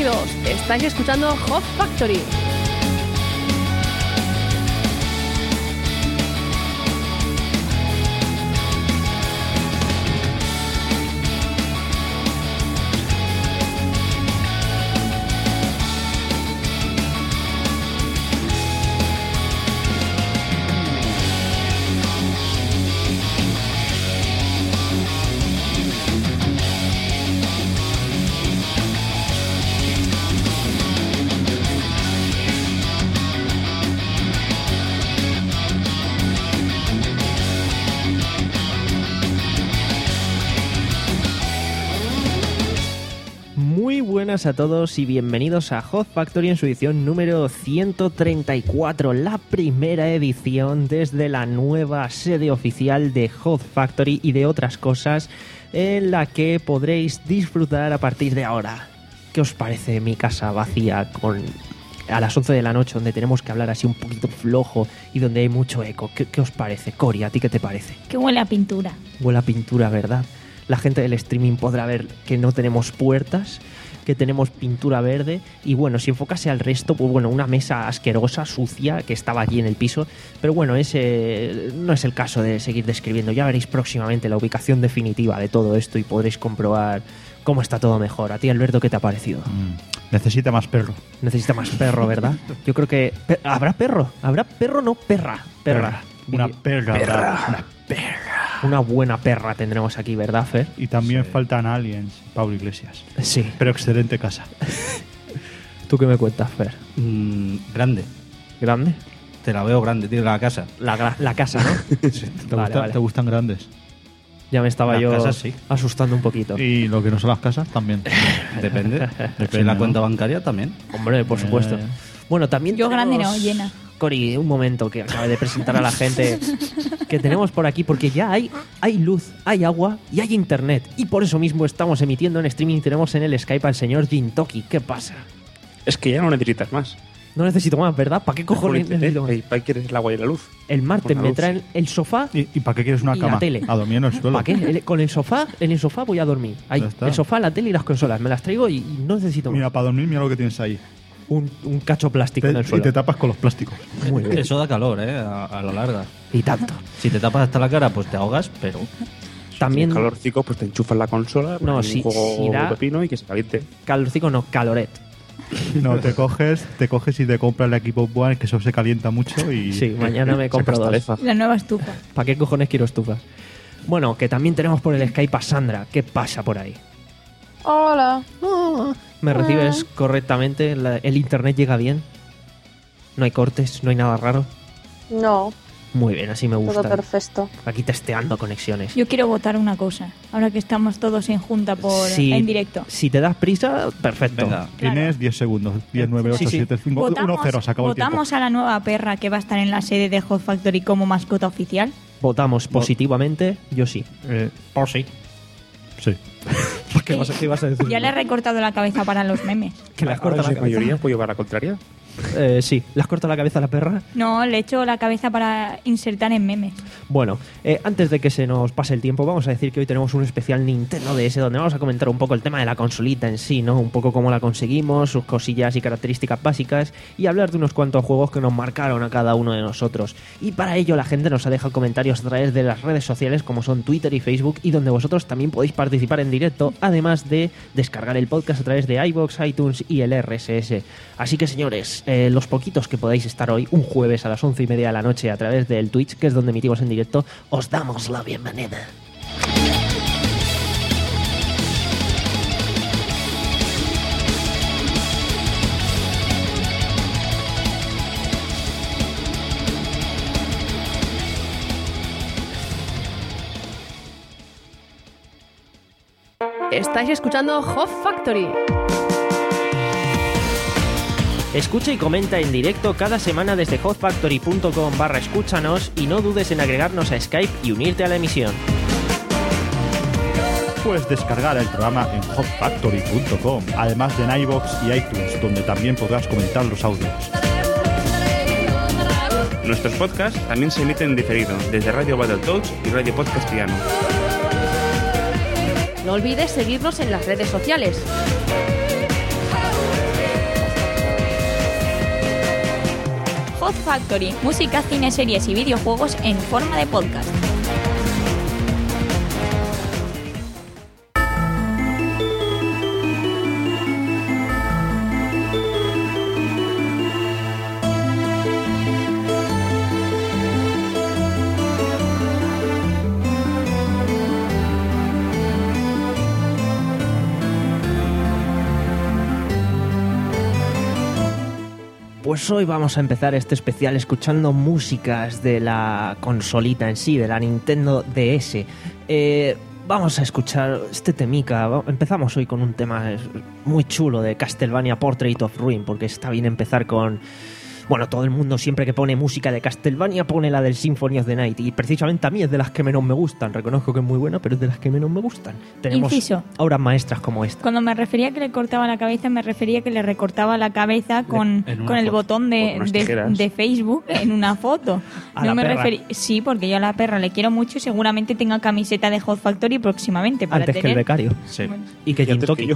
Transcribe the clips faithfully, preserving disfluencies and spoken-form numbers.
Bienvenidos, estáis escuchando Hot Factory. Buenas a todos y bienvenidos a Hot Factory en su edición número ciento treinta y cuatro, la primera edición desde la nueva sede oficial de Hot Factory y de otras cosas en la que podréis disfrutar a partir de ahora. ¿Qué os parece mi casa vacía con a las once de la noche donde tenemos que hablar así un poquito flojo y donde hay mucho eco? ¿Qué, qué os parece? Cori, ¿a ti qué te parece? Que huele a pintura. Huele a pintura, ¿verdad? La gente del streaming podrá ver que no tenemos puertas, que tenemos pintura verde y bueno, si enfocase al resto, pues bueno, una mesa asquerosa, sucia, que estaba allí en el piso, pero bueno, ese no es el caso de seguir describiendo. Ya veréis próximamente la ubicación definitiva de todo esto y podréis comprobar cómo está todo mejor. A ti, Alberto, ¿qué te ha parecido? Mm, necesita más perro. Necesita más perro, ¿verdad? Yo creo que... ¿Habrá perro? ¿Habrá perro? No, perra. Perra. Una perra. Perra. Una perra. Una buena perra tendremos aquí, ¿verdad, Fer? Y también sí. faltan aliens, Pablo Iglesias. Sí. Pero excelente casa. ¿Tú qué me cuentas, Fer? Mm, grande. ¿Grande? Te la veo grande, tío, la casa. La, gra- la casa, ¿no? Sí. ¿Te, Vale, gusta- vale. ¿Te gustan grandes? Ya me estaba Las yo casas, sí. asustando un poquito. Y lo que no son las casas, también. Depende. Depende, Si la ¿no? cuenta bancaria también. Hombre, por supuesto. Eh. Bueno, también Yo tenemos- grande no, llena. Cori, un momento que acabe de presentar a la gente que tenemos por aquí, porque ya hay, hay luz, hay agua y hay internet. Y por eso mismo estamos emitiendo en streaming y tenemos en el Skype al señor Jintoki. ¿Qué pasa? Es que ya no necesitas más. No necesito más, ¿verdad? ¿Para qué cojones necesito más? ¿Para qué quieres el agua y la luz? El martes Con la me luz. traen el sofá. ¿Y, y para qué quieres una Y la cama? tele. A dormir en el suelo. ¿Para qué? El- con el sofá, en el sofá voy a dormir. Ahí, Ya está. el sofá, la tele y las consolas. Me las traigo y y no necesito más. Mira, para dormir, mira lo que tienes ahí. Un, un cacho plástico Te- en el y suelo. te tapas con los plásticos. Muy bien. Eso da calor, ¿eh? A, a la larga. Y tanto. Si te tapas hasta la cara, pues te ahogas, pero... También Si calorcico, pues te enchufas la consola, No, pones si- un juego si da- pepino y que se caliente. calorcico, no, caloret. No, te coges, te coges y te compras el equipo One, que eso se calienta mucho y... Sí, mañana me compro Sacas dos. talefa. La nueva estufa. ¿Para qué cojones quiero estufas? Bueno, que también tenemos por el Skype a Sandra. ¿Qué pasa por ahí? Hola. ¿Me recibes correctamente? La- ¿El internet llega bien? ¿No hay cortes? ¿No hay nada raro? No, Muy bien, así me todo gusta. perfecto. Aquí testeando conexiones. Yo quiero votar una cosa, ahora que estamos todos en junta por Si- en directo. Si te das prisa, perfecto. Venga. Tienes diez segundos. diez, nueve, ocho, Sí, sí. siete, cinco, uno, cero. Se acabó el tiempo. votamos a la nueva perra que va a estar en la sede de Hot Factory como mascota oficial. Votamos positivamente, yo sí. Eh, Por sí. sí. ¿Qué vas, qué vas a decir? Ya le he recortado la cabeza para los memes. ¿Que le has Ahora cortado la la cabeza? mayoría puede llevar la contraria. Eh, sí, ¿le has cortado la cabeza a la perra? No, le he hecho la cabeza para insertar en memes. Bueno, eh, antes de que se nos pase el tiempo, vamos a decir que hoy tenemos un especial Nintendo D S donde vamos a comentar un poco el tema de la consolita en sí, ¿no? Un poco cómo la conseguimos, sus cosillas y características básicas y hablar de unos cuantos juegos que nos marcaron a cada uno de nosotros. Y para ello la gente nos ha dejado comentarios a través de las redes sociales como son Twitter y Facebook y donde vosotros también podéis participar en directo, además de descargar el podcast a través de iVoox, iTunes y el R S S. Así que señores, eh, los poquitos que podáis estar hoy, un jueves a las once y media de la noche a través del Twitch, que es donde emitimos en directo, os damos la bienvenida. Estáis escuchando Hot Factory. Escucha y comenta en directo cada semana desde hotfactory.com barra escúchanos y no dudes en agregarnos a Skype y unirte a la emisión. Puedes descargar el programa en hot factory punto com, además de en iVoox y iTunes, donde también podrás comentar los audios. Nuestros podcasts también se emiten en diferido desde Radio Battletoads y Radio Podcastiano. No olvides seguirnos en las redes sociales. Hot Factory, música, cine, series y videojuegos en forma de podcast. Pues hoy vamos a empezar este especial escuchando músicas de la consolita en sí, de la Nintendo D S. Eh, vamos a escuchar este temica. Empezamos hoy con un tema muy chulo de Castlevania Portrait of Ruin, porque está bien empezar con... Bueno, todo el mundo siempre que pone música de Castlevania pone la del Symphony of the Night, y precisamente a mí es de las que menos me gustan. Reconozco que es muy buena, pero es de las que menos me gustan. Tenemos Inciso. obras maestras como esta. Cuando me refería a que le cortaba la cabeza, me refería a que le recortaba la cabeza con, en una con el foto, botón de, con unas de, tijeras. de Facebook en una foto. ¿A no la me perra? referí- Sí, porque yo a la perra le quiero mucho y seguramente tenga camiseta de Hot Factory próximamente para Antes que el tener... becario. Sí. Y que Y antes Jintoki.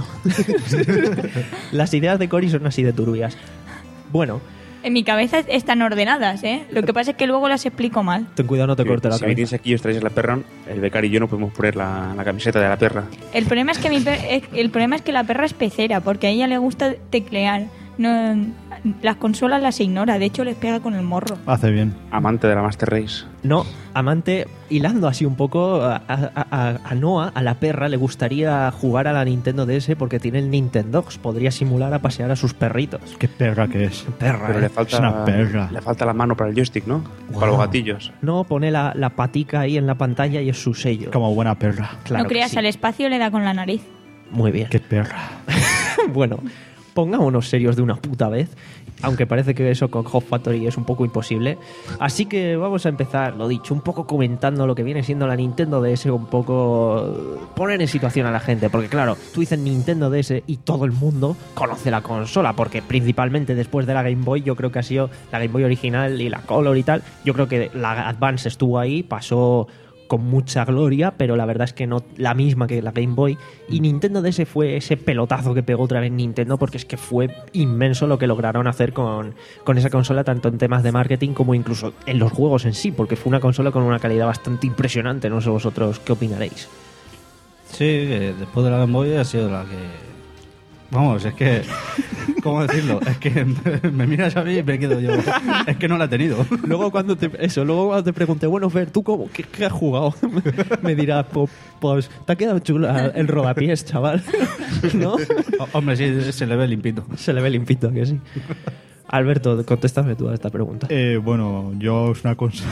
que yo. Las ideas de Cory son así de turbias. Bueno, En mi cabeza están ordenadas, ¿eh? Lo que pasa es que luego las explico mal. ten cuidado, no te corte la Si me cabeza. tienes aquí y os traéis la perra, el becario y yo no podemos poner la, la camiseta de la perra. El problema es que mi per- eh, el problema es que la perra es pecera, porque a ella le gusta teclear. No, las consolas las ignora, de hecho les pega con el morro. Hace bien. Amante de la Master Race. No, amante, hilando así un poco, a, a- a- a Noah, a la perra, le gustaría jugar a la Nintendo D S porque tiene el Nintendogs. Podría simular a pasear a sus perritos. Qué perra que es. Perra, Pero ¿eh? le falta, Es una perra. le falta la mano para el joystick, ¿no? Para los gatillos. No, pone la, la patica ahí en la pantalla y es su sello. Como buena perra. Claro no que creas, sí. al espacio le da con la nariz. Muy bien. Qué perra. Bueno, pongámonos serios de una puta vez, aunque parece que eso con Hot Factory es un poco imposible. Así que vamos a empezar, lo dicho, un poco comentando lo que viene siendo la Nintendo D S, un poco poner en situación a la gente, porque claro, tú dices Nintendo D S y todo el mundo conoce la consola, porque principalmente después de la Game Boy, yo creo que ha sido la Game Boy original y la Color y tal, yo creo que la Advance estuvo ahí, pasó con mucha gloria, pero la verdad es que no la misma que la Game Boy. Y Nintendo D S fue ese pelotazo que pegó otra vez Nintendo, porque es que fue inmenso lo que lograron hacer con, con esa consola, tanto en temas de marketing como incluso en los juegos en sí, porque fue una consola con una calidad bastante impresionante. No sé vosotros qué opinaréis. Sí, eh, después de la Game Boy ha sido la que... Vamos, es que... ¿Cómo decirlo? Es que me miras a mí y me quedo yo... Es que no la he tenido. Luego cuando te, eso, luego cuando te pregunté, bueno, Fer, ¿tú cómo, qué, qué has jugado? Me dirás, pues, pues te ha quedado chulo el rodapiés, chaval. ¿No? O- Hombre, sí, se le ve limpito. Se le ve limpito, ¿a que sí? Alberto, contéstame tú a esta pregunta. Eh, bueno, yo es una consola...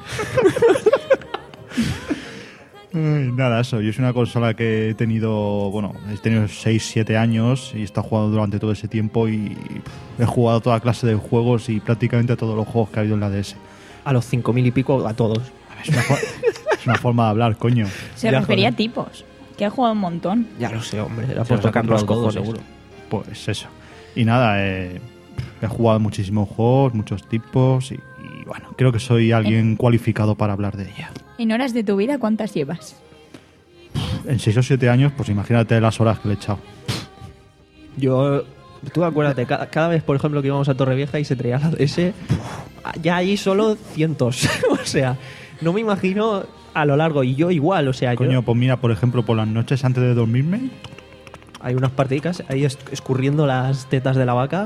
Ay, nada, eso. Yo es una consola que he tenido, bueno, he tenido seis siete años y he estado jugando durante todo ese tiempo y pff, he jugado toda clase de juegos y prácticamente a todos los juegos que ha habido en la D S. A los cinco mil y pico, a todos. Es una, fo- es una forma de hablar, coño. Se Ya, refería joder. a tipos, que ha jugado un montón. Ya lo sé, hombre. Era Se por los ha tocar los comprado todo, cojones. seguro. Pues eso. Y nada, eh, he jugado muchísimos juegos, muchos tipos y, y bueno, creo que soy alguien cualificado para hablar de ella. En horas de tu vida, ¿cuántas llevas? En seis o siete años, pues imagínate las horas que le he echado. Yo, tú acuérdate, cada, cada vez, por ejemplo, que íbamos a Torrevieja y se traía la D S, ya hay solo cientos. O sea, no me imagino a lo largo. Y yo igual, o sea, yo- Coño, pues mira, por ejemplo, por las noches antes de dormirme, hay unas partidicas ahí es- escurriendo las tetas de la vaca.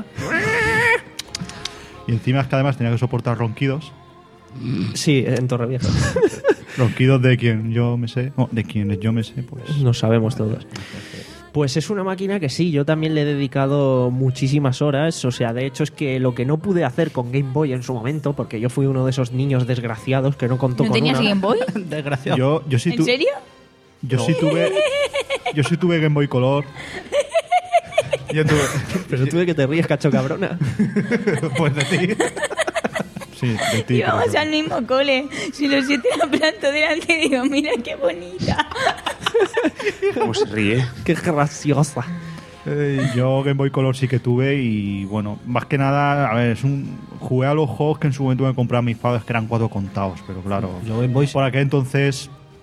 y encima es que además tenía que soportar ronquidos. Sí, en Torrevieja. Ronquidos de quien yo me sé, no, de quienes yo me sé, pues... Nos sabemos todos. Pues es una máquina que sí, yo también le he dedicado muchísimas horas. O sea, de hecho es que lo que no pude hacer con Game Boy en su momento, porque yo fui uno de esos niños desgraciados que no contó ¿No con tenías una. Game Boy? Desgraciado. Yo, yo sí ¿En tu- serio? Yo sí tuve... Yo sí tuve Game Boy Color. Yo tuve... Pero tú de que te ríes, cacho cabrona. pues de ti. Sí, de ti. Íbamos pero- al mismo cole. Si los siete la planto delante, digo, mira qué bonita. ¿Cómo se ríe? Qué graciosa. Eh, yo Game Boy Color sí que tuve y bueno, más que nada, a ver, es un jugué a los juegos que en su momento me compraron mis padres que eran cuatro contados, pero claro, Yo Game Boy por aquel entonces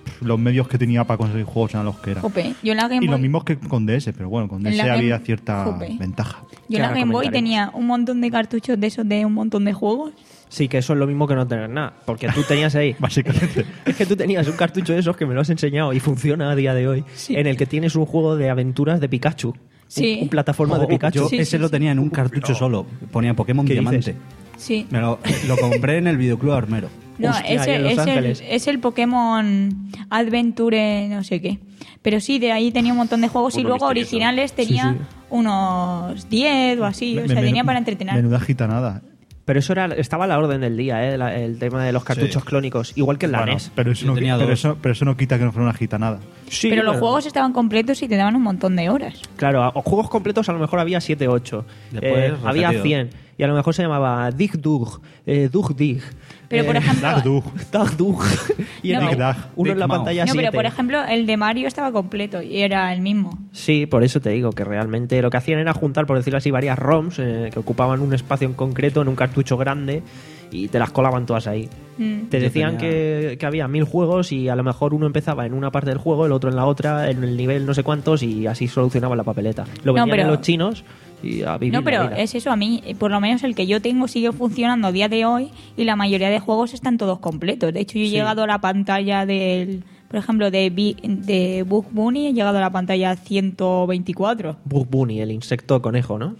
los medios que tenía para conseguir juegos eran los que eran. Jope, yo en la Game Y Boy... lo mismo que con D S, pero bueno, con D S En la Game- había cierta Jope. ventaja. Yo en la ahora Game Boy comentaremos. tenía un montón de cartuchos de esos de un montón de juegos. Sí, que eso es lo mismo que no tener nada. Porque tú tenías ahí. Básicamente. Es que tú tenías un cartucho de esos que me lo has enseñado y funciona a día de hoy. Sí. En el que tienes un juego de aventuras de Pikachu. Un- Sí. Un, plataforma de Oh, Pikachu. Yo Sí, ese sí, lo sí. tenía en un cartucho solo. Ponía Pokémon ¿Qué Diamante. dices? Sí. Me lo, lo compré en el videoclub Armero. No, Hostia, ahí en ese Los es el, Ángeles. es el Pokémon Adventure no sé qué. Pero sí, de ahí tenía un montón de juegos y Uno luego misterioso. originales tenía sí. unos diez o así. O sea, Menú- tenía para entretener. Menuda gitanada. Pero eso era, estaba a la orden del día, ¿eh? La- el tema de los cartuchos Sí. clónicos. Igual que en la Bueno, N E S. pero, eso Yo no, tenía pero, dos. eso, pero eso no quita que no fuera una gitanada. Sí, Pero los juegos estaban completos y te daban un montón de horas. Claro, a- juegos completos a lo mejor había siete ocho. Después, Eh, había repetido. cien. Y a lo mejor se llamaba Dig Dug, eh, Dug Dig. Pero, por eh, ejemplo... Dag Dug. Dag Dug. Y No, era Dig Dag. uno en la Dig Mao. pantalla No, pero siete. por ejemplo, el de Mario estaba completo y era el mismo. Sí, por eso te digo que realmente lo que hacían era juntar, por decirlo así, varias ROMs eh, que ocupaban un espacio en concreto en un cartucho grande y te las colaban todas ahí. Mm. Te Yo decían tenía- que, que había mil juegos y a lo mejor uno empezaba en una parte del juego, el otro en la otra, en el nivel no sé cuántos y así solucionaba la papeleta. Lo No, vendían pero- en los chinos y a vivir No, la pero vida. es eso, a mí, eh, por lo menos el que yo tengo sigue funcionando a día de hoy y la mayoría de juegos están todos completos. De hecho, yo he Sí. llegado a la pantalla del, por ejemplo, de, Bi- de Bug Bunny, he llegado a la pantalla ciento veinticuatro. Bug Bunny, el insecto conejo, ¿no?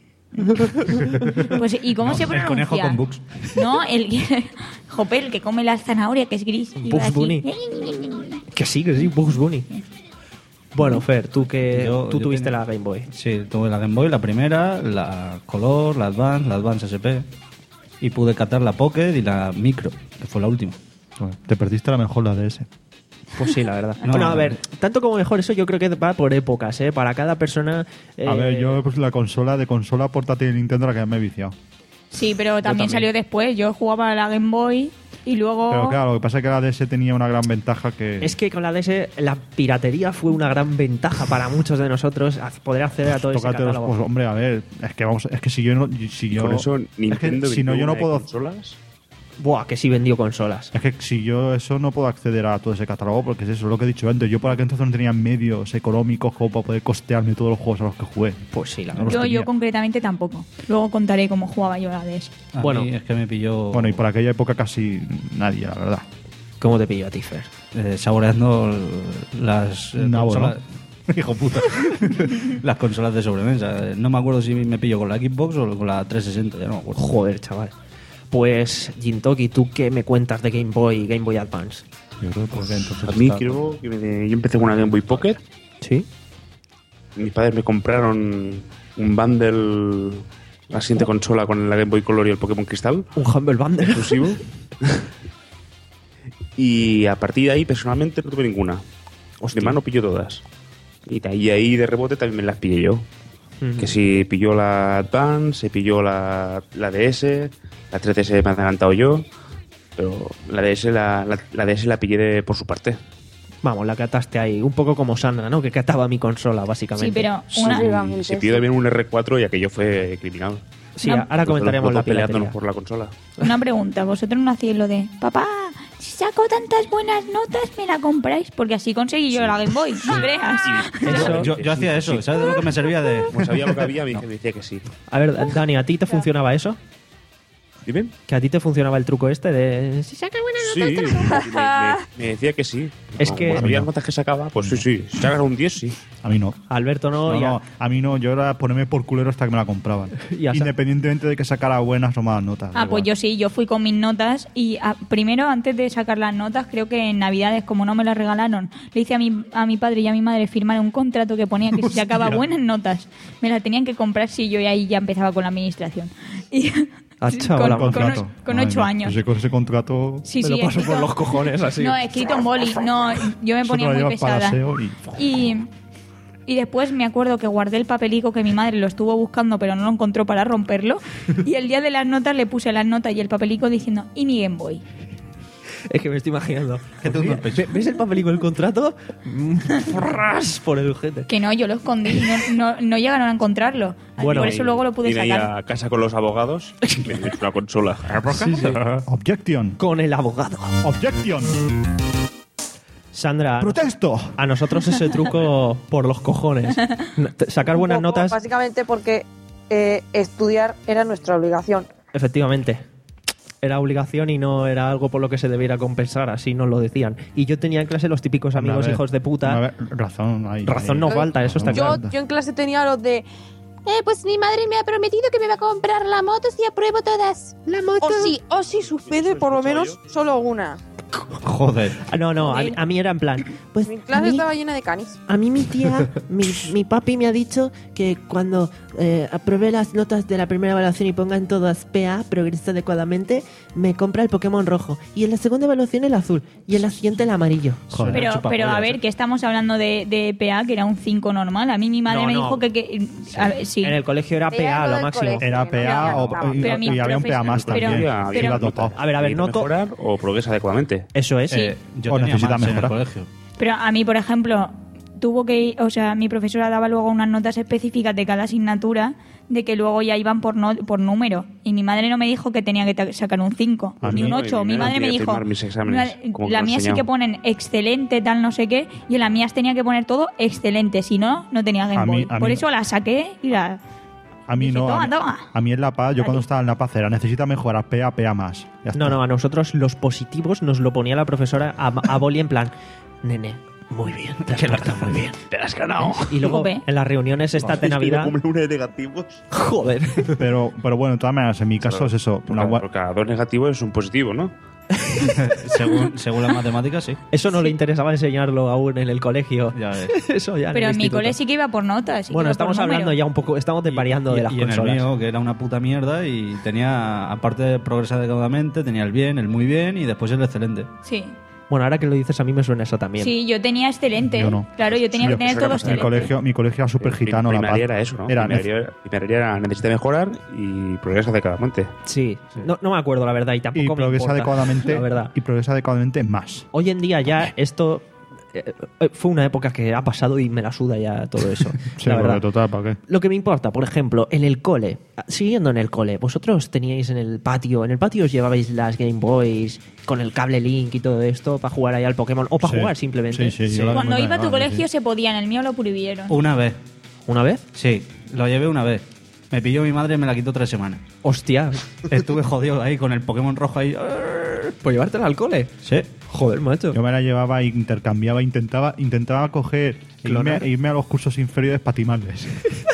Pues, ¿y cómo se el pronuncia? conejo con bugs. No, el que, jope, el que come la zanahoria, que es gris. y va Bugs así. Bunny. Que sí, que sí, Bugs Bunny. Bueno, Fer, tú que Yo- tú yo tuviste tenía- la Game Boy. Sí, tuve la Game Boy, la primera, la Color, la Advance, la Advance S P. Y pude catar la Pocket y la Micro, que fue la última. Bueno, te perdiste la mejor, la D S. Pues sí, la verdad. No, bueno, a no. ver, tanto como mejor, eso yo creo que va por épocas, ¿eh? Para cada persona... eh, A ver, yo pues la consola de consola portátil de Nintendo la que me he viciado. Sí, pero también, también. salió después. Yo jugaba a la Game Boy y luego... Pero claro, lo que pasa es que la D S tenía una gran ventaja que... Es que con la D S la piratería fue una gran ventaja para muchos de nosotros a- poder acceder a todo ese Tócate los- catálogo. pues, hombre, a ver, es que vamos, es que si yo no, si yo, Con eso, es que Nintendo si no yo vendió no una de puedo, consolas. Buah, que sí vendió consolas. es que si yo eso no puedo acceder a todo ese catálogo porque es eso lo que he dicho antes. Yo por aquel entonces no tenía medios económicos como para poder costearme todos los juegos a los que jugué. Pues sí, la No verdad. los Yo, tenía. yo concretamente tampoco. Luego contaré cómo jugaba yo a la D S. A Bueno. mí es que me pilló Bueno, y por aquella época casi nadie, la verdad. ¿Cómo te pillo a ti, Fer? eh, saboreando las eh, Nabo, consolas. Hijo puta. Las consolas de sobremesa. No me acuerdo si me pillo con la Xbox o con la trescientos sesenta, ya no me acuerdo. Joder, chaval. Pues, Jintoki, ¿tú qué me cuentas de Game Boy y Game Boy Advance? Yo creo que entonces A mí está- creo que me- yo empecé con una Game Boy Pocket. ¿Sí? Mis padres me compraron un bundle, la siguiente consola con la Game Boy Color y el Pokémon Cristal Un Humble Bundle. exclusivo. Y a partir de ahí, personalmente, no tuve ninguna. Mi hermano pilló todas. Y de ahí, ahí de rebote también me las pillé yo. Ujú. Que si pilló la Advance, se pilló la, la D S, la tres D S me he adelantado yo, pero la D S la, la, la D S la pillé de- por su parte. Vamos, la cataste ahí. Un poco como Sandra, ¿no? Que cataba mi consola, básicamente. Sí, pero una... Básicamente, Se sí. pilló también un R cuatro y aquello fue criminal. Sí, No. ahora comentaremos la peleándonos piratería. por la consola. Una pregunta, vosotros no hacéis lo de papá, si saco tantas buenas notas me la compráis, porque así conseguí yo la Game Boy, no creas. Eso- Yo, yo hacía eso, ¿sabes de lo que me servía de...? Como sabía lo que había, me dije- me decía que sí. A ver, Dani, ¿a ti te funcionaba eso? Dime. ¿Que a ti te funcionaba el truco este de... Si saca buenas Sí, notas, me, me- me decía que sí. Es Como que- sabía las notas que sacaba, pues sí, sí. Si sacas un diez, sí. A mí no. Alberto no, No, ya- no, a mí no, yo era ponerme por culero hasta que me la compraban. Ya sa- Independientemente de que sacara buenas o malas notas. da Ah, pues igual. yo sí, yo fui con mis notas y ah, primero, antes de sacar las notas, creo que en Navidades, como no me las regalaron, le hice a mi, a mi padre y a mi madre firmar un contrato que ponía que si sacaba Hostia. buenas notas, me las tenían que comprar si yo y ahí ya empezaba con la administración. Y, Ah, sí, chaval, con, con con Contrato. o- con Madre ocho mía, años. Ese, con ese contrato Sí, me sí, lo paso escrito- por los cojones así. No, escrito en boli. No, yo me eso te ponía lo muy llevas para pesada. SEO y... Y, y después me acuerdo que guardé el papelico que mi madre lo estuvo buscando, pero no lo encontró para romperlo. Y el día de las notas le puse las notas y el papelico diciendo, y mi Game Boy. Es que me estoy imaginando. ¿Qué te Hostia, duele el pecho? ¿Ves ¿ves el papelico del contrato? Mm, ¡fras! Por el ojete. Que no, yo lo escondí, no, no, no llegaron a encontrarlo. Bueno, Por eso luego lo pude Vine ahí sacar. a casa con los abogados. Me he hecho una consola. Objection. Con el abogado. Objection. Sandra, ¡Protesto! a nosotros ese truco por los cojones. Sacar buenas Un poco, notas, Básicamente porque eh, estudiar era nuestra obligación. efectivamente. Era obligación y no era algo por lo que se debiera compensar, así nos lo decían. Y yo tenía en clase los típicos Hombre, amigos a ver, hijos de puta. a ver, razón hay. Razón no falta, eso está Yo, claro. yo en clase tenía los de... Eh, pues mi madre me ha prometido que me va a comprar la moto si apruebo todas. La moto. O si, o si sucede por lo menos solo una. Joder. Ah, No, no, a, mí- a mí era en plan. Pues Mi a clase mí, estaba llena de canis. a mí mi tía, mi, mi papi me ha dicho que cuando eh, apruebe las notas de la primera evaluación y pongan todas P A, progresa adecuadamente, me compra el Pokémon rojo. Y en la segunda evaluación el azul. Y en la siguiente el amarillo. Joder, Pero, chupa pero a pollas, ver, ¿eh? que estamos hablando de, de P A, que era un cinco normal. A mí mi madre No, me no. dijo que... que a ver, sí. En el colegio era P P A A lo lo del máximo. colegio. Era P A No, o, no, no. y, Pero mi y había un P A más profesor- también. pero- Sí, pero- la topado. A ver, a ver, ¿Necesita noto. mejorar o progresa adecuadamente? Eso es. Eh, yo O tenía necesita más en el mejorar. colegio. Pero a mí, por ejemplo, tuvo que ir, o sea, mi profesora daba luego unas notas específicas de cada asignatura, de que luego ya iban por no, por número. Y mi madre no me dijo que tenía que ta- sacar un cinco, A ni mí- un ocho. mi Mi madre madre me tenía que dijo, firmar mis exámenes, "La- como que la me mía sí enseñaba". que ponen excelente, tal no sé qué, y en las mías tenía que poner todo excelente, si no, no tenía Game A mí- Boy. a Por mí- eso la saqué y la... A mí Dije, no. toma, a, mí, toma. a mí en La Paz, yo cuando Aquí. estaba en La Paz era necesita mejorar P A, P A más. Ya está. No, no, a nosotros los positivos nos lo ponía la profesora a, a boli en plan, nene, muy bien, te has portado muy bien. ¡Te has ganado! Y luego Jope. en las reuniones estas de Navidad... una de negativos. Joder. Pero, pero bueno, de todas maneras, en mi caso es eso. Por la cada, gua- por cada dos negativos es un positivo, ¿no? según, según las matemáticas, sí. Eso no le interesaba enseñarlo aún en el colegio. Ya ves. Eso ya en Pero el en mi instituto. cole sí que iba por notas. sí que Bueno, iba estamos por hablando número. ya un poco, estamos desvariando Y- de las y en el consolas. mío, que era una puta mierda, y tenía, aparte de progresar adecuadamente, tenía el bien, el muy bien y después el excelente. Sí. Bueno, ahora que lo dices a mí me suena eso también. Sí, yo tenía excelente. Yo no. Claro, yo tenía Sí, que tener yo- todo mi mi excelente. colegio, mi colegio era súper gitano. La Paz. Primaria era eso, ¿no? Era primaria, primaria era necesita mejorar y progresa adecuadamente. Sí. No, no me acuerdo la verdad y tampoco y me progresa importa, adecuadamente. la verdad. Y progresa adecuadamente más. Hoy en día ya esto eh, eh, fue una época que ha pasado y me la suda ya todo eso. Sí, la porque verdad. total, ¿para qué? Lo que me importa, por ejemplo, en el cole, siguiendo en el cole, vosotros teníais en el patio, en el patio os llevabais las Game Boys con el cable Link y todo esto para jugar ahí al Pokémon o para Sí. jugar simplemente. Sí, sí, yo la- Cuando me iba a tu llevaba, colegio sí. se podía, en el mío lo prohibieron. Una vez, ¿Una vez? sí, lo llevé una vez. Me pilló mi madre y me la quitó tres semanas. Hostia, Estuve jodido ahí con el Pokémon rojo ahí. ¿por llevártela al cole? Sí. Joder, macho. Yo me la llevaba e intercambiaba, intentaba, intentaba coger e irme, e irme a los cursos inferiores para timarles.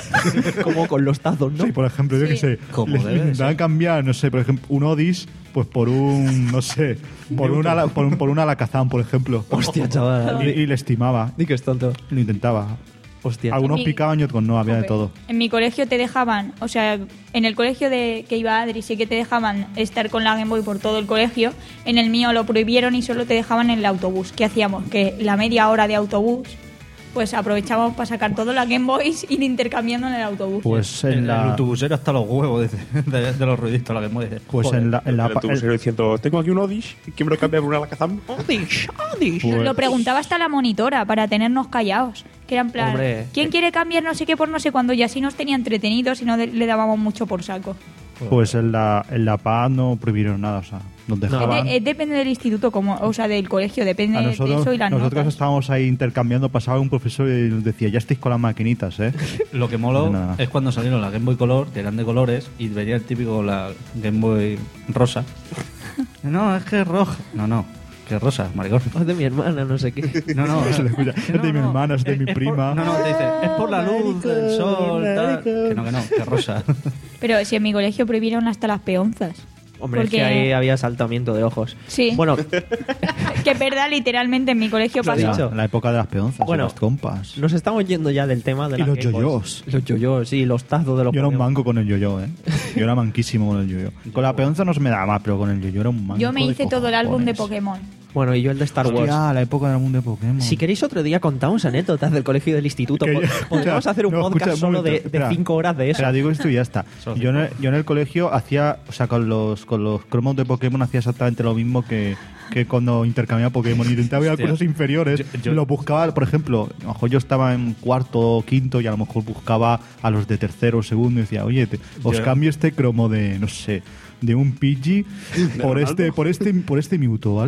Como con los tazos, ¿no? Sí, por ejemplo, yo Sí. qué sé. Como les debe de intentaban ser. cambiar, no sé, por ejemplo, un Odis, pues por un, no sé, por una, ala- por un, por un Alakazam, por ejemplo. Hostia, chaval. Y, y le estimaba. Di que es tonto. Lo intentaba. Hostia. Algunos Mi- picaban y otros no, había de Jope. todo. En mi colegio te dejaban, o sea, en el colegio de que iba Adri sí que te dejaban estar con la Game Boy por todo el colegio. En el mío lo prohibieron y solo te dejaban en el autobús. ¿Qué hacíamos? Que la media hora de autobús, pues aprovechábamos para sacar todos las Game Boys y ir intercambiando en el autobús. Pues El, en el la. autobús era hasta los huevos de, de- de los ruiditos, la que muere. Pues en la. En la El autobusero diciendo, tengo aquí un Odish, ¿quién me lo cambia por un Alakazam? Odish, Odish. pues- Lo preguntaba hasta la monitora para tenernos callados. Que era en plan, Hombre. ¿quién quiere cambiar no sé qué por no sé cuándo? Y así nos tenía entretenidos y no de- le dábamos mucho por saco. Pues en la, en la Paz no prohibieron nada, o sea, nos dejaban. De- eh, depende del instituto, como, o sea, del colegio, depende A de nosotros, eso y las nosotros notas. estábamos ahí intercambiando, pasaba un profesor y nos decía, ya estáis con las maquinitas, ¿eh? Lo que moló Nada. es cuando salieron las Game Boy Color, que eran de colores, y venía el típico la Game Boy rosa. No, es que es roja. No, no, que es rosa, maricón. Es de mi hermana, no sé qué. No, no, Se le escucha, es de mi no, hermana, es de mi por- prima. no, no, te dice, es por la luz del sol, tal. Que no, que no, que es rosa. Pero si en mi colegio prohibieron hasta las peonzas. Hombre, Porque- es que ahí había saltamiento de ojos. Sí. Bueno, Que es verdad, literalmente en mi colegio Lo he pasó. dicho. En la época de las peonzas, Bueno, de las compas. nos estamos yendo ya del tema de Y las los Game Boys. yoyos. Los yoyos, sí, los tazos de los Yo era un Pokémon. manco con el yoyo, ¿eh? Yo era manquísimo con el yoyo. Con la peonza no se me daba más, pero con el yoyo era un manco. Yo me de hice todo el álbum de cojones. Pokémon. Bueno, y yo el de Star Wars. Hostia, la época del álbum de Pokémon. Si queréis otro día contamos anécdotas del colegio y del instituto. Que Po- ya- Podríamos o sea, hacer un no, podcast escucha, un solo de, momento, de espera. cinco horas de eso. Espera, digo esto y ya está. Solo Yo en, el, yo en el colegio hacía, o sea, con los, con los cromos de Pokémon hacía exactamente lo mismo que, que cuando intercambiaba Pokémon. Intentaba ir a Hostia. cosas inferiores. Yo- yo- Lo buscaba, por ejemplo, a lo mejor yo estaba en cuarto o quinto y a lo mejor buscaba a los de tercero o segundo y decía, oye, te- os Yo- cambio este cromo de, no sé, de un Pidgey por este, por este, por este Mewtwo, ¿vale?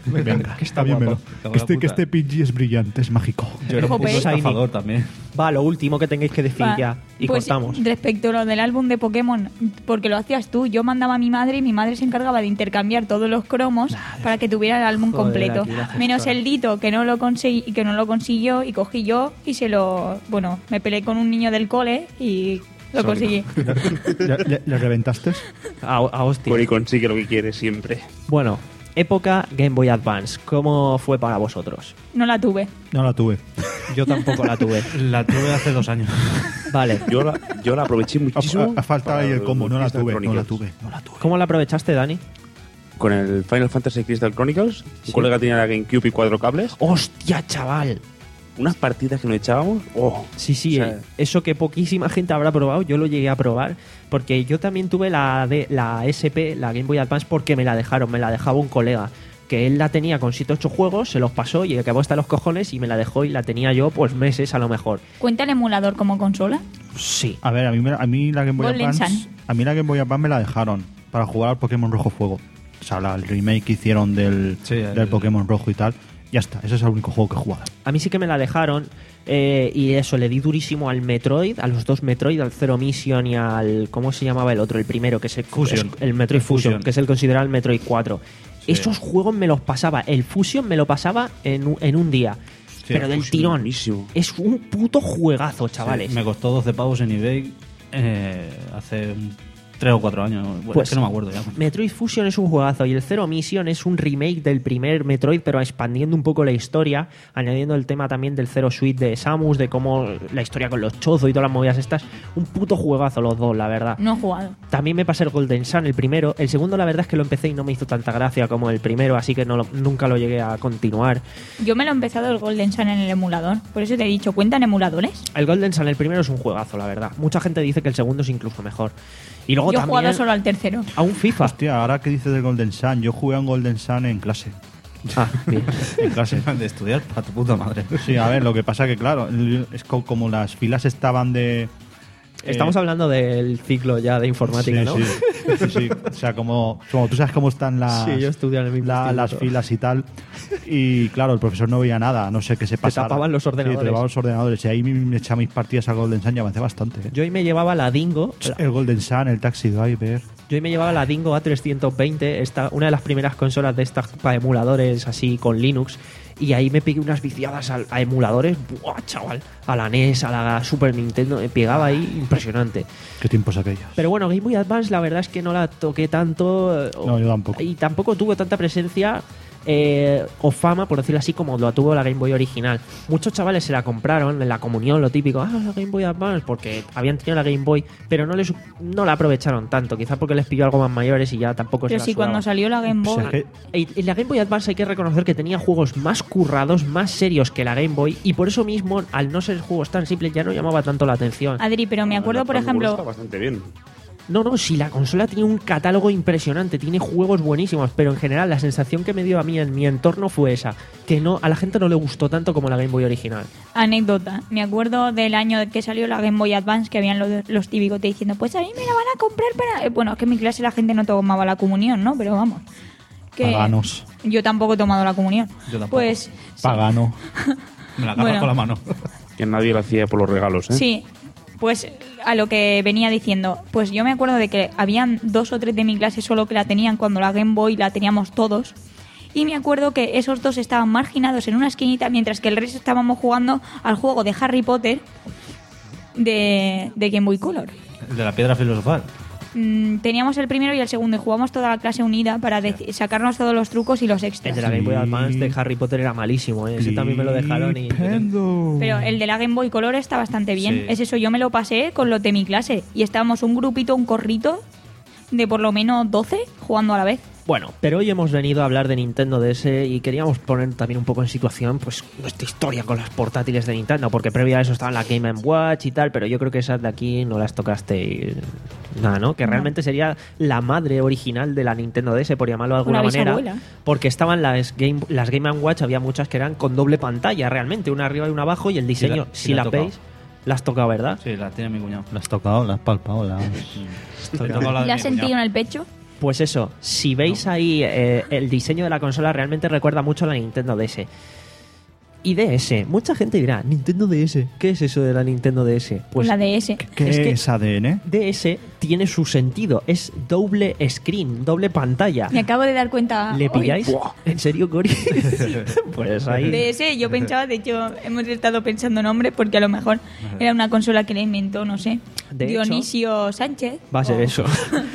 Venga, que está dímelo. guapo. Que este, que este P G es brillante, es mágico. Yo era un Jope. puto estafador también. Va, lo último que tengáis que decir Va, ya. Y pues, cortamos. Respecto a lo del álbum de Pokémon, porque lo hacías tú, yo mandaba a mi madre y mi madre se encargaba de intercambiar todos los cromos para que tuviera el álbum Joder, completo. aquí la gestora. Menos el Dito, que no lo conseguí, que no lo consiguió, y cogí yo y se lo... Bueno, me peleé con un niño del cole y lo conseguí. ¿Le, le- le reventaste? A, a hostia. Cory consigue lo que quiere siempre. Bueno, época Game Boy Advance. ¿Cómo fue para vosotros? No la tuve. No la tuve. Yo tampoco la tuve. La tuve hace dos años. Vale. Yo la, yo la aproveché Ha, muchísimo. ha- ha faltado ahí el para combo. No la Crystal tuve, no la Chronicles. tuve, no la tuve. ¿Cómo la aprovechaste, Dani? Con el Final Fantasy Crystal Chronicles. Un colega tenía la GameCube y cuatro cables. ¡Hostia, chaval! Unas partidas que nos echábamos. Oh, Sí, sí, o sea, eh, eso que poquísima gente habrá probado, yo lo llegué a probar, porque yo también tuve la, de, la S P, la Game Boy Advance, porque me la dejaron, me la dejaba un colega, que él la tenía con siete ocho juegos, se los pasó y acabó hasta los cojones y me la dejó y la tenía yo pues meses a lo mejor. ¿Cuenta el emulador como consola? Sí. A ver, a mí, me- a mí la Game Boy Golden Advance, Sun. a mí la Game Boy Advance me la dejaron para jugar al Pokémon Rojo Fuego. O sea, la- el remake que hicieron del, Sí, el- del Pokémon Rojo y tal. Ya está, ese es el único juego que he jugado. A mí sí que me la dejaron eh, y eso, le di durísimo al Metroid, a los dos Metroid, al Zero Mission y al... ¿Cómo se llamaba el otro? El primero, que es el, Fusion. es el Metroid Fusion, Fusion. que es el considerado el Metroid cuatro. Sí. Esos juegos me los pasaba, el Fusion me lo pasaba en, un- en un día, pero del Fusion, tirón. buenísimo. Es un puto juegazo, chavales. Sí, me costó doce pavos en eBay eh, hace un- tres o cuatro años. Bueno, Pues- es que no me acuerdo ya. Metroid Fusion es un juegazo y el Zero Mission es un remake del primer Metroid, pero expandiendo un poco la historia, añadiendo el tema también del Zero Suite de Samus, de cómo la historia con los chozos y todas las movidas estas. Un puto juegazo los dos, la verdad. No he jugado. También me pasé el Golden Sun, el primero. El segundo, la verdad es que lo empecé y no me hizo tanta gracia como el primero, así que no lo- nunca lo llegué a continuar. Yo me lo he empezado el Golden Sun en el emulador. Por eso te he dicho, ¿cuentan emuladores? El Golden Sun, el primero, es un juegazo, la verdad. Mucha gente dice que el segundo es incluso mejor. Y luego Yo he también jugado solo al tercero. a un FIFA. Hostia, ahora que dices de Golden Sun, yo jugué a un Golden Sun en clase. Ah, bien. En clase. De estudiar para tu puta madre. Sí, a ver, lo que pasa que, claro, es co- como las filas estaban de... Estamos eh, hablando del ciclo ya de informática, sí, ¿no? Sí, sí, sí. O sea, como, como tú sabes cómo están las, Sí, yo estudié en el mismo la- las instituto. filas y tal. Y claro, el profesor no veía nada, no sé qué se pasaba. tapaban los ordenadores. Sí, te tapaban los ordenadores. Y ahí me echaba mis partidas al Golden Sun y avancé bastante. ¿eh? Yo ahí me llevaba la Dingo. El Golden Sun, el Taxi Driver. Yo ahí me llevaba la Dingo A trescientos veinte, esta, una de las primeras consolas de estas para emuladores así con Linux. Y ahí me pegué unas viciadas a, a emuladores. ¡Buah, chaval! A la N E S, a la Super Nintendo. Me pegaba ahí impresionante. Qué tiempos aquellos. Pero bueno, Game Boy Advance la verdad es que no la toqué tanto. eh, o- No, yo tampoco. Y tampoco tuvo tanta presencia eh, o fama, por decirlo así, como lo tuvo la Game Boy original. Muchos chavales se la compraron en la comunión, lo típico, ah, la Game Boy Advance, porque habían tenido la Game Boy, pero no, les, no la aprovecharon tanto. Quizá porque les pilló algo más mayores y ya tampoco se Pero la si cuando sudaban. salió la Game O Boy... sea, que- Y y la Game Boy Advance hay que reconocer que tenía juegos más currados, más serios que la Game Boy, y por eso mismo, al no ser juegos tan simples, ya no llamaba tanto la atención. Adri, pero me acuerdo, por La Transformers ejemplo... Está bastante bien. No, no, si la consola tiene un catálogo impresionante, tiene juegos buenísimos, pero en general la sensación que me dio a mí en mi entorno fue esa, que no a la gente no le gustó tanto como la Game Boy original. Anécdota. Me acuerdo del año que salió la Game Boy Advance, que habían los, los típicos te diciendo, pues a mí me la van a comprar para... Eh, Bueno, es que en mi clase la gente no tomaba la comunión, ¿no? Pero vamos. Que Paganos. Yo tampoco he tomado la comunión. Yo tampoco. Pues Pagano. Me la agarro Bueno. con la mano. Que nadie lo hacía por los regalos, ¿eh? sí, pues a lo que venía diciendo, pues yo me acuerdo de que habían dos o tres de mi clase solo que la tenían cuando la Game Boy la teníamos todos. Y me acuerdo que esos dos estaban marginados en una esquinita mientras que el resto estábamos jugando al juego de Harry Potter de, de Game Boy Color. El de la piedra filosofal. Mm, teníamos el primero y el segundo y jugamos toda la clase unida para deci- sacarnos todos los trucos y los El extras. de la Game Boy Advance de Harry Potter era malísimo, ¿eh? Ese también me lo dejaron y... Flipendo. Pero el de la Game Boy Color está bastante bien. Sí. Es eso, yo me lo pasé con los de mi clase. Y estábamos un grupito, un corrito de por lo menos doce jugando a la vez. Bueno, pero hoy hemos venido a hablar de Nintendo D S y queríamos poner también un poco en situación pues nuestra historia con las portátiles de Nintendo, porque previo a eso estaban la Game and Watch y tal, pero yo creo que esas de aquí no las tocaste nada, ¿no? Que realmente sería la madre original de la Nintendo D S, por llamarlo de alguna Una manera, bisabuela. porque estaban las Game, las Game and Watch, había muchas que eran con doble pantalla realmente, una arriba y una abajo, y el diseño, Sí, la- sí si la la he tocado. veis, la has tocado, ¿verdad? Sí, la tiene mi cuñado. ¿La has tocado? ¿La has palpado? La... He tocado la de ¿La mi has sentido en cuñado. el pecho? Pues eso, si veis ahí eh, el diseño de la consola realmente recuerda mucho a la Nintendo D S. Y D S, mucha gente dirá, Nintendo D S, ¿qué es eso de la Nintendo D S? Pues la D S. ¿Qué es es, que A D N? D S tiene su sentido, es doble screen, doble pantalla. Me acabo de dar cuenta. ¿Le hoy. pilláis? ¿En serio, Cori? Pues ahí... D S, yo pensaba, de hecho, hemos estado pensando nombres porque a lo mejor era una consola que le inventó, no sé, De Dionisio Sánchez. Va a ser o- eso.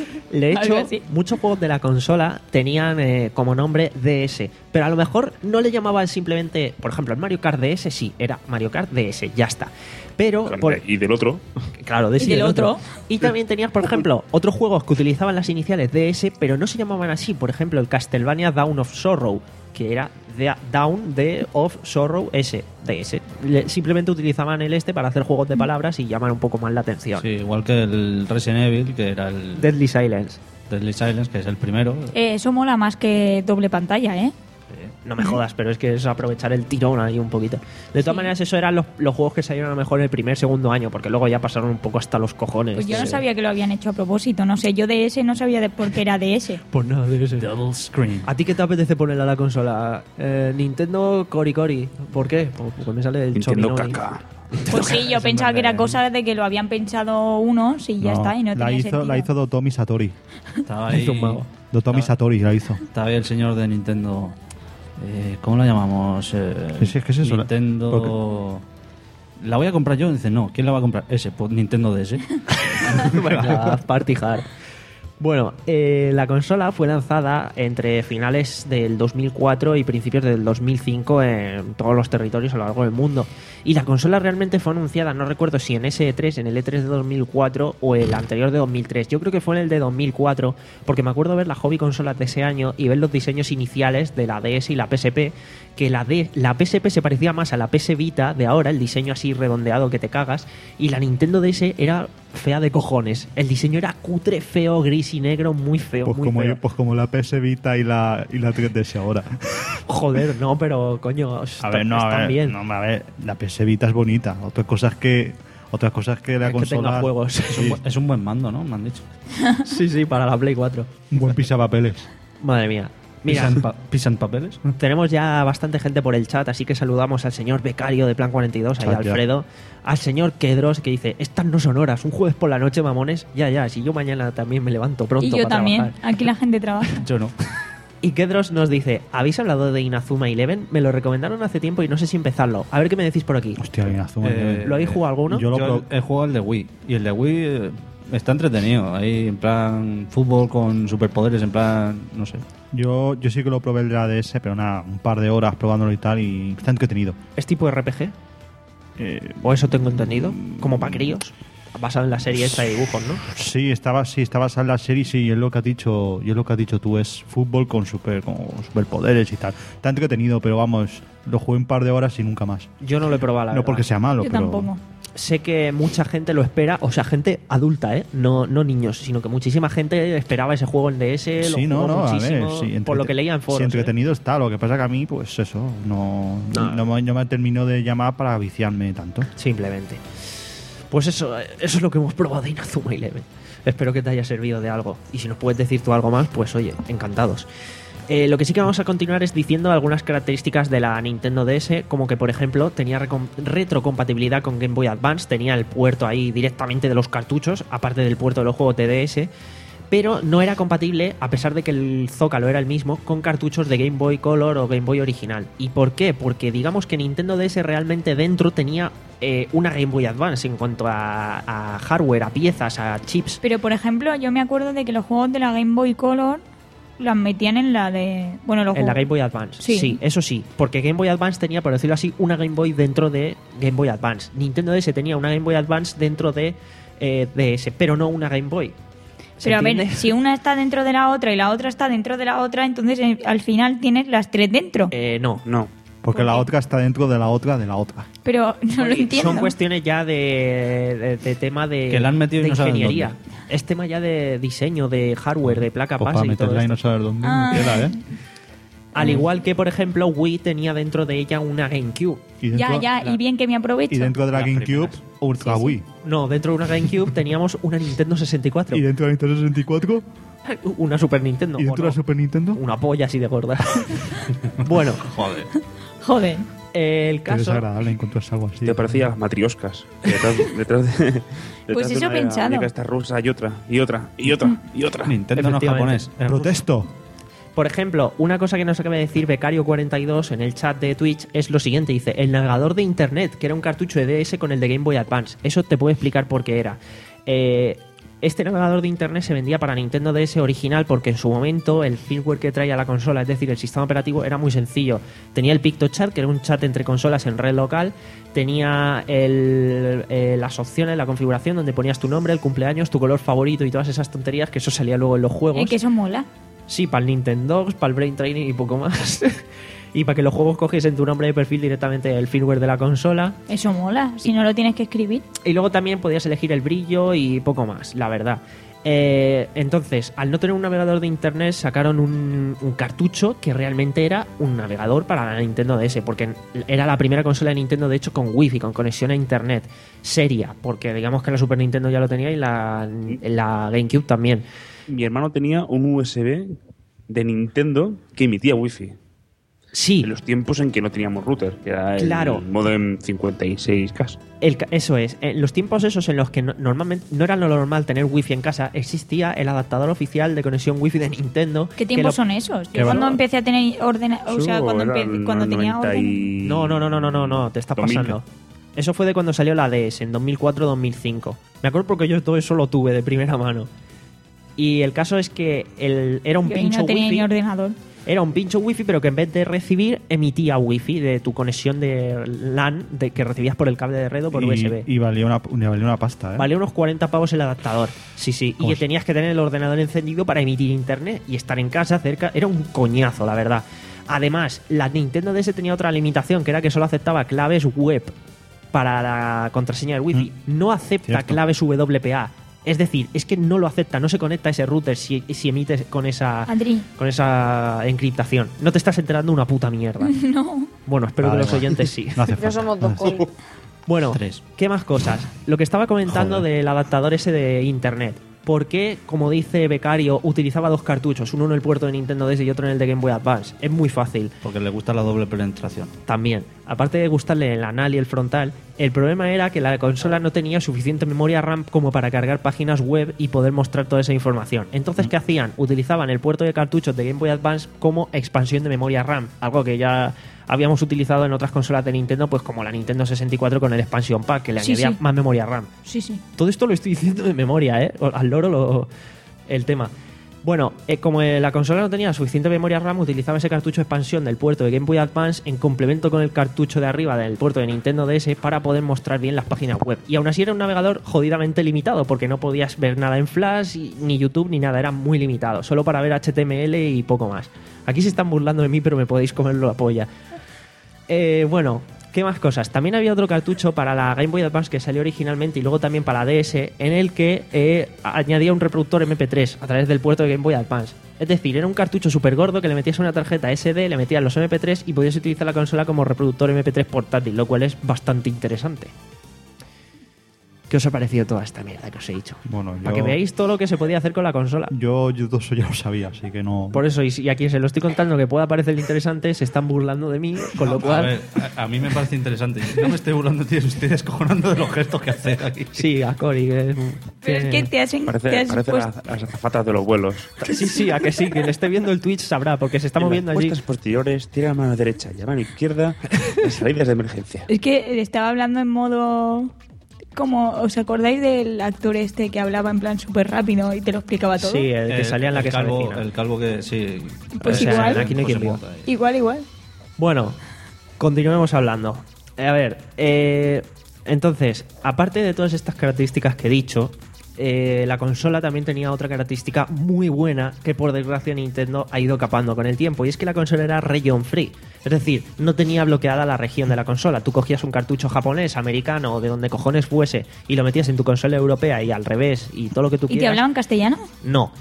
De Algo hecho, así. muchos juegos de la consola tenían eh, como nombre D S, pero a lo mejor no le llamaban simplemente, por ejemplo, el Mario Kart D S, sí, era Mario Kart D S, ya está. Pero, por- Y del otro, claro, D S Y del otro. Y también tenías, por ejemplo, otros juegos que utilizaban las iniciales D S, pero no se llamaban así. Por ejemplo, el Castlevania Dawn of Sorrow, que era de- Down de of Sorrow S, D S. Le- Simplemente utilizaban el este para hacer juegos de palabras y llamar un poco más la atención. Sí, igual que el Resident Evil, que era el Deadly Silence. Deadly Silence, que es el primero. Eh, eso mola más que doble pantalla, ¿eh? No me jodas, pero es que es aprovechar el tirón ahí un poquito. De todas Sí. maneras, eso eran los, los juegos que salieron a lo mejor el primer, segundo año, porque luego ya pasaron un poco hasta los cojones. Pues yo no de- sabía que lo habían hecho a propósito, no sé, yo D S no sabía de por qué era D S. Pues nada, de ese. Double Screen. ¿A ti qué te apetece ponerle a la consola? Eh, Nintendo Cori Cori. ¿Por qué? Pues porque me sale el Nintendo chomino ahí. caca. Pues sí, yo pensaba que era cosa de que lo habían pensado unos y ya No, está, y no la tenía hizo, sentido. la hizo Dotomi Satori. Estaba ahí, Hizo un mago. Dotomi Satori la hizo. estaba ahí el señor de Nintendo. Eh, ¿Cómo lo llamamos? Eh, Sí, sí, es que es eso, Nintendo. La voy a comprar yo. Dice, no, ¿quién la va a comprar? Ese, pues Nintendo D S. Venga, party hard. Bueno, eh, la consola fue lanzada entre finales del dos mil cuatro y principios del dos mil cinco en todos los territorios a lo largo del mundo. Y la consola realmente fue anunciada, no recuerdo si en ese E tres, en el E tres de dos mil cuatro o el anterior de dos mil tres. Yo creo que fue en el de dos mil cuatro, porque me acuerdo ver las hobby consolas de ese año y ver los diseños iniciales de la D S y la P S P, que la, D, la P S P se parecía más a la P S Vita de ahora, el diseño así redondeado que te cagas, y la Nintendo D S era fea de cojones. El diseño era cutre, feo, gris y negro, muy feo, Pues muy como, feo. pues como la P S Vita y la, y la tres D S ahora. Joder, no, pero coño, A está- ver, no, a están ver, bien. no, a ver, la P S Vita es bonita. Otras cosas que, otras cosas que la Es que consola. tenga juegos. Es, un, bu- es un buen mando, ¿no? Me han dicho. Sí, sí, para la Play cuatro. Un buen pisapapeles. Madre mía. Mira, ¿Pisan, pa- pisan papeles? tenemos ya bastante gente por el chat, así que saludamos al señor becario de Plan cuarenta y dos, ahí Chat ya. Alfredo, al señor Kedros, que dice, estas no son horas, un jueves por la noche, mamones. Ya, ya, si yo mañana también me levanto pronto Y yo para también, trabajar. aquí la gente trabaja. Yo no. Y Kedros nos dice, ¿habéis hablado de Inazuma Eleven? Me lo recomendaron hace tiempo y no sé si empezarlo. A ver qué me decís por aquí. Hostia, bien, Azuma. Eh, ¿Lo habéis jugado alguno? yo lo Yo pro- he jugado el de Wii. Y el de Wii eh, está entretenido. Ahí en plan fútbol con superpoderes, en plan, no sé. yo, yo sí que lo probé el de la D S, pero nada, un par de horas probándolo y tal, y está entretenido. ¿Es tipo R P G? Eh, ¿O eso tengo entendido? ¿Como para críos? Basado en la serie esta de dibujos, ¿no? sí, estaba, sí, estaba en la serie, sí, y es lo que has dicho, y es lo que has dicho tú, es fútbol con super, con superpoderes y tal. Está entretenido, pero vamos, lo jugué un par de horas y nunca más. Yo no lo he probado, la No verdad. porque sea malo, Yo pero. tampoco. Sé que mucha gente lo espera, o sea, gente adulta, ¿eh? No, no niños, sino que muchísima gente esperaba ese juego en D S, lo Sí, no, jugó no, a ver, muchísimo, sí, por lo entrete- que leía en foros. sí, ¿eh? entretenido está, lo que pasa que a mí, pues eso, no, No. no, me, no me terminó de llamar para viciarme tanto. Simplemente. Pues eso, eso es lo que hemos probado de Inazuma Eleven. Espero que te haya servido de algo. Y si nos puedes decir tú algo más, pues oye, encantados. Eh, lo que sí que vamos a continuar es diciendo algunas características de la Nintendo D S, como que por ejemplo tenía recom- retrocompatibilidad con Game Boy Advance, tenía el puerto ahí directamente de los cartuchos, aparte del puerto de los juegos de D S, pero no era compatible, a pesar de que el zócalo era el mismo, con cartuchos de Game Boy Color o Game Boy original. ¿Y por qué? Porque digamos que Nintendo D S realmente dentro tenía eh, una Game Boy Advance en cuanto a, a hardware, a piezas, a chips. Pero, por ejemplo, yo me acuerdo de que los juegos de la Game Boy Color las metían en la de... Bueno, los En la juegos- Game Boy Advance. Sí. eso sí. Porque Game Boy Advance tenía, por decirlo así, una Game Boy dentro de Game Boy Advance. Nintendo D S tenía una Game Boy Advance dentro de eh, D S, pero no una Game Boy. ¿Se Pero a ver, entiende? si una está dentro de la otra y la otra está dentro de la otra, entonces eh, al final tienes las tres dentro. Eh, no. No. Porque ¿Por la qué? otra está dentro de la otra de la otra. Pero no lo entiendo. Son cuestiones ya de, de- de tema de, Que la han metido y de no saben ingeniería. dónde. Es tema ya de diseño, de hardware, de placa Pues base para y todo meterla y esto. no saber dónde Ah. queda, ¿eh? Al igual que, por ejemplo, Wii tenía dentro de ella una GameCube. Y Ya, dentro, ya, y bien que me aprovecho. y dentro de la Las GameCube, primeras. Ultra Sí, sí. Wii. No, dentro de una GameCube teníamos una Nintendo sesenta y cuatro. Y dentro de la Nintendo sesenta y cuatro. Una Super Nintendo. y dentro ¿o de la no? Super Nintendo. Una polla así de gorda. Bueno, Joder. Joder. el Qué caso... desagradable encontrarse algo así. Te parecía a las matrioscas. que Detrás, detrás de, detrás Pues de eso una he pensado. muñeca esta rusa y otra, y otra, y otra, y otra. Nintendo no es Efectivamente. japonés. es ruso. Protesto. Por ejemplo, una cosa que nos acaba de decir Becario cuarenta y dos en el chat de Twitch es lo siguiente. Dice, el navegador de internet, que era un cartucho de D S con el de Game Boy Advance. Eso te puedo explicar por qué era. Eh, este navegador de internet se vendía para Nintendo D S original porque en su momento el firmware que traía la consola, es decir, el sistema operativo, era muy sencillo. Tenía el PictoChat, que era un chat entre consolas en red local. Tenía el, eh, las opciones, la configuración, donde ponías tu nombre, el cumpleaños, tu color favorito y todas esas tonterías, que eso salía luego en los juegos. Eh, que eso mola. Sí, para el Nintendo, para el Brain Training y poco más. Y para que los juegos cogiesen tu nombre de perfil directamente el firmware de la consola. Eso mola. Si no lo tienes que escribir. Y luego también podías elegir el brillo y poco más, la verdad. Eh, entonces, al no tener un navegador de internet, sacaron un, un cartucho que realmente era un navegador para la Nintendo D S, porque era la primera consola de Nintendo, de hecho, con Wi-Fi, con conexión a internet seria, porque digamos que la Super Nintendo ya lo tenía y la, la GameCube también. Mi hermano tenía un U S B de Nintendo que emitía Wi-Fi. Sí, En los tiempos en que no teníamos router, que era el Claro. modem cincuenta y seis K. El ca- eso es. En los tiempos esos en los que no- normalmente no era lo normal tener wifi en casa, existía el adaptador oficial de conexión wifi de Nintendo. ¿Qué que tiempos lo- son esos? que Yo cuando lo- empecé a tener orden, o sea, cuando, Era empe- el cuando tenía noventa orden. y- No, no, no, no, no, no, no, te está dos mil. pasando. Eso fue de cuando salió la D S, en dos mil cuatro dos mil cinco. Me acuerdo porque yo todo eso lo tuve de primera mano. Y el caso es que el, era un Yo ahí pincho no tenía wifi. ni ordenador. Era un pincho wifi, pero que en vez de recibir, emitía wifi de tu conexión de LAN de, que recibías por el cable de red o por y, U S B. y valía una, y valía una pasta, ¿eh? Valía unos cuarenta pavos el adaptador. Sí, sí. Y Pues- tenías que tener el ordenador encendido para emitir internet y estar en casa cerca. Era un coñazo, la verdad. Además, la Nintendo D S tenía otra limitación, que era que solo aceptaba claves web para la contraseña del Wi-Fi. No acepta Cierto. claves W P A. Es decir, es que no lo acepta, no se conecta a ese router si, si emites con esa, Adri. con esa encriptación. No te estás enterando una puta mierda. No. Bueno, espero Vale, que los vale. oyentes sí. No hace Ya falta. somos dos colis. Bueno, Tres. ¿qué más cosas? Lo que estaba comentando Joder. del adaptador ese de internet. ¿Por qué, como dice Becario, utilizaba dos cartuchos? Uno en el puerto de Nintendo D S y otro en el de Game Boy Advance. Es muy fácil. Porque le gusta la doble penetración. También, aparte de gustarle el anal y el frontal, el problema era que la consola no tenía suficiente memoria RAM como para cargar páginas web y poder mostrar toda esa información. Entonces, ¿qué hacían? Utilizaban el puerto de cartuchos de Game Boy Advance como expansión de memoria RAM, algo que ya habíamos utilizado en otras consolas de Nintendo, pues como la Nintendo sesenta y cuatro con el Expansion Pack, que le Sí, añadía sí. más memoria RAM. Sí, sí. Todo esto lo estoy diciendo de memoria, ¿eh? Al loro lo- el tema. Bueno, eh, como eh, la consola no tenía suficiente memoria RAM, utilizaba ese cartucho de expansión del puerto de Game Boy Advance en complemento con el cartucho de arriba del puerto de Nintendo D S para poder mostrar bien las páginas web. Y aún así era un navegador jodidamente limitado porque no podías ver nada en Flash, y- ni YouTube, ni nada. Era muy limitado, solo para ver H T M L y poco más. Aquí se están burlando de mí, pero me podéis comerlo la polla. Eh, bueno, ¿qué más cosas? También había otro cartucho para la Game Boy Advance que salió originalmente y luego también para la D S, en el que eh, añadía un reproductor M P tres a través del puerto de Game Boy Advance. Es decir, era un cartucho súper gordo que le metías una tarjeta S D, le metías los M P tres y podías utilizar la consola como reproductor M P tres portátil, lo cual es bastante interesante. ¿Qué os ha parecido toda esta mierda que os he dicho? Bueno, yo, Para que veáis todo lo que se podía hacer con la consola. yo, yo todo eso ya lo sabía, así que no. Por eso, y, si- y a quien se lo estoy contando que pueda parecer interesante, se están burlando de mí, con lo A cual... ver, a, a mí me parece interesante. No me estoy burlando, tío, estoy descojonando de los gestos que hace aquí. Sí, a Cory. Que es- Pero es que te has, Parece, te has parece puesto- las, las azafatas de los vuelos. Sí, sí, a que sí, que le esté viendo el Twitch sabrá, porque se está En las moviendo allí. puestas posteriores, tira la mano derecha y la mano izquierda en salidas de emergencia. Es que estaba hablando en modo... Como, ¿os acordáis del actor este que hablaba en plan súper rápido y te lo explicaba todo? Sí, el que Eh, salía en la el que se calvo, avecina. El calvo que, sí. Pues O sea, igual. aquí no hay quien viva. Monta ahí. Igual, igual. Bueno, continuemos hablando. Eh, A ver, eh, entonces, aparte de todas estas características que he dicho, eh, la consola también tenía otra característica muy buena que por desgracia Nintendo ha ido capando con el tiempo, y es que la consola era region free. Es decir, no tenía bloqueada la región de la consola. Tú cogías un cartucho japonés, americano o de donde cojones fuese y lo metías en tu consola europea y al revés y todo lo que tú ¿Y te quieras. hablaban castellano? No.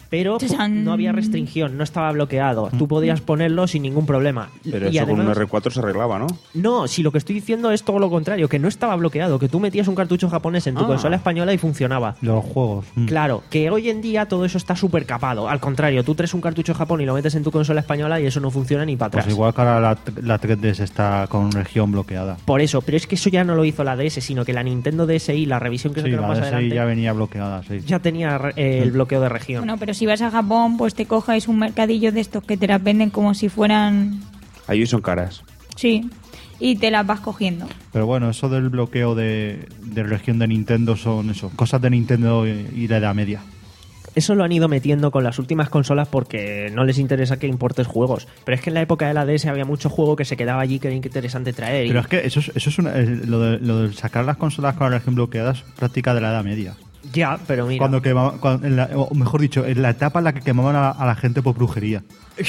pero ¡Chachán! no había restricción, no estaba bloqueado. Tú podías ponerlo sin ningún problema. Pero y eso con un además, erre cuatro se arreglaba, ¿no? no, si lo que estoy diciendo es todo lo contrario, que no estaba bloqueado, que tú metías un cartucho japonés en tu Ah. consola española y funcionaba. Los juegos. mm. Claro, que hoy en día todo eso está súper capado. Al contrario, tú traes un cartucho Japón y lo metes en tu consola española y eso no funciona ni para atrás. Pues igual que ahora la, la tres D S está con región bloqueada. Por eso, pero es que eso ya no lo hizo la D S, sino que la Nintendo D S i, la revisión que Sí, sacaron la más D S I adelante, ya ya, venía bloqueada, sí. tenía eh, el bloqueo de región. Bueno, pero si vas a Japón, pues te coges un mercadillo de estos que te las venden como si fueran... Allí son caras. Sí, y te las vas cogiendo. Pero bueno, eso del bloqueo de, de región de Nintendo son eso, cosas de Nintendo y la edad media. Eso lo han ido metiendo con las últimas consolas porque no les interesa que importes juegos. Pero es que en la época de la D S había mucho juego que se quedaba allí que era interesante traer. y- Pero es que eso es, eso es una- eh, lo, de, lo de sacar las consolas con la región bloqueada es práctica de la edad media. Ya, pero mira. Cuando quema- cuando- en la- o mejor dicho, en la etapa en la que quemaban a, a la gente por brujería.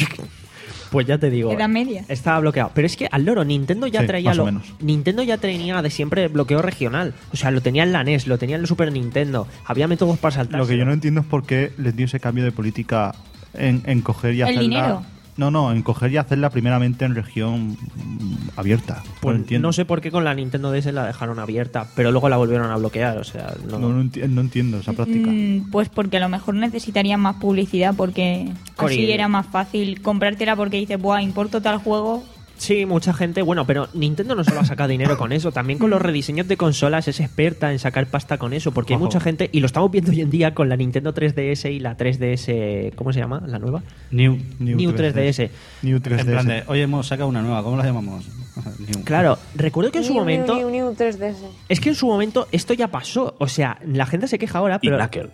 Pues ya te digo. Edad media. Estaba bloqueado. Pero es que al loro, Nintendo ya Sí, traía más o lo. menos. Nintendo ya tenía de siempre bloqueo regional. O sea, lo tenía en la N E S, lo tenía en el Super Nintendo. Había métodos para saltar. Lo que yo no entiendo es por qué les dio ese cambio de política en, en coger y ¿El hacerla. dinero? No, no, en coger y hacerla primeramente en región mm, abierta. No Pues lo entiendo. no sé por qué con la Nintendo D S la dejaron abierta, pero luego la volvieron a bloquear. O sea, no. No, no enti- no entiendo esa práctica. Mm, pues porque a lo mejor necesitarían más publicidad, porque Cori. así era más fácil comprártela porque dices, buah, importo tal juego. Sí, mucha gente. Bueno, pero Nintendo no solo ha sacado dinero con eso, también con los rediseños de consolas es experta en sacar pasta con eso, porque hay Ojo. mucha gente, y lo estamos viendo hoy en día con la Nintendo tres D S y la tres D S. ¿Cómo se llama? ¿La nueva? New. New tres D S. New tres En D S. plan de, oye, hemos sacado una nueva, ¿cómo la llamamos? New. Claro, recuerdo que en su New, momento. New, New, New tres D S. Es que en su momento esto ya pasó. O sea, la gente se queja ahora, Y pero. Knuckles.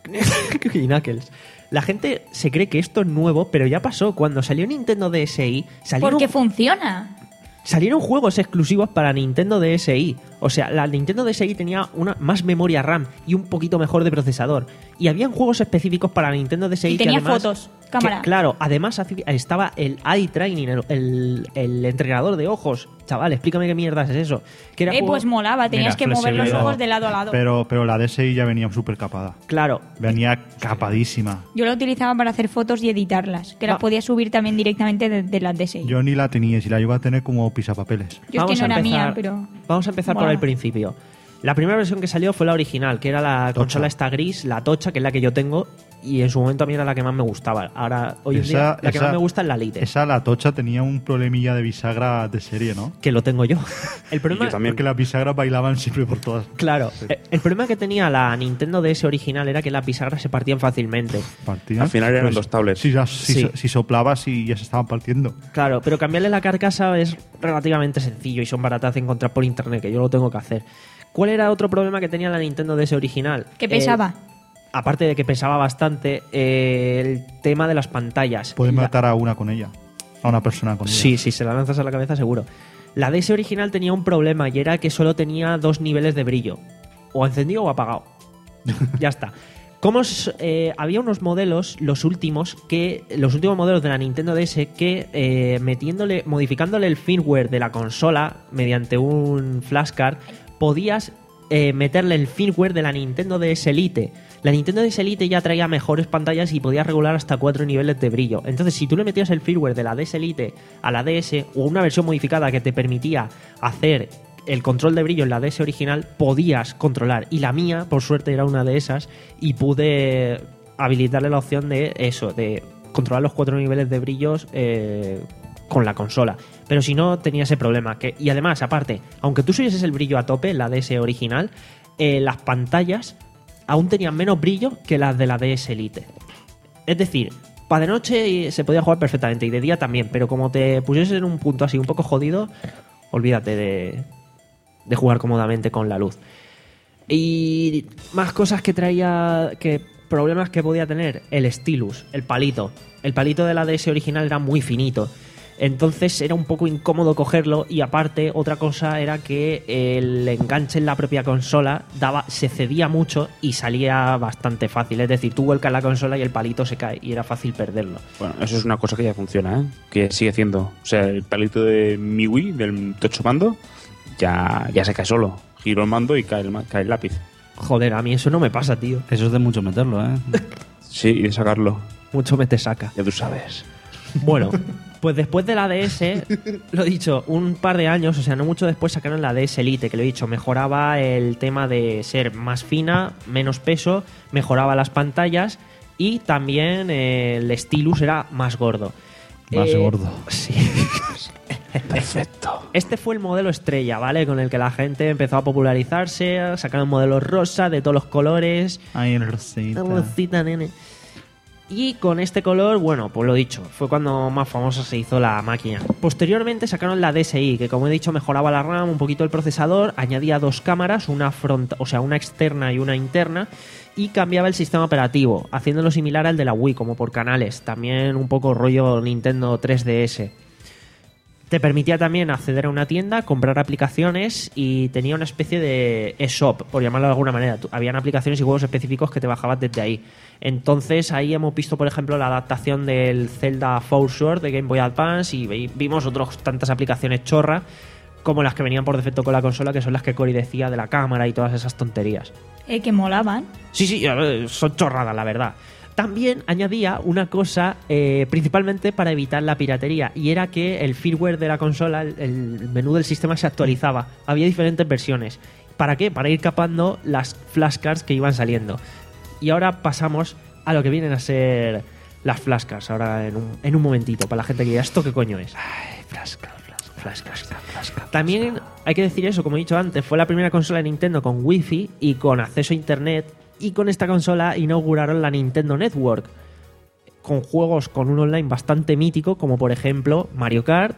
Y Knuckles. La gente se cree que esto es nuevo, pero ya pasó. Cuando salió Nintendo D S i, salieron, Porque funciona. salieron juegos exclusivos para Nintendo D S i. O sea, la Nintendo D S i tenía una más memoria RAM y un poquito mejor de procesador. Y habían juegos específicos para Nintendo D S i Y que tenía además- fotos, que, cámara. claro, además haci- estaba el eye training, el, el, el entrenador de ojos. Chaval, explícame qué mierdas es eso. Que era Eh, juego- pues molaba, tenías Mira, que mover los flexibilidad. ojos de lado a lado. Pero, pero la D S I ya venía súper capada. Claro, Venía capadísima. Yo la utilizaba para hacer fotos y editarlas, que Ah. las podía subir también directamente de, de las D S I. Yo ni la tenía y si la iba a tener como pisapapeles. Yo es que no era mía, pero... Vamos a empezar por Buah. el principio. La primera versión que salió fue la original, que era la Tocha. consola esta gris, la tocha, que es la que yo tengo, y en su momento a mí era la que más me gustaba. Ahora, hoy en Esa- día, la que esa- más me gusta es la Lite, Esa, la tocha, tenía un problemilla de bisagra de serie, ¿no? que lo tengo yo. El Y problema, yo también. Porque las bisagras bailaban siempre por todas. claro, eh, el problema que tenía la Nintendo D S original era que las bisagras se partían fácilmente. Partían. Al final eran dos tablets. Si, las- si, Sí. si soplabas y ya se estaban partiendo. Claro, pero cambiarle la carcasa es relativamente sencillo y son baratas de encontrar por internet, que yo lo tengo que hacer. ¿Cuál era otro problema que tenía la Nintendo D S original? Que Eh, pesaba. aparte de que pesaba bastante, eh, el tema de las pantallas. Puedes La- matar a una con ella. A una persona con ella. Sí, si se la lanzas a la cabeza, seguro. La D S original tenía un problema y era que solo tenía dos niveles de brillo. O encendido o apagado. Ya está. Como s- eh, había unos modelos, los últimos, que los últimos modelos de la Nintendo D S que eh, metiéndole, modificándole el firmware de la consola mediante un flashcard, podías eh, meterle el firmware de la Nintendo D S Lite. La Nintendo D S Lite ya traía mejores pantallas y podía regular hasta cuatro niveles de brillo. Entonces, si tú le metías el firmware de la D S Lite a la D S o una versión modificada que te permitía hacer el control de brillo en la D S original, podías controlar. Y la mía, por suerte, era una de esas y pude habilitarle la opción de eso, de controlar los cuatro niveles de brillos eh, con la consola. Pero si no, tenía ese problema. Que, y además, aparte, aunque tú subieses el brillo a tope en la D S original, eh, las pantallas aún tenían menos brillo que las de la D S Lite. Es decir, para de noche se podía jugar perfectamente y de día también, pero como te pusieses en un punto así un poco jodido, olvídate de, de jugar cómodamente con la luz. Y más cosas que traía, que problemas que podía tener, el stylus, el palito. El palito de la D S original era muy finito. Entonces era un poco incómodo cogerlo y aparte otra cosa era que el enganche en la propia consola daba, se cedía mucho y salía bastante fácil. Es decir, tú vuelcas la consola y el palito se cae y era fácil perderlo. Bueno, eso es una cosa que ya funciona, ¿eh? Que sigue haciendo. O sea, el palito de mi Wii, del tocho mando, ya, ya se cae solo. Giro el mando y cae el, ma- cae el lápiz. Joder, a mí eso no me pasa, tío. Eso es de mucho meterlo, ¿eh? Sí, y de sacarlo. Mucho me te saca. Ya tú sabes. Bueno, pues después de la D S, lo he dicho, un par de años, o sea, no mucho después sacaron la D S Lite, que lo he dicho, mejoraba el tema de ser más fina, menos peso, mejoraba las pantallas y también eh, el stylus era más gordo. Más Eh, gordo. Sí. Perfecto. Este fue el modelo estrella, ¿vale? Con el que la gente empezó a popularizarse, sacaron modelos rosa de todos los colores. Ay, el rosita. Rosita, nene. Y con este color, bueno, pues lo dicho, fue cuando más famosa se hizo la máquina. Posteriormente sacaron la D S i, que como he dicho mejoraba la RAM, un poquito el procesador, añadía dos cámaras, una fronta, o sea, una externa y una interna, y cambiaba el sistema operativo, haciéndolo similar al de la Wii, como por canales, también un poco rollo Nintendo tres D S. Te permitía también acceder a una tienda, comprar aplicaciones y tenía una especie de eShop, por llamarlo de alguna manera. Tú- Habían aplicaciones y juegos específicos que te bajabas desde ahí. Entonces ahí hemos visto, por ejemplo, la adaptación del Zelda Four Sword de Game Boy Advance y vi- vimos otras tantas aplicaciones chorra como las que venían por defecto con la consola, que son las que Cory decía de la cámara y todas esas tonterías. Eh, que molaban. Sí, sí, eh, son chorradas, la verdad. También añadía una cosa eh, principalmente para evitar la piratería, y era que el firmware de la consola, el, el menú del sistema se actualizaba. Había diferentes versiones. ¿Para qué? Para ir capando las flashcards que iban saliendo. Y ahora pasamos a lo que vienen a ser las flashcards, ahora en un, en un momentito, para la gente que diga, ¿esto qué coño es? Ay, flashcards, flashcards, flashcards. También hay que decir eso, como he dicho antes, fue la primera consola de Nintendo con Wi-Fi y con acceso a Internet. Y con esta consola inauguraron la Nintendo Network, con juegos con un online bastante mítico, como por ejemplo Mario Kart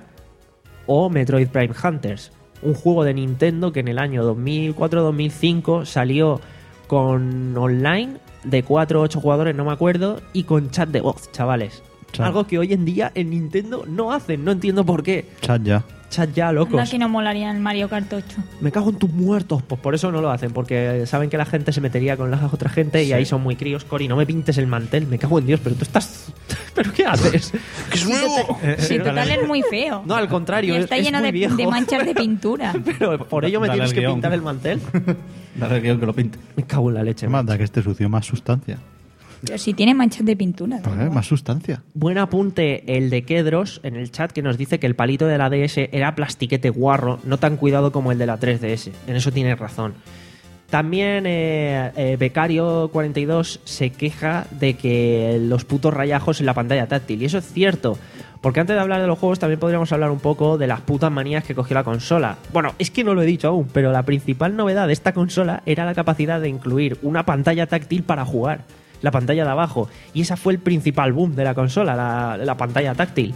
o Metroid Prime Hunters. Un juego de Nintendo que en el año dos mil cuatro dos mil cinco salió con online de cuatro o ocho jugadores, no me acuerdo, y con chat de voz, chavales. Chat. Algo que hoy en día en Nintendo no hacen, no entiendo por qué. Chat ya. Chat ya, Anda locos. que no molaría el Mario Kart ocho. Me cago en tus muertos. Pues por eso no lo hacen, porque saben que la gente se metería con la otra gente y ahí son muy críos. Cory, no me pintes el mantel, me cago en Dios, pero tú estás... ¿Pero qué haces? ¡Que es nuevo! Sí, total es muy feo. No, al contrario, Y es, está es lleno muy de, viejo. de manchas de pintura. Pero por ello me Dale tienes al que guión. pintar el mantel. Dale al guión que lo pinte. Me cago en la leche. ¿Qué más da que este sucio? Más sustancia. Pero si tiene manchas de pintura. A ver, más sustancia. Buen apunte el de Kedros en el chat, que nos dice que el palito de la D S era plastiquete guarro, no tan cuidado como el de la tres D S. En eso tienes razón. También eh, eh, Becario cuarenta y dos se queja de que los putos rayajos en la pantalla táctil. Y eso es cierto, porque antes de hablar de los juegos también podríamos hablar un poco de las putas manías que cogió la consola. Bueno, es que no lo he dicho aún, pero la principal novedad de esta consola era la capacidad de incluir una pantalla táctil para jugar. La pantalla de abajo. Y esa fue el principal boom de la consola, la, la pantalla táctil.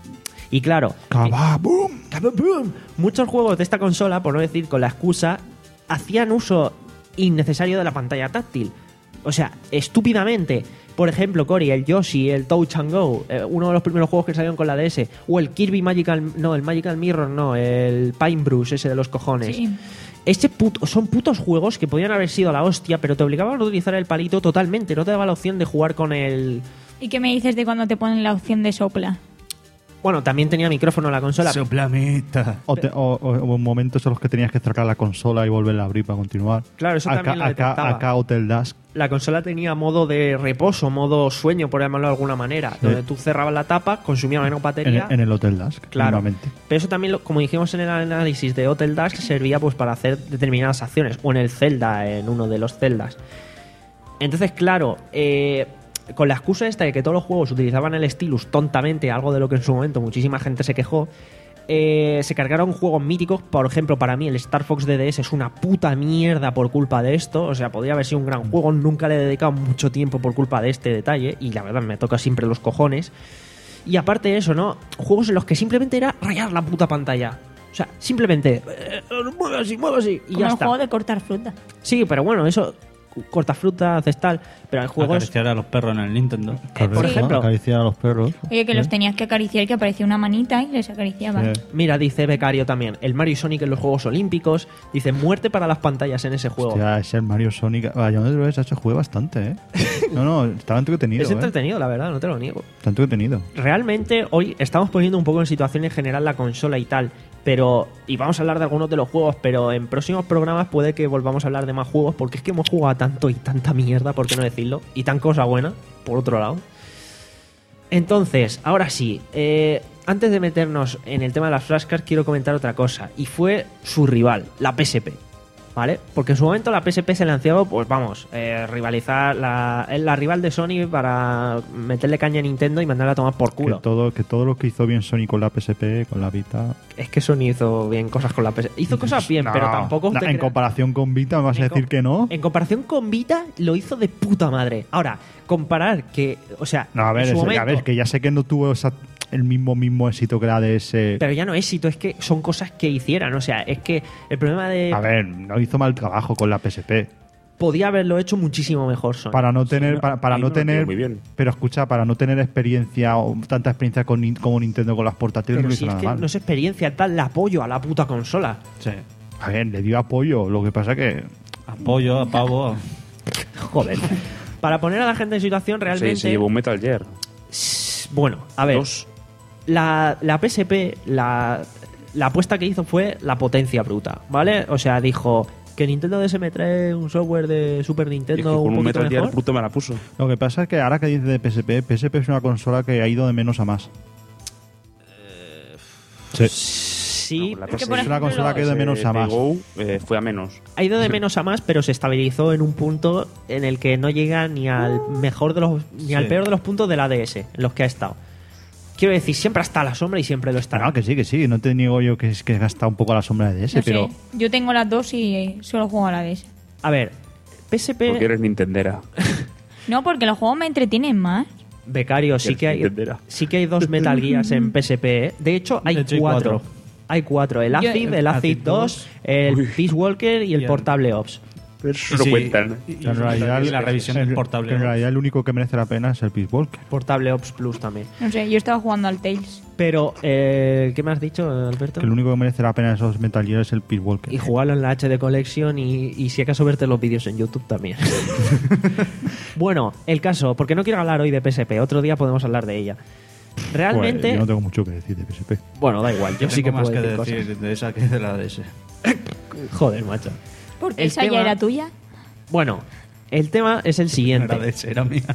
Y claro, ¡Cababum! ¡Kaboom! Muchos juegos de esta consola, por no decir con la excusa, hacían uso innecesario de la pantalla táctil. O sea, estúpidamente. Por ejemplo, Cory, el Yoshi, el Touch and Go, eh, uno de los primeros juegos que salieron con la D S, o el Kirby Magical, no, el Magical Mirror, no, el Pine Brush, ese de los cojones. Sí. Este puto, son putos juegos que podían haber sido la hostia, pero te obligaban a utilizar el palito totalmente, no te daba la opción de jugar con el... ¿Y qué me dices de cuando te ponen la opción de sopla? Bueno, también tenía micrófono la consola. Soplamita. O, te- o- o- o momentos en los que tenías que cerrar la consola y volverla a abrir para continuar. Claro, eso acá, también lo acá, detectaba. acá Hotel Dusk. La consola tenía modo de reposo, modo sueño, por llamarlo de alguna manera, donde tú cerrabas la tapa, consumía menos En, batería. el- en el Hotel Dusk, Claro. normalmente. Pero eso también, lo- como dijimos en el análisis de Hotel Dusk, servía pues para hacer determinadas acciones. O en el Zelda, en uno de los Zeldas. Entonces, claro, eh, con la excusa esta de que todos los juegos utilizaban el stylus tontamente, algo de lo que en su momento muchísima gente se quejó, eh, se cargaron juegos míticos. Por ejemplo, para mí el Star Fox D D S es una puta mierda por culpa de esto. O sea, podría haber sido un gran juego, nunca le he dedicado mucho tiempo por culpa de este detalle, y la verdad me toca siempre los cojones. Y aparte de eso, ¿no? Juegos en los que simplemente era rayar la puta pantalla. O sea, simplemente eh, mueve así, mueve así y Como ya el está. juego de cortar fruta. Sí, pero bueno, eso corta fruta, haces tal, pero hay juegos... Acariciar a los perros en el Nintendo. Eh, por ejemplo, Acariciar a los perros. Oye, que los tenías que acariciar, que aparecía una manita y les acariciaba. Sí. mira, dice Becario también, el Mario y Sonic en los Juegos Olímpicos, dice muerte para las pantallas en ese juego. Hostia, ese Mario Sonic. Vaya, no te lo ves, se juega bastante, ¿eh? No, no, estaba entretenido. Es ¿eh? entretenido, la verdad, no te lo niego. Está entretenido. Realmente hoy estamos poniendo un poco en situación en general la consola y tal, pero y vamos a hablar de algunos de los juegos, pero en próximos programas puede que volvamos a hablar de más juegos, porque es que hemos jugado tanto y tanta mierda, por qué no decirlo, y tan cosa buena, por otro lado. Entonces, ahora sí, eh, antes de meternos en el tema de las flashcards, quiero comentar otra cosa. Y fue su rival, la P S P. ¿Vale? Porque en su momento la P S P se lanzó, pues vamos, eh, rivalizar, la, la rival de Sony para meterle caña a Nintendo y mandarla a tomar por culo. Que todo, que todo lo que hizo bien Sony con la P S P, con la Vita... Es que Sony hizo bien cosas con la P S P. Hizo cosas bien, No, pero tampoco... no, te en creas- comparación con Vita, ¿me vas a En decir com- que no? En comparación con Vita, lo hizo de puta madre. Ahora, comparar que... O sea, No, a ver, en su es- momento- a ver, que ya sé que no tuvo esa- el mismo mismo éxito que la D S. Pero ya no éxito, es que son cosas que hicieran. O sea, es que el problema de... A ver, no hizo mal trabajo con la P S P. Podía haberlo hecho muchísimo mejor Sony. Para no tener, no, para, para ahí no no lo entiendo tener, muy bien. pero escucha, para no tener experiencia o tanta experiencia con, Nin- como Nintendo con las portátiles, Pero no lo si hizo es nada que mal. no es experiencia, tal, le apoyo a la puta consola. Sí. A ver, le dio apoyo, lo que pasa que... Apoyo, a pavo. Joder. Para poner a la gente en situación Sí, realmente... se llevó un Metal Gear. Bueno, a ver, Dos. la, la P S P, la, la apuesta que hizo fue la potencia bruta, ¿vale? O sea, dijo que Nintendo D S me trae un software de Super Y es que Nintendo con un un poquito Metal Gear mejor. bruto me la puso. Lo que pasa es que ahora que dice de P S P, P S P es una consola que ha ido de menos a más. Sí. Sí, No, la Es que, P S P por es una ejemplo, consola que ha ido de menos a de más. Go, eh, fue a menos. ha ido de menos a más, pero se estabilizó en un punto en el que no llega ni al mejor de los ni al Sí. peor de los puntos de la D S en los que ha estado. Quiero decir, siempre está a la sombra y siempre lo estará. No, que sí, que sí, no te niego yo que es que gasta un poco a la sombra de D S, no sé, pero... yo tengo las dos y solo juego a la D S. A ver, P S P Porque eres Nintendera. No, porque los juegos me entretienen más. Becario, sí Eres que hay Nintendera. sí que hay dos Metal Gears en P S P. ¿eh? De hecho, hay De hecho, hay cuatro. cuatro. Hay cuatro. El Yo- Acid, el Acid Acid dos, el Uy. Peace Walker y el Y el- Portable Ops. Pero eso no Sí, cuentan. y- y- En realidad, y la revisión en- del portable. En realidad, el único que merece la pena es el Peace Walker. Portable Ops Plus también. No sé, yo estaba jugando al Tales. Pero, eh, ¿qué me has dicho, Alberto? Que el único que merece la pena de esos Metal Gear es el Peace Walker. Y jugarlo en la H D Collection y, y si acaso verte los vídeos en YouTube también. Bueno, el caso, porque no quiero hablar hoy de P S P, otro día podemos hablar de ella. Realmente, Pues, yo no tengo mucho que decir de P S P. bueno, da igual, yo Yo sí que tengo más puedo que decir, decir cosas. de esa que de la D S. Joder, macho. Porque El esa tema- ya era tuya. Bueno, el tema es el No siguiente. era D S, era mía.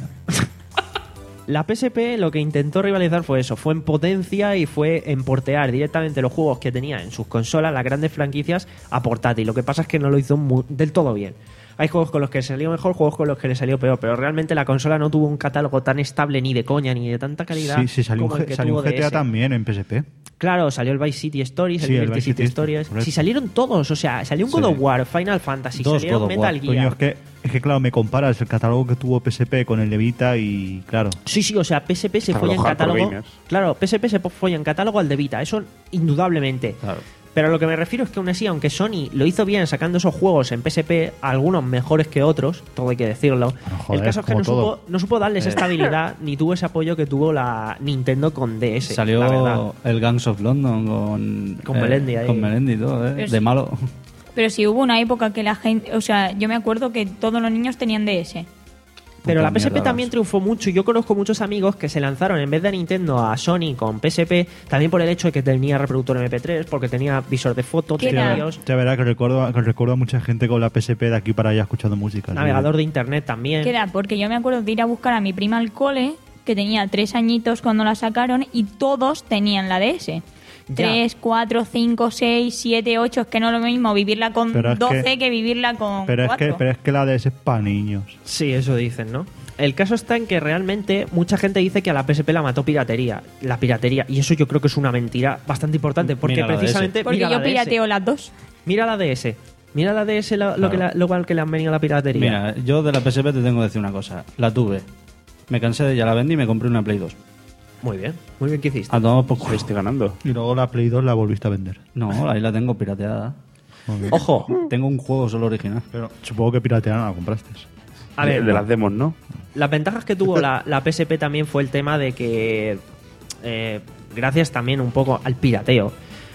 La P S P lo que intentó rivalizar fue eso, fue en potencia y fue en portear directamente los juegos que tenía en sus consolas, las grandes franquicias, a portátil. Lo que pasa es que no lo hizo mu- del todo bien. Hay juegos con los que le salió mejor, juegos con los que le salió peor, pero realmente la consola no tuvo un catálogo tan estable ni de coña ni de tanta calidad Sí, sí, salió un, como el G- que salió un tuvo G T A D S. también en P S P. Claro, salió el Vice City Stories, el Sí, el Liberty Vice City City, Stories. correcto. Si salieron todos, o sea, salió un God Sí. of War, Final Fantasy, Dos salieron God of Metal War. Gear. Coño, es que, es que claro, me comparas el catálogo que tuvo P S P con el de Vita y claro. Sí, sí, o sea, P S P se Para folla en los hardcore catálogo. gamers. Claro, P S P se po- folla en catálogo al de Vita, eso indudablemente. Claro. Pero a lo que me refiero es que aún así, aunque Sony lo hizo bien sacando esos juegos en P S P, algunos mejores que otros, todo hay que decirlo. joder, el caso es que como no todo. supo, no supo darles Eh. estabilidad ni tuvo ese apoyo que tuvo la Nintendo con D S. la verdad. Salió el Gangs of London con... Con Melendi ahí. Con Melendi y todo, ¿eh? Es- De malo. Pero sí hubo una época que la gente... O sea, yo me acuerdo que todos los niños tenían D S. Pero la Puta P S P mierda, también las- triunfó mucho. Yo conozco muchos amigos que se lanzaron en vez de a Nintendo a Sony con P S P, también por el hecho de que tenía reproductor M P tres, porque tenía visor de foto, ¿Qué tenía era? vídeos, Ya verás que recuerdo, que recuerdo a mucha gente con la P S P de aquí para allá escuchando música. ¿sí? navegador de internet también. ¿Qué era? Porque yo me acuerdo de ir a buscar a mi prima al cole, que tenía tres añitos cuando la sacaron, y todos tenían la D S. Ya. Tres, cuatro, cinco, seis, siete, ocho. Es que no es lo mismo vivirla con Pero es doce que- que, vivirla con Pero es, cuatro. que, pero es que la D S es para niños. Sí, eso dicen, ¿no? El caso está en que realmente mucha gente dice que a la P S P la mató piratería. La piratería. Y eso yo creo que es una mentira bastante importante. Porque Mira la D S. precisamente. Porque mira yo la D S. pirateo las dos. Mira la D S. Mira la D S, lo, lo que la- lo cual que le han venido a la piratería. Mira, yo de la P S P te tengo que decir una cosa. La tuve. Me cansé de ella, la vendí y me compré una Play dos. Muy bien. Muy bien que hiciste. A tomar por culo. Estoy ganando. Y luego la Play dos la volviste a vender. No, ahí la tengo pirateada. Ojo. Tengo un juego solo original. Pero supongo que pirateada no la compraste. A ver, de, de las demos, ¿no? las ventajas que tuvo la, la P S P también fue el tema de que, eh, gracias también un poco al pirateo,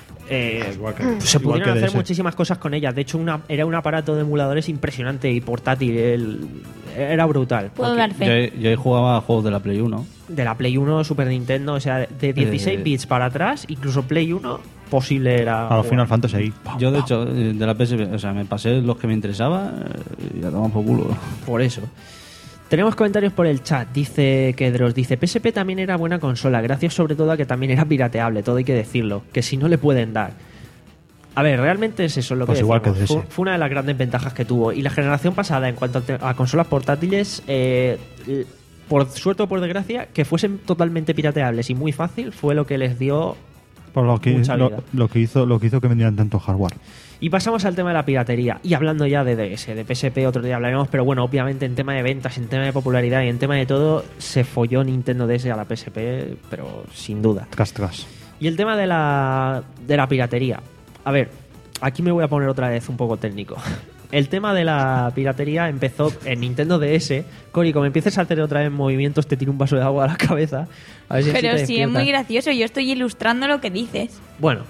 eh, Igual que- se igual pudieron que hacer D S. muchísimas cosas con ella. De hecho, una, era un aparato de emuladores impresionante y portátil. el- era brutal. Puedo Porque dar Yo, fe. ahí- yo ahí jugaba a juegos de la Play uno. de la Play uno, Super Nintendo, o sea, de dieciséis Eh, bits para atrás, incluso Play uno, posible era. A los jugar. Final Fantasy ahí. Yo, de hecho, eh, de la P S P, o sea, me pasé los que me interesaba eh, y a tomar por culo. Por eso. Tenemos comentarios por el chat. Dice Kedros, dice P S P también era buena consola, gracias sobre todo a que también era pirateable, todo hay que decirlo, que si no le pueden dar. A ver, realmente es eso lo que Pues igual decimos. que D S. Fue, fue una de las grandes ventajas que tuvo. Y la generación pasada, en cuanto a, te- a consolas portátiles, eh, l- por suerte o por desgracia, que fuesen totalmente pirateables y muy fácil, fue lo que les dio. Por lo que, Mucha lo, vida. lo que hizo lo que hizo que vendieran tanto hardware. Y pasamos al tema de la piratería. Y hablando ya de D S, de P S P, otro día hablaremos, pero bueno, obviamente en tema de ventas, en tema de popularidad y en tema de todo, se folló Nintendo D S a la P S P, pero sin duda. Tras, tras. Y el tema de la, de la piratería. A ver, aquí me voy a poner otra vez un poco técnico. El tema de la piratería empezó en Nintendo D S. Cori, como empieces a hacer otra vez movimientos, te tiro un vaso de agua a la cabeza. A ver si así Pero te sí, es despiertas. muy gracioso. Yo estoy ilustrando lo que dices. Bueno,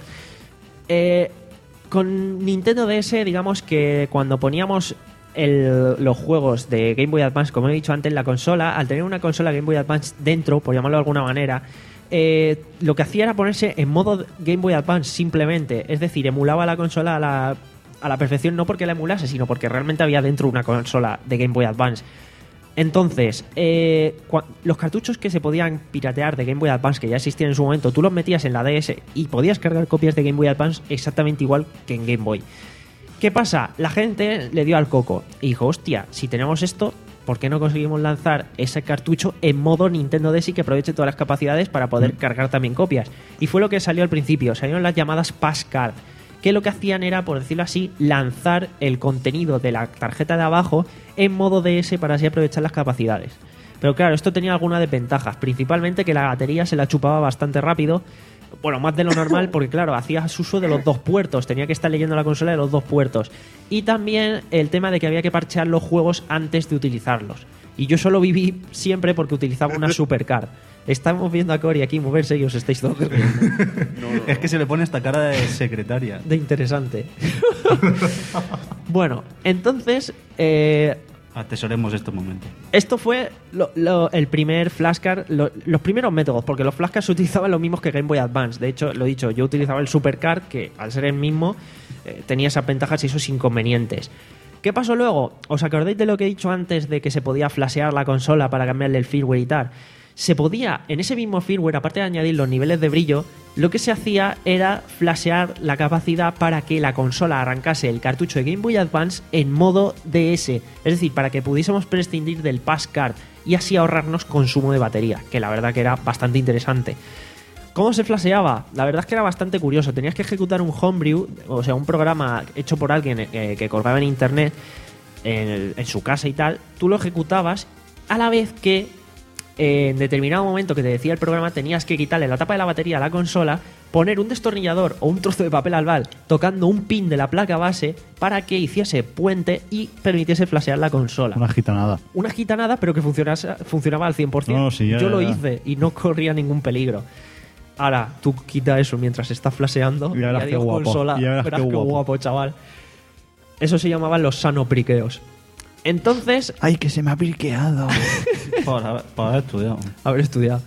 eh, con Nintendo D S, digamos que cuando poníamos el- los juegos de Game Boy Advance, como he dicho antes, la consola, al tener una consola Game Boy Advance dentro, por llamarlo de alguna manera, eh, lo que hacía era ponerse en modo Game Boy Advance simplemente. Es decir, emulaba la consola a la, a la perfección, no porque la emulase, sino porque realmente había dentro una consola de Game Boy Advance. Entonces, eh, cua- los cartuchos que se podían piratear de Game Boy Advance, que ya existían en su momento, tú los metías en la D S y podías cargar copias de Game Boy Advance exactamente igual que en Game Boy. ¿Qué pasa? La gente le dio al coco y dijo, hostia, si tenemos esto, ¿por qué no conseguimos lanzar ese cartucho en modo Nintendo D S y que aproveche todas las capacidades para poder cargar también copias? Y fue lo que salió al principio, salieron las llamadas Passcard, que lo que hacían era, por decirlo así, lanzar el contenido de la tarjeta de abajo en modo D S para así aprovechar las capacidades. Pero claro, esto tenía algunas desventajas, principalmente que la batería se la chupaba bastante rápido, bueno, más de lo normal, porque claro, hacías uso de los dos puertos, tenía que estar leyendo la consola de los dos puertos. Y también el tema de que había que parchear los juegos antes de utilizarlos. Y yo solo viví siempre porque utilizaba una Supercard. Estamos viendo a Cory aquí moverse y os estáis todos riendo. Es que se le pone esta cara de secretaria. De interesante. Bueno, entonces, eh, Atesoremos este momento. esto fue lo- lo- el primer flashcard, lo- los primeros métodos, porque los flashcards se utilizaban los mismos que Game Boy Advance. De hecho, lo he dicho, yo utilizaba el Supercard, que al ser el mismo eh, tenía esas ventajas y esos inconvenientes. ¿Qué pasó luego? ¿Os acordáis de lo que he dicho antes de que se podía flashear la consola para cambiarle el firmware y tal? Se podía, en ese mismo firmware, aparte de añadir los niveles de brillo, lo que se hacía era flashear la capacidad para que la consola arrancase el cartucho de Game Boy Advance en modo D S. Es decir, para que pudiésemos prescindir del Passcard y así ahorrarnos consumo de batería, que la verdad que era bastante interesante. ¿Cómo se flasheaba? La verdad es que era bastante curioso. Tenías que ejecutar un homebrew, o sea, un programa hecho por alguien eh, que colgaba en internet en, el- en su casa y tal. Tú lo ejecutabas a la vez que eh, en determinado momento que te decía el programa tenías que quitarle la tapa de la batería a la consola, poner un destornillador o un trozo de papel albal tocando un pin de la placa base para que hiciese puente y permitiese flashear la consola. Una gitanada. Una gitanada, pero que funcionase- funcionaba al cien por ciento. No, sí, ya, Yo ya, lo ya. hice y no corría ningún peligro. Ahora, tú quita eso mientras estás flasheando. Y ya verás qué adiós guapo. consola, Y ya verás verás qué qué guapo. guapo, chaval. Eso se llamaban los sanopriqueos. Entonces, ¡Ay, que se me ha briqueado! Por haber, por haber estudiado. haber estudiado.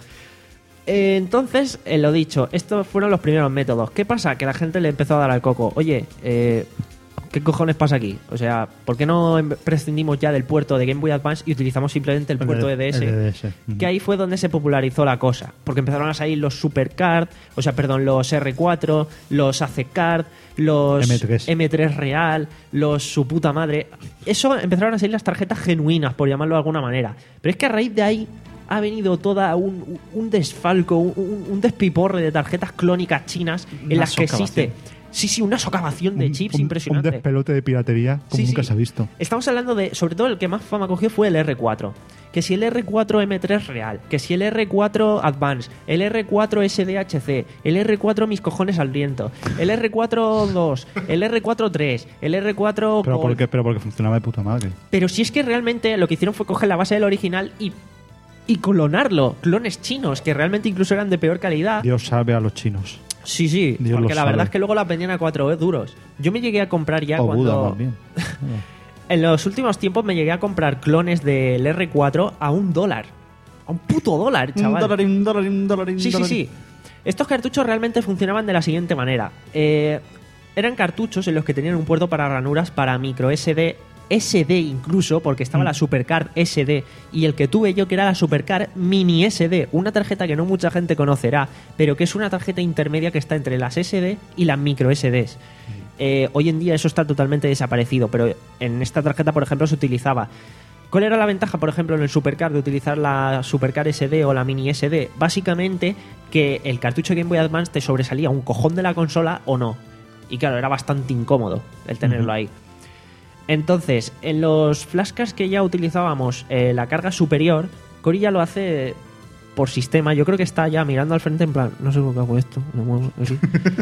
Eh, entonces, eh, lo dicho, estos fueron los primeros métodos. ¿Qué pasa? Que la gente le empezó a dar al coco. Oye, eh, ¿qué cojones pasa aquí? O sea, ¿por qué no em- prescindimos ya del puerto de Game Boy Advance y utilizamos simplemente el puerto de D S? El de D S. Que ahí fue donde se popularizó la cosa. Porque empezaron a salir los Supercard, o sea, perdón, los R cuatro, los A C Card, los M tres. M tres Real, los su puta madre. Eso empezaron a salir las tarjetas genuinas, por llamarlo de alguna manera. Pero es que a raíz de ahí ha venido toda un, un desfalco, un, un despiporre de tarjetas clónicas chinas en Una las que socavación. existe. Sí, sí, una socavación de Un- chips un- impresionante. Un despelote de piratería como Sí, nunca sí. se ha visto. Estamos hablando de, sobre todo el que más fama cogió fue el R cuatro. Que si el R cuatro M tres Real, que si el R cuatro Advance, el R cuatro S D H C, el R cuatro mis cojones al viento, el R cuatro dos, el R cuatro tres, el R cuatro Pero Gold. porque, pero porque funcionaba de puta madre. Pero si es que realmente lo que hicieron fue coger la base del original y, y clonarlo. Clones chinos, que realmente incluso eran de peor calidad. Dios salve a los chinos. Sí, sí, Dios porque lo la verdad sabe. es que luego la vendían a cuatro duros. Yo me llegué a comprar ya o cuando... Buda, más bien. En los últimos tiempos me llegué a comprar clones del R cuatro a un dólar. A un puto dólar, Un chaval. dólarín, un dólarín, un dólarín, Sí, un sí, dólarín. sí. Estos cartuchos realmente funcionaban de la siguiente manera. Eh, eran cartuchos en los que tenían un puerto para ranuras para micro S D S D incluso, porque estaba Mm. la Supercard S D y el que tuve yo que era la Supercard Mini S D, una tarjeta que no mucha gente conocerá, pero que es una tarjeta intermedia que está entre las S D y las micro S Ds. Eh, hoy en día eso está totalmente desaparecido, pero en esta tarjeta, por ejemplo, se utilizaba. ¿Cuál era la ventaja, por ejemplo, en el Supercard de utilizar la Supercard S D o la Mini S D? Básicamente que el cartucho de Game Boy Advance te sobresalía un cojón de la consola o no. Y claro, era bastante incómodo el tenerlo Ujú. ahí. Entonces, en los flashcards que ya utilizábamos eh, la carga superior, Cory ya lo hace por sistema. Yo creo que está ya mirando al frente en plan, no sé por qué hago esto. me muevo así.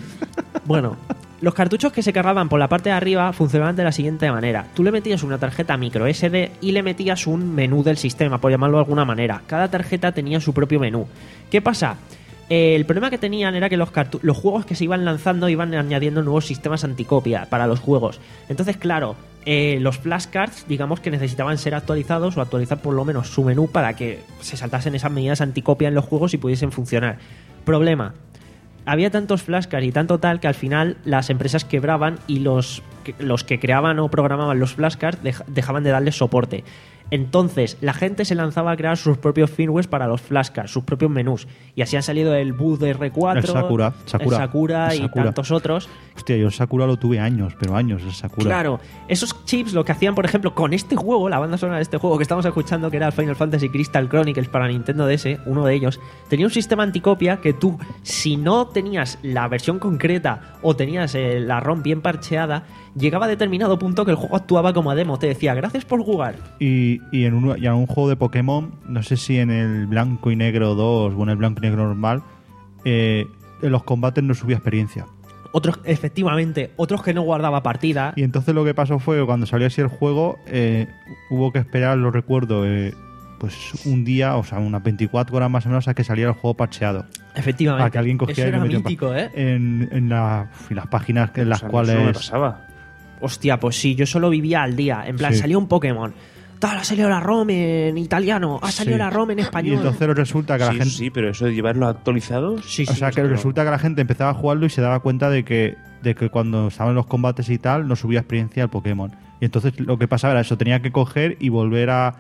Bueno, los cartuchos que se cargaban por la parte de arriba funcionaban de la siguiente manera. Tú le metías una tarjeta micro S D y le metías un menú del sistema, por llamarlo de alguna manera. Cada tarjeta tenía su propio menú. ¿Qué pasa? Eh, el problema que tenían era que los, cartu- los juegos que se iban lanzando iban añadiendo nuevos sistemas anticopia para los juegos. Entonces, claro, eh, los flashcards, digamos que necesitaban ser actualizados o actualizar por lo menos su menú para que se saltasen esas medidas anticopia en los juegos y pudiesen funcionar. Problema. Había tantos flashcards y tanto tal que al final las empresas quebraban y los, los que creaban o programaban los flashcards dej- dejaban de darles soporte. Entonces la gente se lanzaba a crear sus propios firmwares para los flashcards, sus propios menús. Y así han salido el Buzz R cuatro, El Sakura, Sakura, el Sakura el y Sakura. tantos otros. Hostia, yo el Sakura lo tuve años, pero años el Sakura. Claro, esos chips lo que hacían, por ejemplo, con este juego, la banda sonora de este juego que estamos escuchando, que era el Final Fantasy Crystal Chronicles para Nintendo D S, uno de ellos, tenía un sistema anticopia que tú, si no tenías la versión concreta o tenías eh, la ROM bien parcheada, llegaba a determinado punto que el juego actuaba como a demo, te decía, gracias por jugar. Y, y, en un, y en un juego de Pokémon, no sé si en el blanco y negro dos o en el blanco y negro normal, eh, en los combates no subía experiencia. Otros, efectivamente, otros que no guardaba partida. Y entonces lo que pasó fue que cuando salió así el juego, eh, hubo que esperar, lo recuerdo, eh, pues un día, o sea, unas veinticuatro horas más o menos a que saliera el juego parcheado. Efectivamente. Para que alguien cogiera Eso y lo era metiera en mítico, pa- ¿eh? en, en, la- en las páginas en las O sea, cuales... eso no me pasaba. Hostia, pues sí, yo solo vivía al día. En plan, Sí. salió un Pokémon. Tal, ha salido la ROM en italiano, ha salido Sí. la ROM en Y español. entonces resulta que la Sí, gente... sí, pero eso de llevarlo actualizado. Sí, O sí, sea, que no. resulta que la gente empezaba a jugarlo y se daba cuenta de que, de que cuando estaban los combates y tal, no subía experiencia al Pokémon. Y entonces lo que pasaba era eso, tenía que coger y volver a,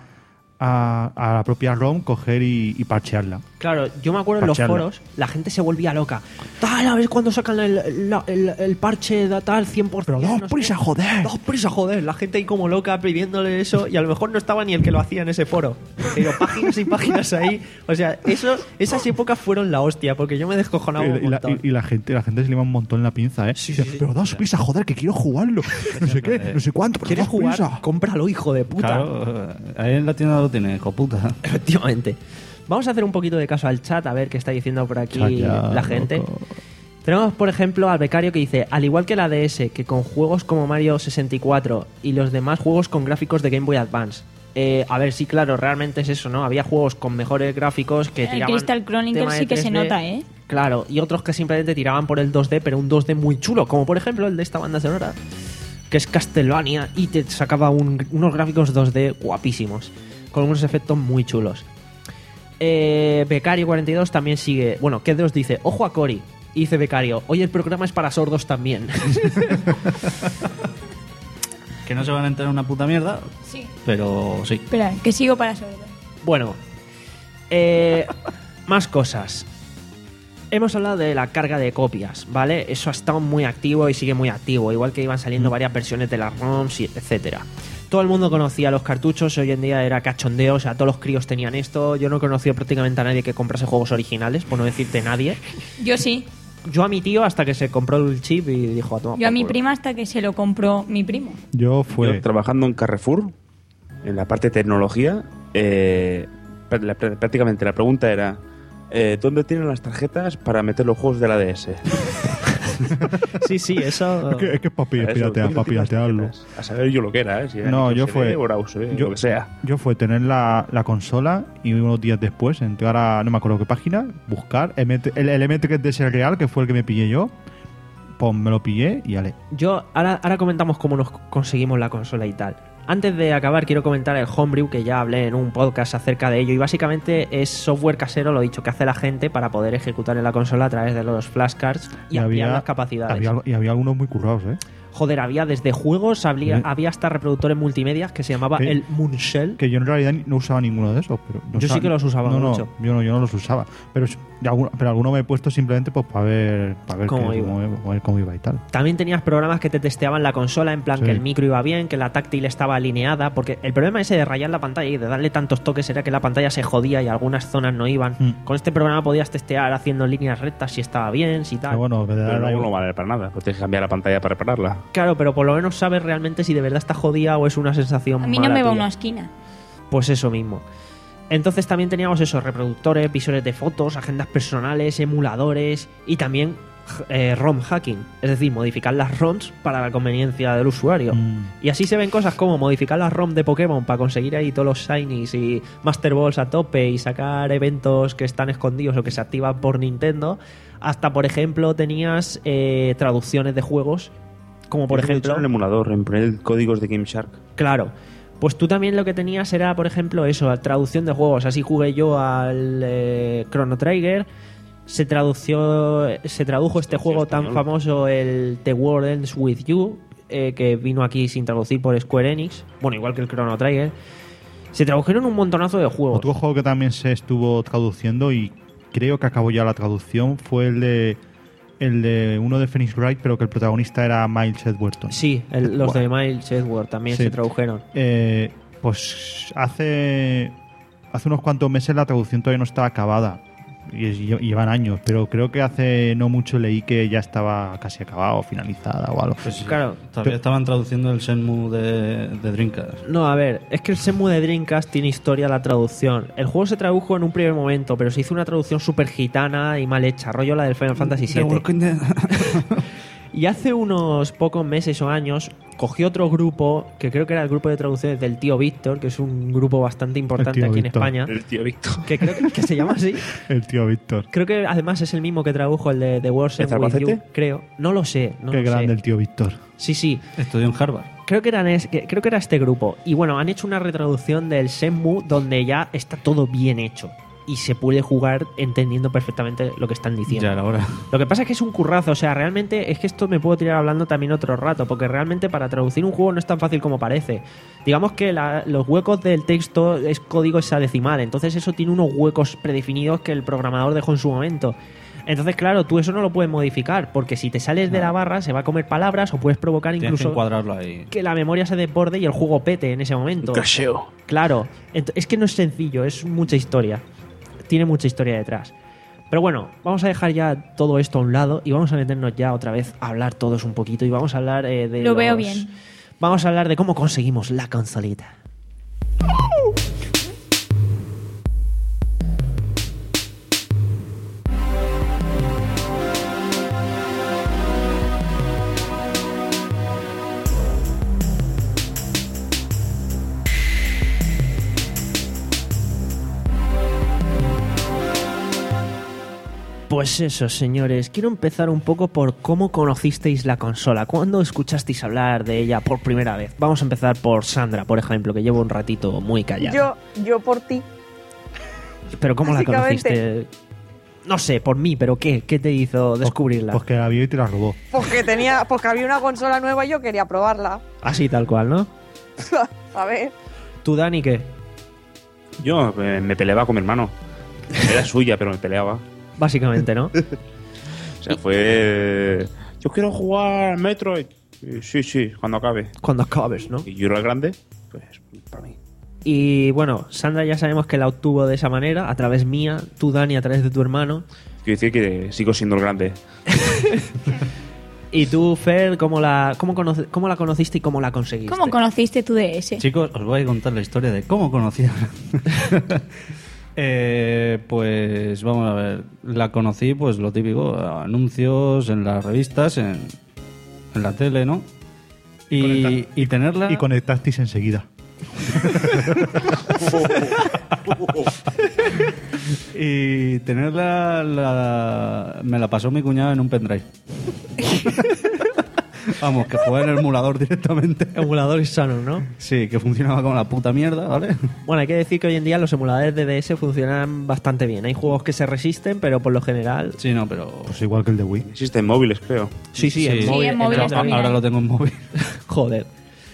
a, a la propia ROM, coger y, y parchearla. Claro, yo me acuerdo en los Parchearla. foros, la gente se volvía loca. Tal, a ver cuándo sacan el, la- el, el parche de tal cien por ciento. Pero no daos sé prisa, qué. joder. Daos prisa, joder. La gente ahí como loca pidiéndole eso y a lo mejor no estaba ni el que lo hacía en ese foro. Pero páginas y páginas ahí. O sea, eso, esas épocas fueron la hostia porque yo me descojonaba un Y, y la, montón. y- y la gente la gente se le iba un montón en la pinza, ¿eh? Sí, sí, sí. Pero daos prisa, joder, que quiero jugarlo. No sé qué, no sé cuánto, pero ¿Quieres daos jugar? prisa. Cómpralo, hijo de puta. Claro, ahí en la tienda lo tiene, hijo puta. Efectivamente. Vamos a hacer un poquito de caso al chat, a ver qué está diciendo por aquí Chat ya, la gente. loco. Tenemos, por ejemplo, al becario que dice, al igual que la D S, que con juegos como Mario sesenta y cuatro y los demás juegos con gráficos de Game Boy Advance. Eh, a ver, sí, claro, realmente es eso, ¿no? Había juegos con mejores gráficos que El tiraban Crystal Chronicles tema de sí que se tres D. nota, ¿eh? Claro, y otros que simplemente tiraban por el dos D, pero un dos D muy chulo, como por ejemplo el de esta banda sonora, que es Castlevania, y te sacaba un- unos gráficos dos D guapísimos, con unos efectos muy chulos. Eh, Becario cuarenta y dos también sigue. Bueno, ¿qué os dice? Ojo a Cory. Y dice Becario, hoy el programa es para sordos también. Que no se van a enterar una puta mierda, Sí. pero sí. Espera, que sigo para sordos. Bueno, eh, más cosas. Hemos hablado de la carga de copias, ¿vale? Eso ha estado muy activo y sigue muy activo, igual que iban saliendo varias versiones de las ROMs, y etcétera. Todo el mundo conocía los cartuchos, hoy en día era cachondeo, o sea, todos los críos tenían esto. Yo no he conocido prácticamente a nadie que comprase juegos originales, por no decirte nadie. Yo sí. Yo a mi tío hasta que se compró el chip y dijo a tomar Yo a por mi culo. prima hasta que se lo compró mi primo. Yo fue... Yo trabajando en Carrefour, en la parte de tecnología, eh, pr- la- pr- prácticamente la pregunta era: eh, ¿dónde tienen las tarjetas para meter los juegos de la D S? Sí, sí, eso... Es que, es que es para Eso, ¿dónde piratear, para tienen las piratearlo. tarjetas? A saber yo lo que era, ¿eh? Si era No, yo S D fue- o era U S B, yo- lo que sea. Yo fue tener la, la consola y unos días después entrar a, no me acuerdo qué página, buscar M T el, el M T D S real, que fue el que me pillé yo, pues me lo pillé y ale. Yo, ahora, ahora comentamos cómo nos conseguimos la consola y tal. Antes de acabar, quiero comentar el Homebrew, que ya hablé en un podcast acerca de ello. Y básicamente es software casero, lo dicho, que hace la gente para poder ejecutar en la consola a través de los flashcards y, ampliar las capacidades. había, y había algunos muy currados, ¿eh? Joder, había desde juegos, había, Sí. había hasta reproductores multimedia que se llamaba ¿Qué? el Moonshell. Que yo en realidad no usaba ninguno de esos. Pero no Yo sí usaba- que los usaba no, mucho. No, yo no, yo no los usaba. Pero, es- de alguno, pero alguno me he puesto simplemente pues, para ver, para ver Cómo qué- iba. cómo, cómo- cómo iba y tal. También tenías programas que te testeaban la consola, en plan Sí. que el micro iba bien, que la táctil estaba alineada, porque el problema ese de rayar la pantalla y de darle tantos toques era que la pantalla se jodía y algunas zonas no iban. Mm. Con este programa podías testear haciendo líneas rectas si estaba bien, si tal. Pero bueno, que de Pero dar luego ahí- no vale para nada, pues tienes que cambiar la pantalla para repararla. Claro, pero por lo menos sabes realmente si de verdad está jodida o es una sensación A mí no mala me va tuya. una esquina. Pues eso mismo. Entonces también teníamos esos reproductores, visores de fotos, agendas personales, emuladores y también eh, ROM hacking, es decir, modificar las ROMs para la conveniencia del usuario. Mm. Y así se ven cosas como modificar las ROM de Pokémon para conseguir ahí todos los shinies y Master Balls a tope y sacar eventos que están escondidos o que se activan por Nintendo. Hasta, por ejemplo, tenías eh, traducciones de juegos, como por Yo creo que ejemplo... en el emulador, en poner códigos de GameShark. Claro. Pues tú también lo que tenías era, por ejemplo, eso, traducción de juegos. Así jugué yo al eh, Chrono Trigger. Se tradució, se tradujo este juego tan español. famoso, el The World Ends With You, eh, que vino aquí sin traducir por Square Enix. Bueno, igual que el Chrono Trigger. Se tradujeron un montonazo de juegos. Otro juego que también se estuvo traduciendo y creo que acabó ya la traducción fue el de el de uno de Phoenix Wright, pero que el protagonista era Miles Edgeworth. Sí, el- los Buah. de Miles Edgeworth también Sí. se tradujeron. Eh, pues hace hace unos cuantos meses la traducción todavía no estaba acabada. Y es- lle- llevan años, pero creo que hace no mucho leí que ya estaba casi acabada o finalizada o algo. Pues sí, Claro. Todavía estaban traduciendo el Shenmue de, de Dreamcast. No, a ver, es que el Shenmue de Dreamcast tiene historia la traducción. El juego se tradujo en un primer momento, pero se hizo una traducción súper gitana y mal hecha, rollo la del Final Fantasy The siete. Walking Dead. Y hace unos pocos meses o años cogió otro grupo, que creo que era el grupo de traducciones del tío Víctor, que es un grupo bastante importante tío aquí Víctor. en España, El tío Víctor. que creo que se llama así. El tío Víctor. Creo que además es el mismo que tradujo el de The World ¿El Ends With You, Albacete? creo. No lo sé, no Qué lo grande sé. el tío Víctor. Sí, sí. Estudió en Harvard. Creo que, eran es- que- creo que era este grupo. Y bueno, han hecho una retraducción del Shenmue donde ya está todo bien hecho. Y se puede jugar entendiendo perfectamente lo que están diciendo. Ya era hora. Lo que pasa es que es un currazo. O sea, realmente es que esto me puedo tirar hablando también otro rato. Porque realmente para traducir un juego no es tan fácil como parece. Digamos que la- los huecos del texto es código hexadecimal. Entonces eso tiene unos huecos predefinidos que el programador dejó en su momento. Entonces, claro, tú eso no lo puedes modificar. Porque si te sales de la barra se va a comer palabras o puedes provocar Tienes que incluso encuadrarlo ahí. que la memoria se desborde y el juego pete en ese momento. Crasheo. Claro, ent- es que no es sencillo, es mucha historia. Tiene mucha historia detrás. Pero bueno, vamos a dejar ya todo esto a un lado y vamos a meternos ya otra vez a hablar todos un poquito y vamos a hablar eh, de Lo veo los- bien. Vamos a hablar de cómo conseguimos la consolita. Pues eso, señores, quiero empezar un poco por cómo conocisteis la consola. ¿Cuándo escuchasteis hablar de ella por primera vez? Vamos a empezar por Sandra, por ejemplo, que llevo un ratito muy callada. Yo, yo por ti. Pero ¿cómo la básicamente. conociste? No sé, por mí, pero ¿qué? ¿Qué te hizo descubrirla? Pues que la vio y te la robó. Porque tenía, porque había una consola nueva y yo quería probarla. Así tal cual, ¿no? A ver. ¿Tú, Dani, qué? Yo eh, me peleaba con mi hermano. Era suya, pero me peleaba. Básicamente, ¿no? O sea, fue... Yo quiero jugar al Metroid. Y, sí, sí, cuando acabe. Cuando acabes, ¿no? Y yo era el grande, pues para mí. Y bueno, Sandra ya sabemos que la obtuvo de esa manera, a través mía, tú, Dani, a través de tu hermano. Quiero decir que sigo siendo el grande. Y tú, Fer, ¿cómo la, cómo conoce- cómo la conociste y cómo la conseguiste? ¿Cómo conociste tu D S? Chicos, os voy a contar la historia de cómo conocí a... Eh, pues vamos a ver, la conocí pues lo típico, anuncios en las revistas, en, en la tele, ¿no? Y, Conecta- y tenerla... Y conectasteis enseguida. y tenerla la, me la pasó mi cuñado en un pendrive. Vamos, que jugué en el emulador directamente. Emuladores sanos, ¿no? Sí, que funcionaba como la puta mierda, ¿vale? Bueno, hay que decir que hoy en día los emuladores de D S funcionan bastante bien. Hay juegos que se resisten, pero por lo general... Sí, no, pero... Pues igual que el de Wii. Existen móviles, creo. Sí, sí, en Sí, móvil. en móviles Android. también. Ahora lo tengo en móvil. Joder.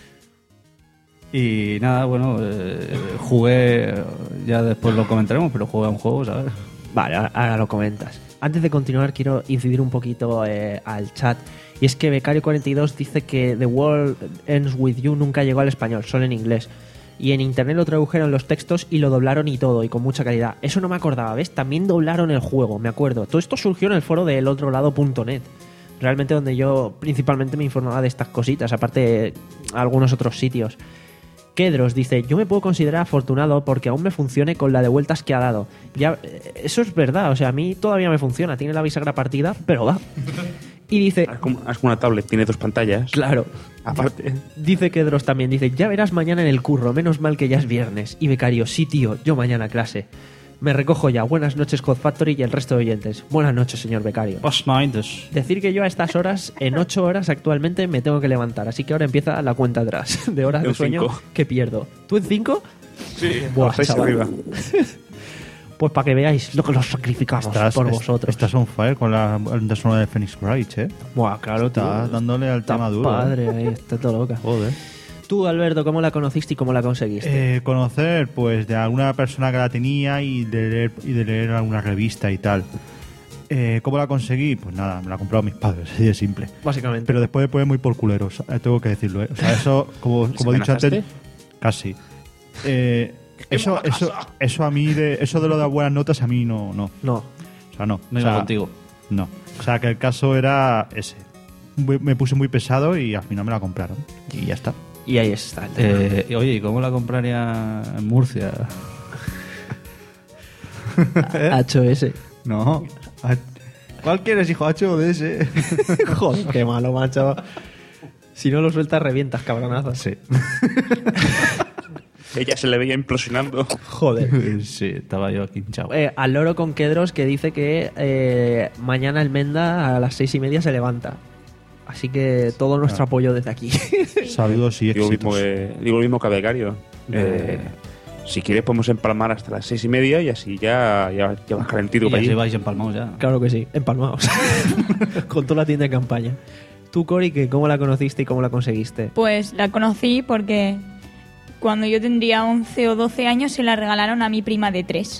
Y nada, bueno, eh, jugué, ya después lo comentaremos, pero jugué a un juego, ¿sabes? Vale, ahora- ahora lo comentas. Antes de continuar, quiero incidir un poquito eh, al chat. Y es que Becario cuarenta y dos dice que The World Ends With You nunca llegó al español, solo en inglés. Y en internet lo tradujeron los textos y lo doblaron y todo, y con mucha calidad. Eso no me acordaba, ¿ves? También doblaron el juego, me acuerdo. Todo esto surgió en el foro del otro lado punto net. Realmente donde yo principalmente me informaba de estas cositas, aparte de algunos otros sitios. Kedros dice, yo me puedo considerar afortunado porque aún me funcione con la de vueltas que ha dado. Ya, eh, eso es verdad, o sea, a mí todavía me funciona, tiene la bisagra partida, pero va. Y dice, Es como, es como una tablet, tiene dos pantallas. claro, Aparte. dice Kedros también, dice, ya verás mañana en el curro, menos mal que ya es viernes. Y Becario, sí tío, yo mañana a clase. Me recojo ya, buenas noches Cod Factory y el resto de oyentes. Buenas noches, señor Becario. Pues nights. Decir que yo a estas horas, en ocho horas actualmente, me tengo que levantar. Así que ahora empieza la cuenta atrás de horas de En sueño cinco. que pierdo. ¿Tú en cinco? Sí, Buah, a seis chaval. arriba. Pues para que veáis lo que los sacrificamos Estás, por est- vosotros. Estás on fire con la banda sonora de Phoenix Wright, ¿eh? Buah, claro, Estás tío. dándole al Está tema duro. ¿eh? padre, ahí está todo loca. Joder. Tú, Alberto, ¿cómo la conociste y cómo la conseguiste? Eh, conocer, pues, de alguna persona que la tenía y de leer, y de leer alguna revista y tal. Eh, ¿Cómo la conseguí? Pues nada, me la compraron mis padres, así de simple. Básicamente. Pero después de poner muy por culeros, eh, tengo que decirlo, ¿eh? O sea, eso, como, como he dicho antes, amenazaste? casi. Eh, eso, eso, eso a mí, de, eso de lo de las buenas notas, a mí no, no. No. O sea, no. No o iba sea, contigo. No. O sea, que el caso era ese. Muy- Me puse muy pesado y al final me la compraron. Y ya está. Y ahí está el tema. Eh, y oye, ¿y cómo la compraría en Murcia? H O S. No. ¿Cuál quieres, hijo? ¿H o D S? Joder, qué malo, macho. Si no lo sueltas, revientas, cabronazo. Sí. Ella se le veía implosionando. Joder. Sí, estaba yo aquí hinchado. Eh, al loro con Kedros que dice que eh, mañana el Menda a las seis y media se levanta. Así que todo nuestro apoyo desde aquí. Saludos y Digo lo mismo éxitos. que, digo lo mismo que a Becario. Eh, si quieres podemos empalmar hasta las seis y media y así ya, ya, ya vas calentito Y para así allí. vais empalmados ya. Claro que sí, empalmados. Con toda la tienda de campaña. Tú, Cori, ¿qué- ¿cómo la conociste y cómo la conseguiste? Pues la conocí porque cuando yo tendría once o doce años se la regalaron a mi prima de tres.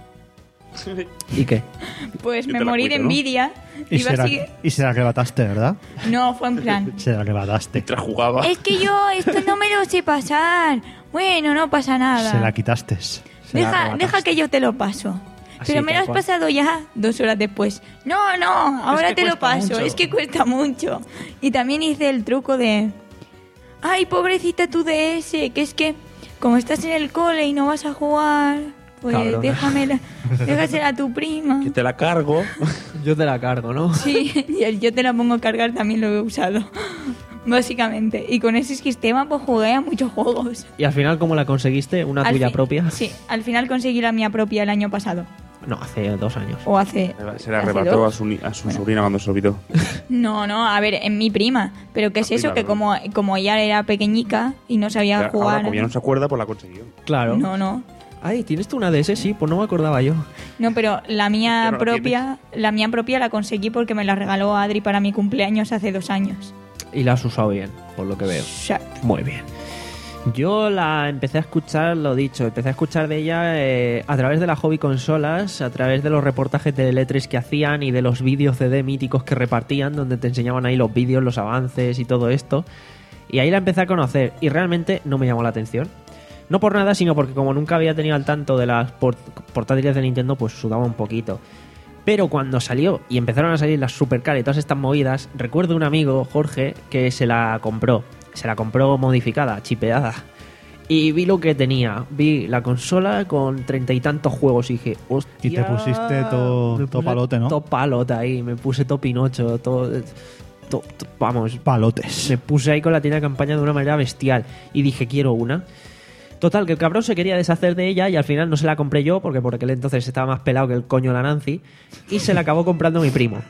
¿Y qué? Pues Yo me te la morí de cuento, ¿no? envidia. Y Iba se, la, así- y se la arrebataste, ¿verdad? No, fue en plan. Se la arrebataste. Mientras jugaba. Es que yo esto no me lo sé pasar. Bueno, no pasa nada. Se la quitaste. Se la Deja, arrebataste. deja que yo te lo paso. Así, Pero me lo tal has cual. pasado ya dos horas después. No, no, ahora que te lo cuesta paso. mucho. Es que cuesta mucho. Y también hice el truco de... Ay, pobrecita tu D S, que es que como estás en el cole y no vas a jugar, pues Cabrona. déjamela, déjasela a tu prima. Que te la cargo. Yo te la cargo, ¿no? Sí, y el yo te la pongo a cargar también lo he usado. Básicamente. Y con ese sistema pues jugué a muchos juegos. Y al final, ¿cómo la conseguiste? ¿Una Al tuya fin- propia? Sí, al final conseguí la mía propia el año pasado. No, hace dos años. O hace... Se la hace arrebató dos. a su, ni- a su sobrina cuando se olvidó. No, no, a ver, en mi prima. Pero ¿qué es La eso? prima, Que ¿no? como, como ella era pequeñica y no sabía Ahora, jugar... como ya no se acuerda, pues la consiguió. Claro. No, no. Ay, ¿tienes tú una D S? Sí, pues no me acordaba yo. No, pero la Ya mía no la propia, la mía propia la conseguí porque me la regaló Adri para mi cumpleaños hace dos años. Y la has usado bien, por lo que veo. O sea, Muy bien. Yo la empecé a escuchar, lo dicho, empecé a escuchar de ella eh, a través de las hobby consolas, a través de los reportajes de E tres que hacían y de los vídeos C D míticos que repartían, donde te enseñaban ahí los vídeos, los avances y todo esto. Y ahí la empecé a conocer y realmente no me llamó la atención. No por nada, sino porque como nunca había tenido al tanto de las port- portátiles de Nintendo, pues sudaba un poquito. Pero cuando salió y empezaron a salir las Supercar y todas estas movidas, recuerdo un amigo, Jorge, que se la compró. Se la compró modificada, chipeada. Y vi lo que tenía. Vi la consola con treinta y tantos juegos y dije, hostia. Y te pusiste todo- Me todo puse palote, ¿no? Todo palote ahí. Me puse todo Pinocho, todo... todo- todo- vamos, Palotes. me puse ahí con la tienda de campaña de una manera bestial. Y dije, quiero una. Total, que el cabrón se quería deshacer de ella y al final no se la compré yo porque por aquel entonces estaba más pelado que el coño de la Nancy y se la acabó comprando mi primo.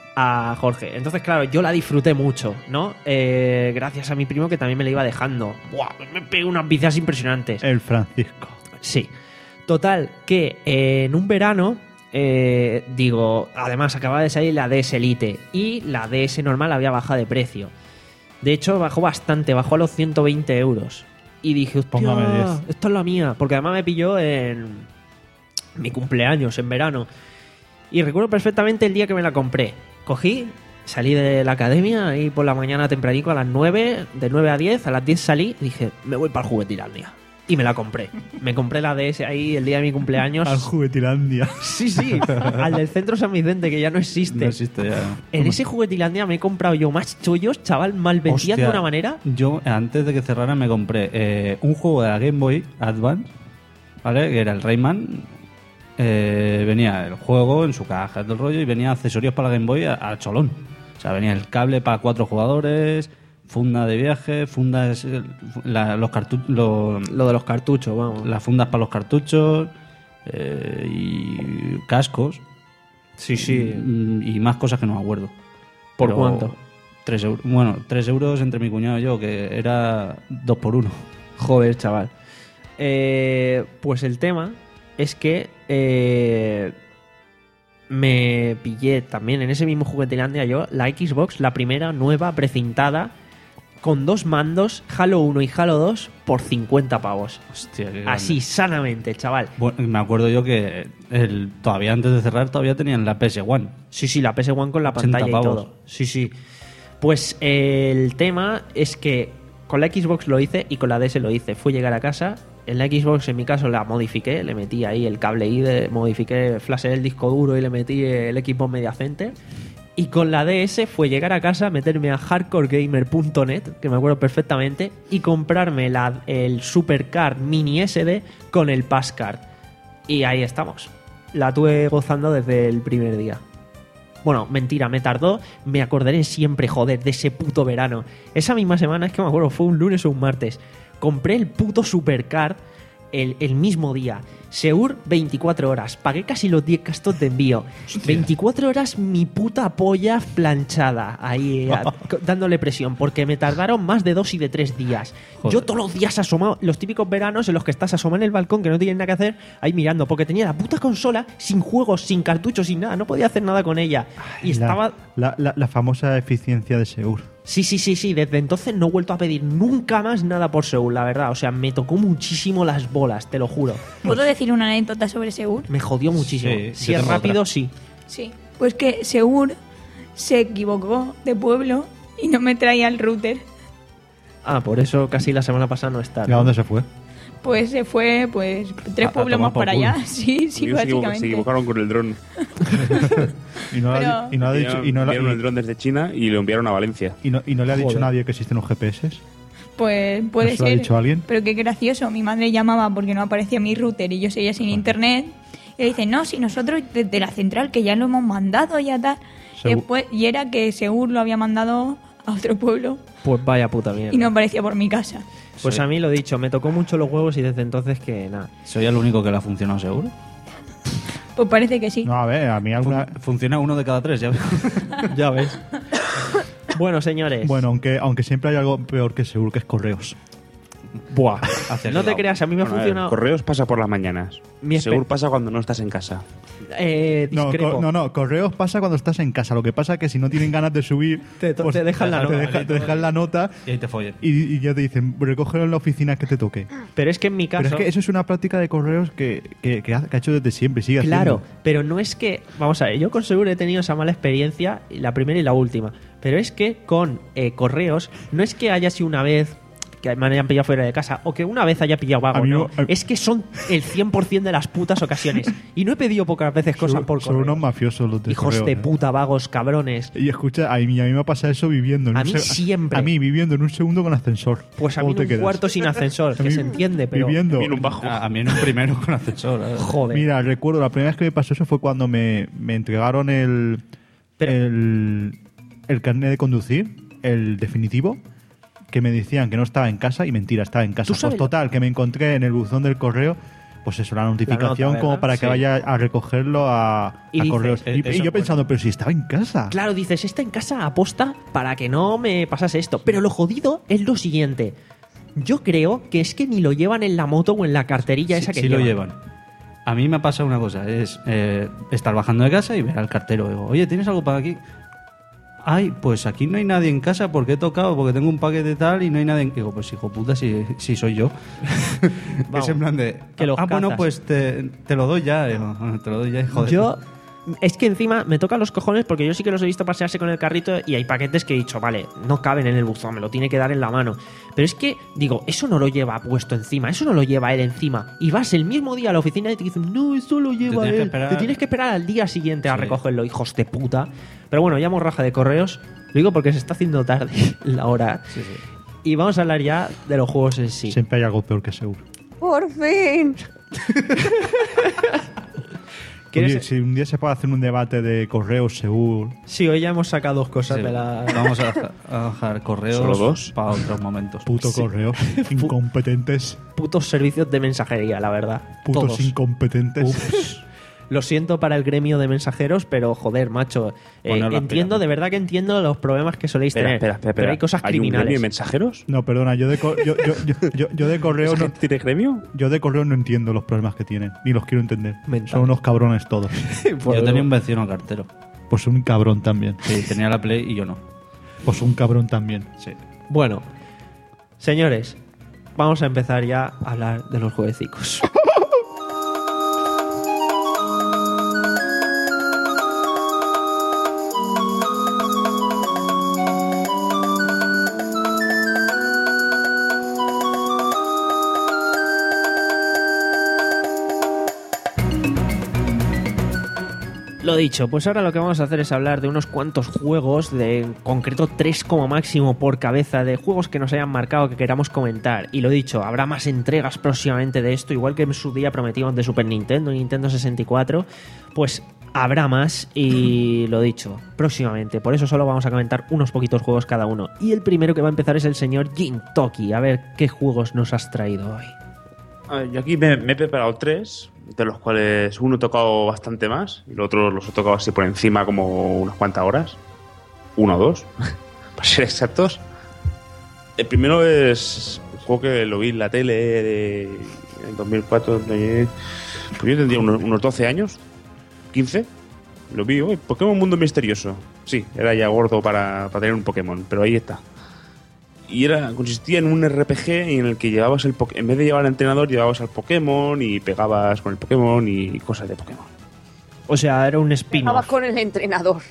a Jorge. Entonces, claro, yo la disfruté mucho, ¿no? Eh, gracias a mi primo que también me la iba dejando. ¡Buah! Me pegué unas vicias impresionantes. El Francisco. Sí. Total, que eh, en un verano, eh, digo, además acababa de salir la D S Elite y la D S normal había bajado de precio. De hecho, bajó bastante, bajó a los ciento veinte euros. Y dije, hostia, Póngame diez. esto es la mía. Porque además me pilló en mi cumpleaños, en verano. Y recuerdo perfectamente el día que me la compré. Cogí, salí de la academia ahí por la mañana tempranico a las nueve, de nueve a diez, a las diez salí y dije, me voy para el Juguetilandia. Y me la compré. Me compré la D S ahí el día de mi cumpleaños. Al Juguetilandia. Sí, sí, al del Centro San Vicente, que ya no existe. No existe ya. En ese Juguetilandia me he comprado yo más chollos, chaval, mal vendían de Hostia, una manera. Yo, antes de que cerraran, me compré eh, un juego de la Game Boy Advance, ¿vale? Que era el Rayman. Eh, venía el juego en su caja del rollo y venía accesorios para la Game Boy al cholón. O sea, venía el cable para cuatro jugadores, funda de viaje, fundas, eh, la- los cartuchos, Lo de los cartuchos, vamos. las fundas para los cartuchos eh, y cascos. Sí, sí. Y, y más cosas que no me acuerdo. ¿Por Pero cuánto? Tres euros. Bueno, tres euros entre mi cuñado y yo, que era dos por uno. Joder, chaval. Eh, pues el tema es que eh, me pillé también en ese mismo Juguetilandia yo la Xbox, la primera, nueva, precintada, con dos mandos, Halo uno y Halo dos, por cincuenta pavos. Hostia, qué grande. Así, sanamente, chaval. Bueno, me acuerdo yo que el, todavía antes de cerrar todavía tenían la P S uno. Sí, sí, la P S uno con la ochenta pantalla y pavos. todo. Sí, sí. Pues eh, el tema es que con la Xbox lo hice y con la D S lo hice. Fui a llegar a casa. En la Xbox, en mi caso, la modifiqué. Le metí ahí el cable I D E, modifiqué, flasheé el disco duro y le metí el equipo Media Center. Y con la D S fue llegar a casa, meterme a hardcore gamer punto net, que me acuerdo perfectamente, y comprarme la, el Supercard Mini S D con el Passcard. Y ahí estamos. La tuve gozando desde el primer día. Bueno, mentira, me tardó. Me acordaré siempre, joder, de ese puto verano. Esa misma semana, es que me acuerdo, fue un lunes o un martes. Compré el puto Supercard el, el mismo día. Seur, veinticuatro horas. Pagué casi los diez gastos de envío. veinticuatro horas mi puta polla planchada. Ahí, a- co- dándole presión. Porque me tardaron más de dos y de tres días. Joder. Yo todos los días asomado. Los típicos veranos en los que estás asomado en el balcón, que no tienes nada que hacer, ahí mirando. Porque tenía la puta consola sin juegos, sin cartuchos, sin nada. No podía hacer nada con ella. Y La- estaba... La, la- la famosa eficiencia de Seur. Sí, sí, sí, sí. Desde entonces no he vuelto a pedir nunca más nada por Seúl, la verdad. O sea, me tocó muchísimo las bolas, te lo juro. ¿Puedo decir una anécdota sobre Seur? Me jodió muchísimo. Sí, si yo es tengo rápido, otra. sí. Sí. Pues que Seur se equivocó de pueblo y no me traía el router. Ah, por eso casi la semana pasada no está. ¿Y a ¿no? dónde se fue? Pues se fue, pues, tres A- a pueblos tomar más por para culo. allá. Sí, sí, Ellos se, equivo- se básicamente. equivocaron con el dron. Y no, le ha Pero- di- y no ha dicho, y no, le- Enviaron el dron desde China y lo enviaron a Valencia. y no- y no le ha dicho Joder. nadie que existen los G P S. Pues puede ¿Eso lo ha ser. dicho alguien? Pero qué gracioso. Mi madre llamaba porque no aparecía mi router y yo seguía sin internet. Y le dice, no, si nosotros desde la central que ya lo hemos mandado, ya tal. Segu- Después, y era que Seur lo había mandado a otro pueblo Pues vaya puta mierda. y no aparecía por mi casa. Pues Sí. a mí lo dicho, me tocó mucho los huevos y desde entonces que nada. ¿Soy el único que le ha funcionado seguro? Pues parece que sí. No, a ver, a mí alguna... Fun- Funciona uno de cada tres, ya ves. Ya ves. Bueno, señores. Bueno, aunque, aunque siempre hay algo peor que Seur, que es correos. Buah. Hacia No el te lado. creas, a mí me ha Bueno, a ver, funcionado. Correos pasa por las mañanas. Mi espe- Seguro pasa cuando no estás en casa. Eh, No, discrepo. co- no, no, correos pasa cuando estás en casa. Lo que pasa es que si no tienen ganas de subir, Te- te dejan la te nota. deja- te dejan la nota Y ahí te follen. y, y ya te dicen, recógelo en la oficina que te toque. Pero es que en mi caso. Pero es que eso es una práctica de correos que, que, que ha, que ha hecho desde siempre y sigue Claro, haciendo. pero no es que. Vamos a ver, yo con Seguro he tenido esa mala experiencia, la primera y la última. Pero es que con eh, correos, no es que haya sido una vez que me hayan pillado fuera de casa o que una vez haya pillado vago, A mí no. no- a- Es que son el cien por ciento de las putas ocasiones. Y no he pedido pocas veces cosas Son- por son correo. unos mafiosos los de Hijos correo, de ¿eh? puta, vagos, cabrones. Y escucha, a mí, a mí me pasa eso viviendo. En A un mí se- siempre. A mí viviendo en un segundo con ascensor. Pues a ¿Cómo mí en te un quedas? cuarto sin ascensor, A que mí se entiende, pero. Viviendo. Viene un bajo. A, a mí en un primero con ascensor. ¿eh? Joder. Mira, recuerdo, la primera vez que me pasó eso fue cuando me, me entregaron el, Pero- el, el carnet de conducir, el definitivo, que me decían que no estaba en casa y mentira, estaba en casa. ¿Tú Pues sabes lo- total, que me encontré en el buzón del correo pues eso, la notificación nota, como ¿verdad? para que Sí. vaya a recogerlo a, Y a dices, correos. eh, Y, eso y yo es pensando, pero si estaba en casa. Claro, dices, está en casa aposta para que no me pasase esto. Pero lo jodido es lo siguiente. Yo creo que es que ni lo llevan en la moto o en la carterilla esa que sí lo llevan. llevan. A mí me ha pasado una cosa, es eh, estar bajando de casa y ver al cartero. Digo, oye, ¿tienes algo para aquí? Ay, pues aquí no hay nadie en casa porque he tocado, porque tengo un paquete tal y no hay nadie en... Digo, pues hijo puta, si, si soy yo. Vamos, es en plan de... que los ah, bueno, cazas. pues te, te lo doy ya. Digo, "Ah, te lo doy ya, joder". Yo, es que encima me tocan los cojones porque yo sí que los he visto pasearse con el carrito y hay paquetes que he dicho, vale, no caben en el buzón, me lo tiene que dar en la mano. Pero es que, digo, eso no lo lleva puesto encima, eso no lo lleva él encima. Y vas el mismo día a la oficina y te dicen, no, eso lo lleva tienes que él. esperar- Te tienes que esperar al día siguiente a Sí. recogerlo, hijos de puta. Pero bueno, llamo raja de correos, lo digo porque se está haciendo tarde la hora. Sí, sí. Y vamos a hablar ya de los juegos en sí. Siempre hay algo peor que seguro. Por fin. ¿Quieres- Oye, si un día se puede hacer un debate de correos, Seúl. Sí, hoy ya hemos sacado dos cosas Sí. de la... Vamos a, dejar- a dejar correos ¿Solo dos? para otros momentos. Puto correos. Incompetentes. putos servicios de mensajería, la verdad. Putos Todos. incompetentes. Ups. Lo siento para el gremio de mensajeros, pero joder, macho. eh, Poner las entiendo, pilas. de verdad que entiendo los problemas que soléis Espera, tener. espera, espera, Pero hay cosas un gremio de criminales. mensajeros? No, perdona, yo de, co- yo, yo, yo, yo- yo de correo ¿Esa no, gente tiene gremio? yo de correo no entiendo los problemas que tienen, ni los quiero entender. Mental. Son unos cabrones todos. Yo tenía un vecino cartero. Pues un cabrón también. Sí, tenía la Play y yo no. Pues un cabrón también. Sí. Bueno, señores, vamos a empezar ya a hablar de los jueguecicos. Lo dicho, pues ahora lo que vamos a hacer es hablar de unos cuantos juegos, de en concreto tres como máximo por cabeza, de juegos que nos hayan marcado, que queramos comentar. Y lo dicho, habrá más entregas próximamente de esto, igual que en su día prometimos de Super Nintendo, Nintendo sesenta y cuatro, pues habrá más y lo dicho, próximamente. Por eso solo vamos a comentar unos poquitos juegos cada uno. Y el primero que va a empezar es el señor Jintoki. A ver qué juegos nos has traído hoy. A ver, yo aquí me, me he preparado tres, de los cuales uno he tocado bastante más y los otros los he tocado así por encima como unas cuantas horas. Uno o dos, para ser exactos. El primero es un juego que lo vi en la tele de, en dos mil cuatro. De, pues yo tendría unos, unos doce años, quince. Lo vi, oh, Pokémon Mundo Misterioso. Sí, era ya gordo para, para tener un Pokémon, pero ahí está. Y era, consistía en un R P G en el que llevabas el Poké- en vez de llevar al entrenador, llevabas al Pokémon y pegabas con el Pokémon y cosas de Pokémon. O sea, era un Estaba spin-off. con el entrenador.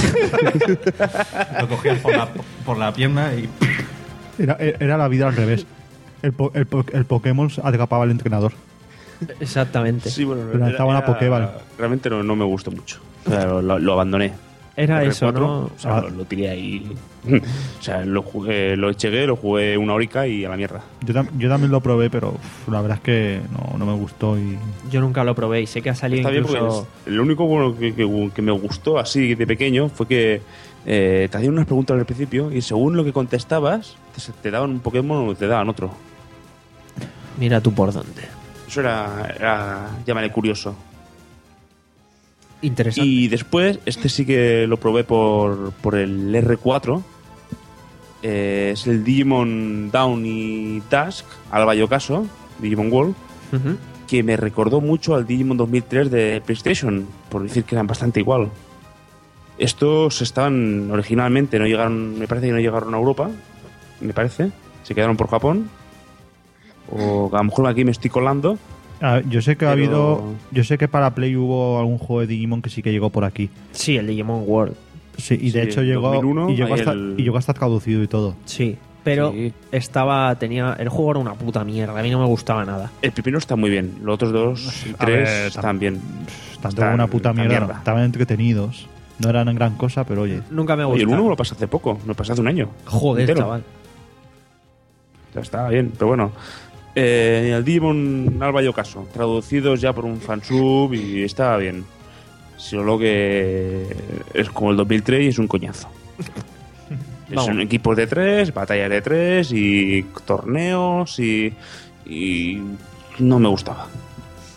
Lo cogías por la, por la pierna y... Era, era la vida al revés. El, po- el, po- el Pokémon atrapaba al entrenador. Exactamente. Sí, bueno, Pero lanzaba una Pokéball. Realmente no, no me gustó mucho. O sea, lo, lo- lo abandoné. Era R eso, cuatro, ¿no? O sea, Ah. lo, lo tiré ahí. O sea, lo jugué, lo llegué, lo jugué una horica y a la mierda. Yo, tam- yo también lo probé, pero uf, la verdad es que no, no me gustó. Y Yo nunca lo probé y sé que ha salido Está bien incluso... porque es- lo único bueno que, que- que me gustó así de pequeño fue que eh, te hacían unas preguntas al principio y según lo que contestabas te, te daban un Pokémon o te daban otro. Mira tú por dónde. Eso era, era llámale curioso. Interesante. Y después, este sí que lo probé por, por el R cuatro. Eh, es el Digimon Down y Dusk, al Bayocaso, Digimon World, Ujú. que me recordó mucho al Digimon dos mil tres de PlayStation, por decir que eran bastante igual. Estos estaban originalmente, no llegaron, me parece que no llegaron a Europa, me parece, se quedaron por Japón. O a lo mejor aquí me estoy colando. Ah, yo sé que ha Pero- habido. Yo sé que para Play hubo algún juego de Digimon que sí que llegó por aquí. Sí, el Digimon World. Sí, y de Sí, hecho en llegó. dos mil uno y, llegó hay hasta, el- y llegó hasta traducido y todo. Sí. Pero Sí. estaba... tenía El juego era una puta mierda. A mí no me gustaba nada. El primero está muy bien, los otros dos y A tres ver, están bien. Tanto Están- una puta están mierda. mierda. Estaban entretenidos. No eran gran cosa, pero oye. Nunca me Oye, el gustaba. uno lo pasé hace poco, lo pasé hace un año. Joder, entero. chaval. Ya está bien, pero bueno. Eh, el Digimon Alba Yocaso, traducidos ya por un fansub y está bien. Solo que es como el dos mil tres y es un coñazo. Vamos. Son equipos de tres, batallas de tres y torneos y, y no me gustaba.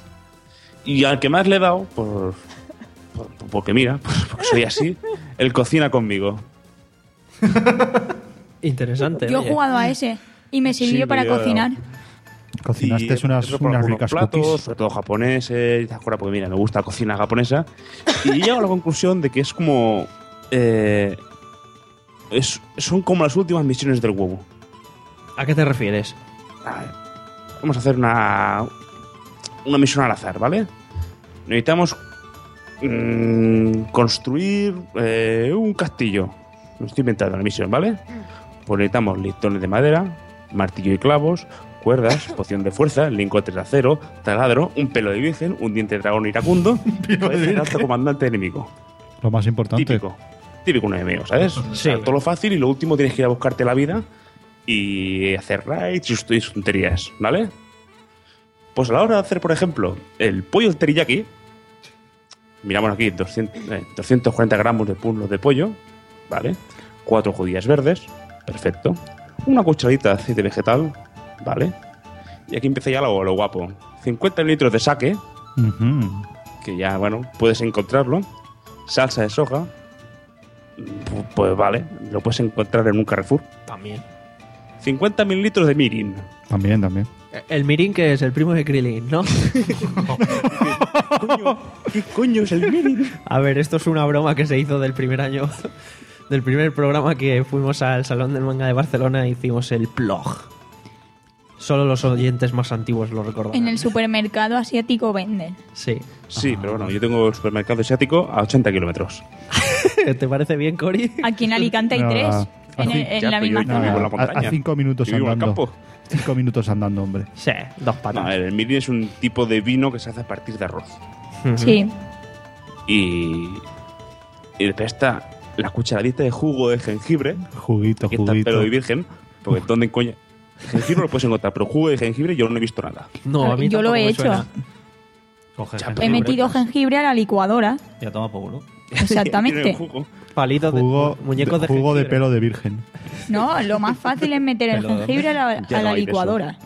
Y al que más le he dado, por, por- porque mira, porque soy así, él cocina conmigo. Interesante. Yo he oye. jugado a ese y me sirvió Sí, para yo- cocinar. Cocinaste Y unas, empiezo por unas algunos ricas platos, cookies. sobre todo japoneses, ¿te acuerdas? Porque mira, me gusta la cocina japonesa. Y llego a la conclusión de que es como... eh, es- son como las últimas misiones del huevo. ¿A qué te refieres? A ver, vamos a hacer una, una misión al azar, ¿vale? Necesitamos mm, construir eh, un castillo. Lo estoy inventando la misión, ¿vale? Pues necesitamos listones de madera, martillo y clavos, cuerdas, poción de fuerza, lingotes de acero, taladro, un pelo de virgen, un diente de dragón iracundo y el alto comandante enemigo. Lo más importante. Típico. Típico un enemigo, ¿sabes? O sea, Sí. todo lo fácil y lo último tienes que ir a buscarte la vida y hacer raids y sus- y sus tonterías, ¿vale? Pues a la hora de hacer, por ejemplo, el pollo al teriyaki, miramos aquí doscientos, eh, doscientos cuarenta gramos de pulos de pollo, ¿vale? Cuatro judías verdes, perfecto. Una cucharadita de aceite vegetal, ¿vale? Y aquí empieza ya lo, lo guapo. cincuenta litros de sake, Ujú. que ya, bueno, puedes encontrarlo. Salsa de soja, pu- pues vale, lo puedes encontrar en un Carrefour. También. cincuenta mililitros de mirin. También, también. El Mirin, que es el primo de Krillin, ¿no? Coño, ¿qué coño es el mirin? A ver, esto es una broma que se hizo del primer año, del primer programa que fuimos al Salón del Manga de Barcelona e hicimos el plog. Solo los oyentes más antiguos lo recordarán. En el supermercado asiático venden. Sí. Sí, pero bueno, yo tengo el supermercado asiático a ochenta kilómetros. ¿Te parece bien, Cori? Aquí en Alicante hay No, tres. así- En, el- en Ya, la pero yo misma no zona. vivo en la a, montaña. a cinco minutos Yo vivo en el andando. campo. Cinco minutos andando, hombre. Sí, dos No, patas. a ver, el mirin es un tipo de vino que se hace a partir de arroz. Ujú. Sí. Y, y después está la cucharadita de jugo de jengibre, Juguito, que está juguito. pelo de virgen, porque ¿dónde coño? Jengibre lo puedes encontrar, pero jugo de jengibre yo no he visto nada. No, a mí Yo lo tampoco he me hecho. suena. Coge Ya, jengibre, He metido pues, jengibre a la licuadora. Ya toma por culo. Tiene Exactamente. jugo. Palitos de Jugo, muñecos de, jugo de jengibre. pelo de virgen. No, lo más fácil es meter el Pero- jengibre a la, Ya a no la hay de eso. licuadora.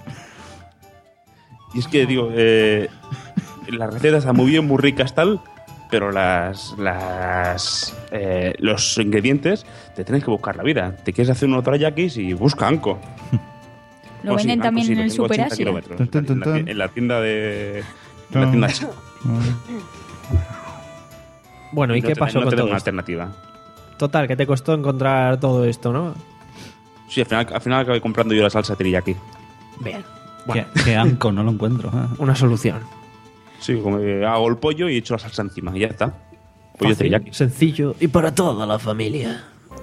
Y es que, digo, eh, las recetas están muy bien, muy ricas, tal, pero las, las eh, los ingredientes te tienes que buscar la vida. Te quieres hacer unos teriyakis y busca Anko. Lo Oh, sí, venden Anko también sí, en lo el tengo a Super ochenta Asia. kilómetros, Tun, tun, tun, en, la, ti- tun. en la tienda de... En Tun. la tienda de... Bueno, ¿y No qué te- pasó no con tengo todo una esto? alternativa. Total, que te costó encontrar todo esto, ¿no? Sí, al final, al final acabé comprando yo la salsa teriyaki. Bien. Que, que Anko no lo encuentro. ¿eh? Una solución. Sí, como que hago el pollo y echo la salsa encima y ya está. Pollo Fácil, teriyaki. sencillo y para toda la familia.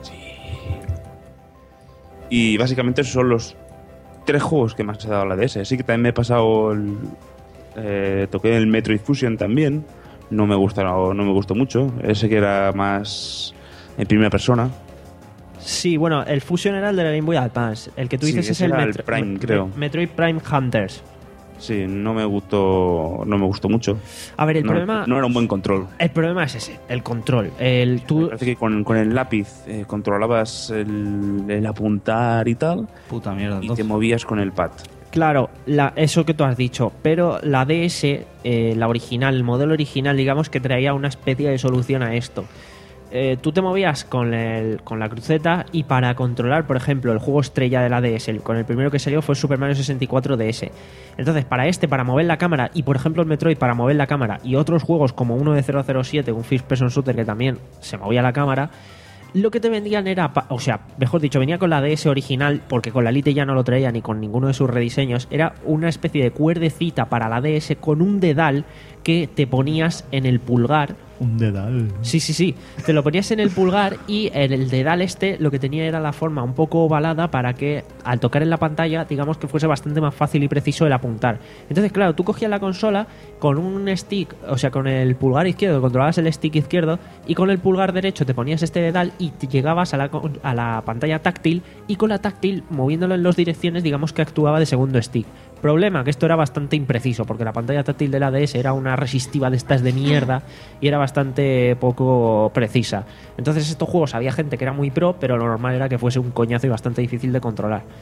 Y básicamente esos son los tres juegos que más he dado a la D S. Sí que también me he pasado el... Eh, toqué el Metroid Fusion también. No me gusta, no, no me gustó mucho. Ese que era más en primera persona. Sí, bueno, el Fusion era el de la Game Boy Advance. El que tú Sí, dices es ese el, era el Metro- Prime, Me- creo. Metroid Prime Hunters. Sí, no me gustó, no me gustó mucho. A ver, el no, problema no era un buen control. el problema es ese, el control. El Me tú parece que con, con el lápiz eh, controlabas el, el apuntar y tal, Puta mierda. y te Entonces. movías con el pad. Claro, la, eso que tú has dicho, pero la D S, eh, la original, el modelo original, digamos que traía una especie de solución a esto. Eh, tú te movías con, el, con la cruceta y para controlar, por ejemplo, el juego estrella de la D S, el- con el primero que salió fue Super Mario sesenta y cuatro D S. Entonces, para este, para mover la cámara, y por ejemplo el Metroid para mover la cámara, y otros juegos como uno de cero cero siete, un First Person Shooter que también se movía la cámara, lo que te vendían era, pa- o sea, mejor dicho, venía con la D S original, porque con la Lite ya no lo traía ni con ninguno de sus rediseños, era una especie de cuerdecita para la D S con un dedal que te ponías en el pulgar. Un dedal. Sí, sí, sí. Te lo ponías en el pulgar y en el dedal este lo que tenía era la forma un poco ovalada para que al tocar en la pantalla, digamos que fuese bastante más fácil y preciso el apuntar. Entonces, claro, tú cogías la consola con un stick, o sea, con el pulgar izquierdo, controlabas el stick izquierdo y con el pulgar derecho te ponías este dedal y te llegabas a la, con- a la pantalla táctil y con la táctil, moviéndolo en dos direcciones, digamos que actuaba de segundo stick. Problema, que esto era bastante impreciso, porque la pantalla táctil de la D S era una resistiva de estas de mierda y era bastante poco precisa. Entonces estos juegos había gente que era muy pro, pero lo normal era que fuese un coñazo y bastante difícil de controlar.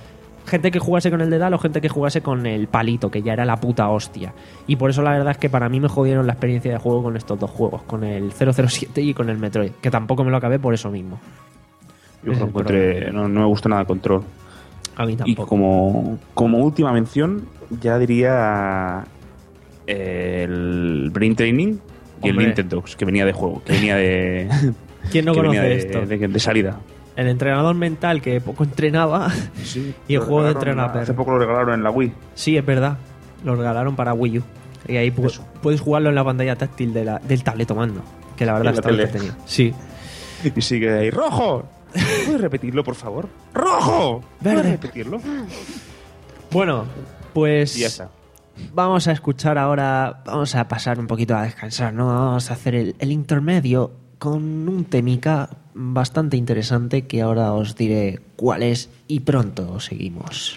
gente que jugase con el dedal o gente que jugase con el palito, que ya era la puta hostia. Y por eso la verdad es que para mí me jodieron la experiencia de juego con estos dos juegos, con el cero cero siete y con el Metroid, que tampoco me lo acabé por eso mismo. Yo Ese lo es el encontré, problema. no, no me gustó nada el control. A mí Y tampoco. como, como última mención, ya diría eh, el Brain Training y el Hombre. Nintendogs, que venía de juego, que venía de. ¿Quién no que conoce venía de, esto? De, de salida. El entrenador mental que poco entrenaba y el Lo juego de regalaron- entrenar. Hace poco lo regalaron en la Wii. Sí, es verdad. Lo regalaron para Wii U. Y ahí pu- Eso. puedes jugarlo en la pantalla táctil de la, del tableto mando. Que la verdad En la está tele. entretenido. Sí. Y sigue ahí, ¡rojo! ¿Puedes repetirlo, por favor? ¡Rojo! ¿Puedes Verde. repetirlo? Bueno, pues Y ya está. vamos a escuchar ahora, vamos a pasar un poquito a descansar, ¿no? Vamos a hacer el, el intermedio con un temica bastante interesante que ahora os diré cuál es y pronto seguimos.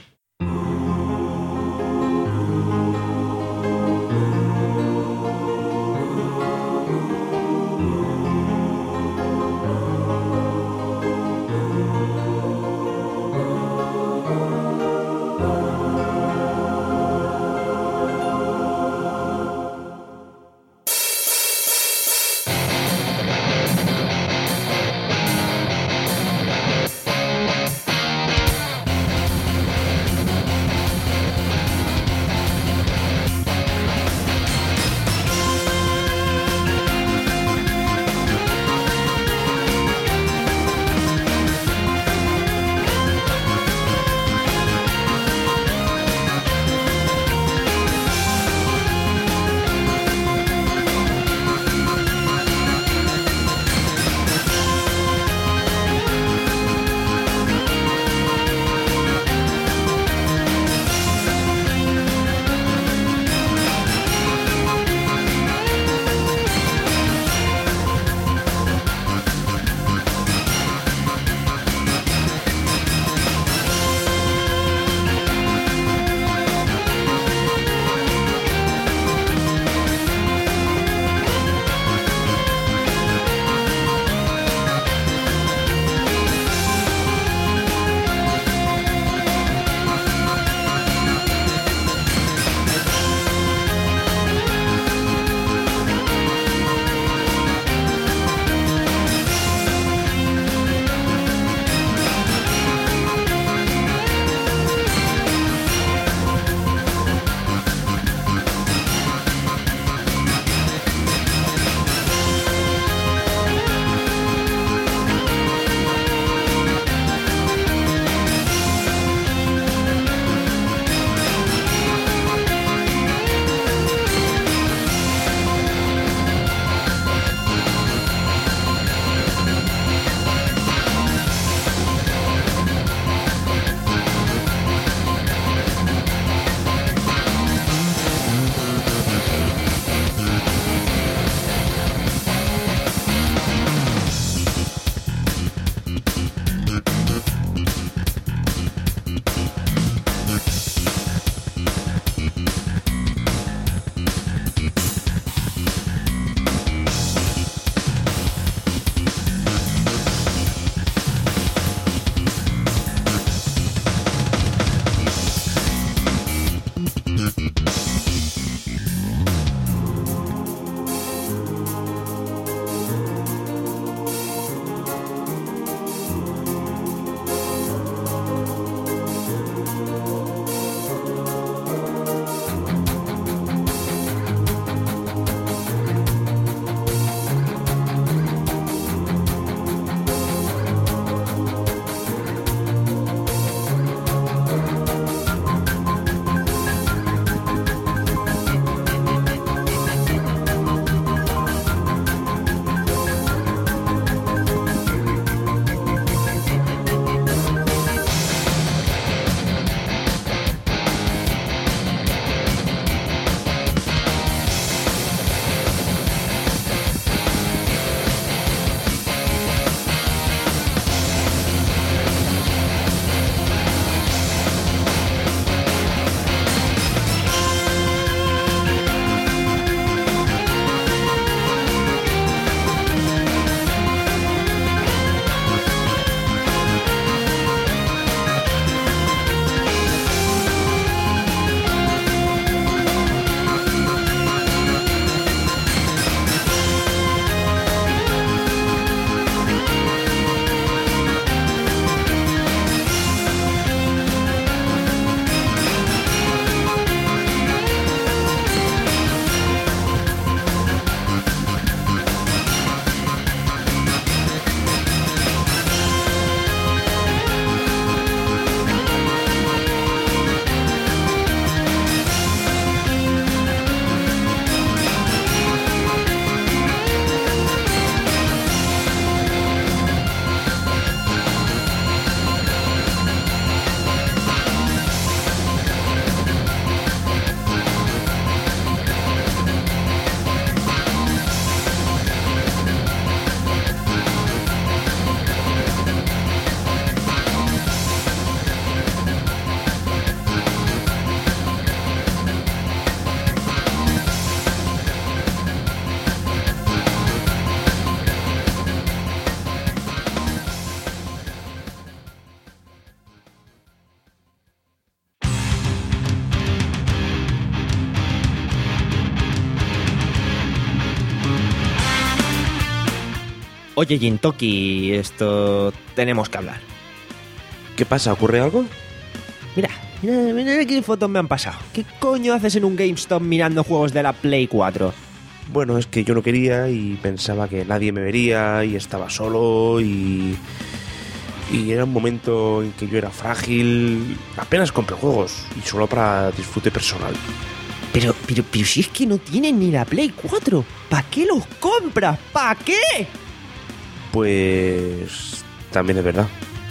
Oye, Jintoki, esto tenemos que hablar. ¿Qué pasa? ¿Ocurre algo? Mira, mira, mira qué fotos me han pasado. ¿Qué coño haces en un GameStop mirando juegos de la Play cuatro? Bueno, es que yo no quería y pensaba que nadie me vería y estaba solo y... Y era un momento en que yo era frágil. Apenas compré juegos y solo para disfrute personal. Pero, pero, pero si es que no tienen ni la Play cuatro, ¿para qué los compras? ¿Para qué? Pues... también es verdad.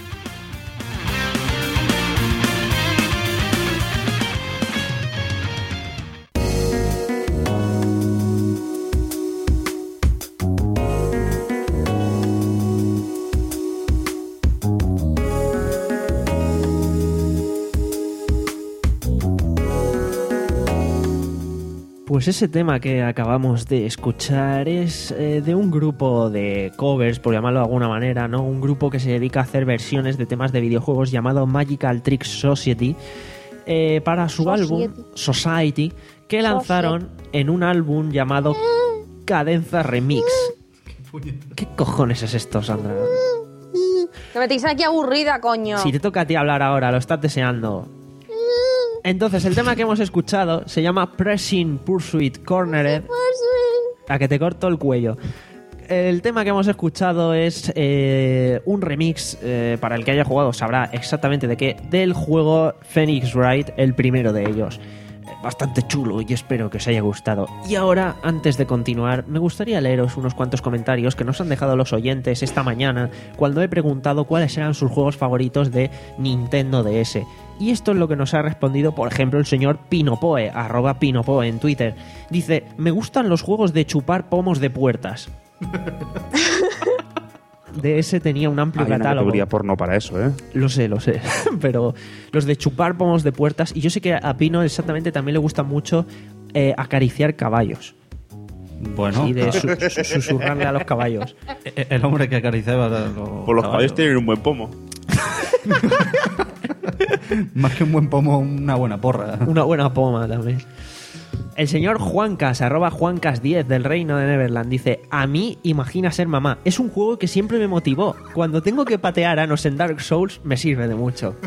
Pues ese tema que acabamos de escuchar es eh, de un grupo de covers, por llamarlo de alguna manera, ¿no? Un grupo que se dedica a hacer versiones de temas de videojuegos llamado Magical Trick Society eh, para su Society. álbum Society, que lanzaron en un álbum llamado Cadenza Remix. ¿Qué cojones es esto, Sandra? Que me tenéis aquí aburrida, coño. Si te toca a ti hablar ahora, lo estás deseando. Entonces, el tema que hemos escuchado se llama Pressing Pursuit Cornered. A que te corto el cuello. El tema que hemos escuchado es eh, un remix, eh, para el que haya jugado sabrá exactamente de qué, del juego Phoenix Wright, el primero de ellos. Bastante chulo y espero que os haya gustado. Y ahora, antes de continuar, me gustaría leeros unos cuantos comentarios que nos han dejado los oyentes esta mañana cuando he preguntado cuáles eran sus juegos favoritos de Nintendo D S. Y esto es lo que nos ha respondido, por ejemplo, el señor Pinopoe, arroba Pinopoe en Twitter. Dice, me gustan los juegos de chupar pomos de puertas. D S tenía un amplio Hay una catálogo. categoría porno para eso, ¿eh? Lo sé, lo sé. Pero los de chupar pomos de puertas. Y yo sé que a Pino exactamente también le gusta mucho eh, acariciar caballos. Bueno, Y de ah, su- su- susurrarle a los caballos. el hombre que acariciaba a los Pues los caballos tienen un buen pomo. Más que un buen pomo, una buena porra. Una buena poma también. El señor Juancas, arroba Juancas diez del Reino de Neverland, dice: a mí, Imagina ser mamá. Es un juego que siempre me motivó. Cuando tengo que patear anos en Dark Souls, me sirve de mucho.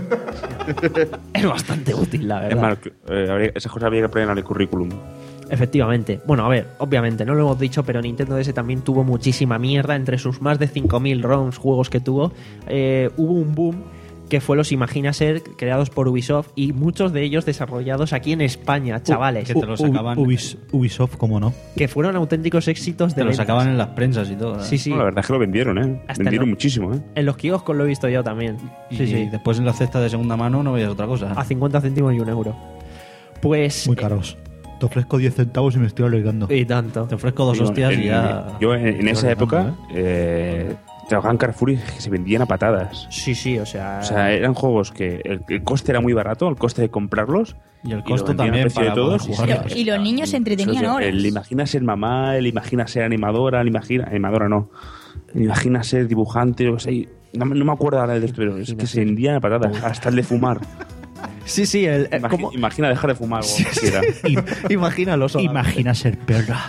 Es bastante útil, la Es verdad. más, eh, habría- esas cosas habría que poner en el currículum. Efectivamente. Bueno, a ver, obviamente, no lo hemos dicho, pero Nintendo D S también tuvo muchísima mierda. Entre sus más de cinco mil ROMs, juegos que tuvo, eh, hubo un boom que fue los Imagina Ser, creados por Ubisoft, y muchos de ellos desarrollados aquí en España, chavales, que te lo sacaban. Ubis- Ubisoft, ¿cómo no? que fueron auténticos éxitos de Te lo ventas. sacaban en las prensas y todo. ¿eh? Sí, sí. No, la verdad es que lo vendieron, ¿eh? Hasta vendieron lo- muchísimo, ¿eh? En los kioscos lo he visto yo también. Y Sí, sí. después en la cesta de segunda mano no veías otra cosa. A cincuenta céntimos y un euro. Pues... Muy caros. Te ofrezco diez centavos y me estoy arriesgando. Y tanto. Te ofrezco dos Digo, hostias en- y ya. Yo en, en Yo esa lo época compro, eh, trabajaba en Carrefour y que se vendían a patadas. Sí, sí, o sea... O sea, eran juegos que el, el coste era muy barato, el coste de comprarlos. Y el y costo lo vendían también a precio de para poder todos. jugar. Y los niños se entretenían Eso, horas. El imagina ser mamá, el imagina ser animadora, el imagina... Animadora no. El imagina ser dibujante, o sea, y- no, me- no me acuerdo ahora del de esto, pero es que se vendían a patadas. Hasta el de fumar. Sí, sí, el, eh, Imagi- ¿cómo? Imagina dejar de fumar o siquiera. Imagínalo solo. Imagina ser perra.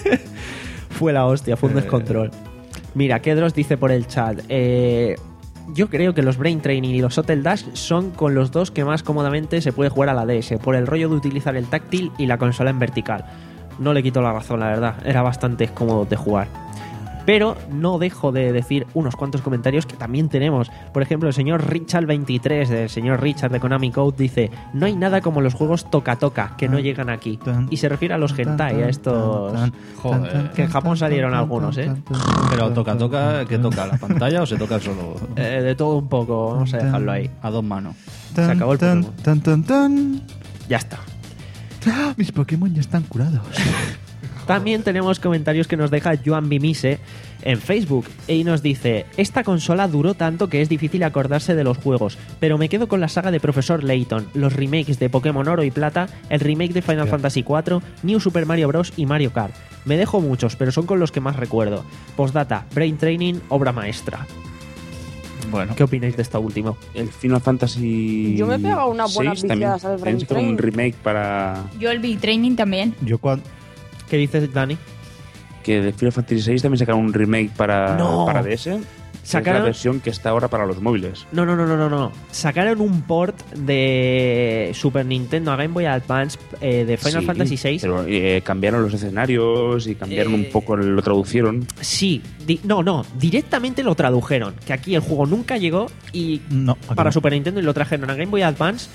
Fue la hostia, fue un descontrol. Mira, Kedros dice por el chat, eh, yo creo que los Brain Training y los Hotel Dash son con los dos que más cómodamente se puede jugar a la D S, por el rollo de utilizar el táctil y la consola en vertical. No le quito la razón, la verdad, era bastante cómodo de jugar. Pero no dejo de decir unos cuantos comentarios que también tenemos. Por ejemplo, el señor Richard veintitrés, del señor Richard de Konami Code, dice: no hay nada como los juegos toca-toca, que no llegan aquí. Y se refiere a los hentai, a estos... Joder. Que en Japón salieron algunos, ¿eh? Pero toca, toca, ¿qué toca? ¿La pantalla o se toca solo? Eh, de todo un poco, vamos a dejarlo ahí. A dos manos. Se acabó el tan, Pokémon. tan, tan, tan. Ya está. ¡Ah! Mis Pokémon ya están curados. También tenemos comentarios que nos deja Joan Bimise en Facebook y nos dice: esta consola duró tanto que es difícil acordarse de los juegos, pero me quedo con la saga de Profesor Layton, los remakes de Pokémon Oro y Plata, el remake de Final Fantasy cuatro, New Super Mario Bros. Y Mario Kart. Me dejo muchos, pero son con los que más recuerdo. Postdata, Brain Training, obra maestra. Bueno, ¿Qué opináis de esta última? El Final Fantasy Yo me he pegado unas buenas seis también. viciadas al También Brain sacaron un Training. remake para... Yo el Big Training también. Yo cuando... ¿Qué dices, Dani? que de Final Fantasy seis también sacaron un remake para, No. para D S. Sacaron- Es la versión que está ahora para los móviles. No, no, no, no, no, no. Sacaron un port de Super Nintendo a Game Boy Advance eh, de Final Sí, Fantasy seis. Pero eh, cambiaron los escenarios y cambiaron Eh, un poco, lo traducieron. Sí, di- no, no, directamente lo tradujeron. Que aquí el juego nunca llegó y No, aquí para no. Super Nintendo y lo trajeron a Game Boy Advance.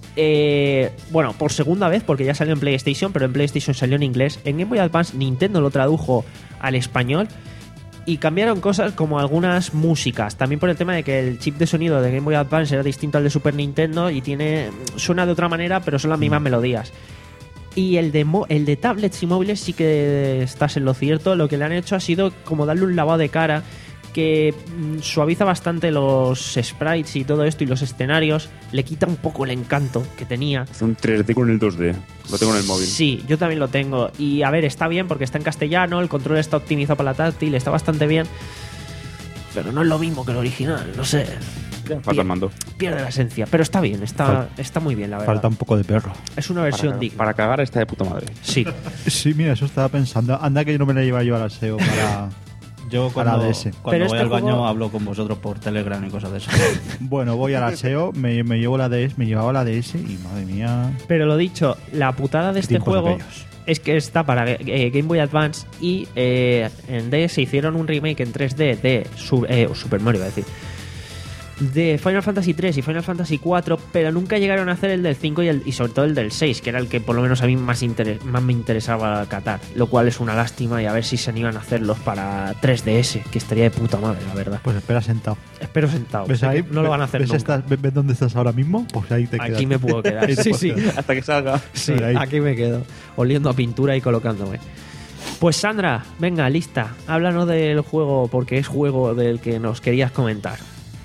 eh, bueno, por segunda vez, porque ya salió en PlayStation, pero en PlayStation salió en inglés. En Game Boy Advance Nintendo lo tradujo al español y cambiaron cosas como algunas músicas. También por el tema de que el chip de sonido de Game Boy Advance era distinto al de Super Nintendo y tiene suena de otra manera, pero son las mismas melodías. Y el de, mo- el de tablets y móviles sí que estás en lo cierto. Lo que le han hecho ha sido como darle un lavado de cara que mm, suaviza bastante los sprites y todo esto y los escenarios. Le quita un poco el encanto que tenía. Hace un tres D con el dos D. Lo tengo en el móvil. Sí, yo también lo tengo. Y a ver, está bien porque está en castellano, el control está optimizado para la táctil, está bastante bien. Pero no es lo mismo que el original, no sé. Falta el mando. Pierde la esencia, pero está bien, está, Fal- está muy bien, la verdad. Falta un poco de perro. Es una Para, versión cagar- digna. para cagar está de puta madre. Sí. Sí, mira, eso estaba pensando. Anda que yo no me la lleva yo al aseo para... Yo Para cuando, D S. cuando Pero voy este al baño juego- hablo con vosotros por Telegram y cosas de eso. Bueno, voy al aseo, me, me llevo la D S, me llevaba la D S y madre mía... Pero lo dicho, la putada de Qué este tiempos juego aquellos. es que está para eh, Game Boy Advance y eh, en D S hicieron un remake en tres D de su- eh, Super Mario, iba a decir, de Final Fantasy tres y Final Fantasy cuatro, pero nunca llegaron a hacer el del cinco y, el, y sobre todo el del seis, que era el que por lo menos a mí más, interes- más me interesaba catar, lo cual es una lástima y a ver si se animan a hacerlos para tres D S, que estaría de puta madre, la verdad. Pues espera sentado. Espero sentado. ¿Ves Sé ahí? que no lo van a hacer ¿Ves, nunca. estás- ves- ves dónde estás ahora mismo? Pues ahí te quedas. Aquí me puedo quedar. Ahí te Sí, puedes sí. quedar. Hasta que salga. Sí, Ahí. aquí me quedo, oliendo a pintura y colocándome. Pues Sandra, venga, lista, háblanos del juego, porque es juego del que nos querías comentar.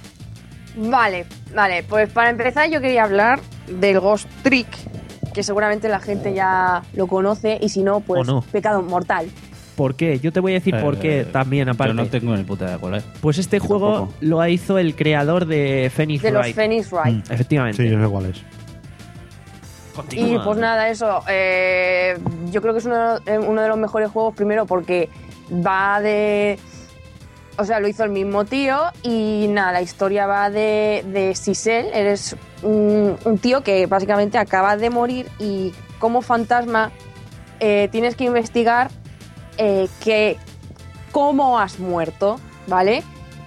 Vale, vale, pues para empezar yo quería hablar del Ghost Trick, que seguramente la gente ya lo conoce y si no, pues O no. pecado mortal. ¿Por qué? Yo te voy a decir por qué Eh, también, aparte. Yo no tengo ni puta idea cuál es. Pues este juego tampoco. lo hizo el creador de Phoenix De los Wright. Phoenix Wright. Mm. Efectivamente. Sí, yo sé cuál es. Continúa. Y pues nada, eso. eh, yo creo que es uno, eh, uno de los mejores juegos, primero porque va de. O sea, lo hizo el mismo tío y nada, la historia va de, de Sisel. Eres un, un tío que básicamente acaba de morir y como fantasma eh, tienes que investigar eh, que, cómo has muerto, ¿vale?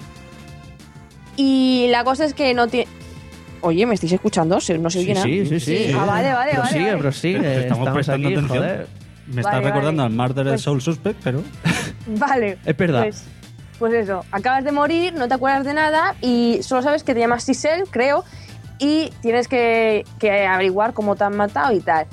Y la cosa es que no tiene. Oye, ¿me estáis escuchando? ¿Se- ¿No se Sí, oye nada? sí, sí, sí. Ah, vale, vale, Prosigue, vale. prosigue. Te estamos Estamos prestando aquí, atención. joder. Me está Vale, recordando vale. al Murder Pues- Soul Suspect, pero... Vale. Es verdad. Pues, pues eso, acabas de morir, no te acuerdas de nada y solo sabes que te llamas Sisel, creo, y tienes que, que averiguar cómo te han matado y tal.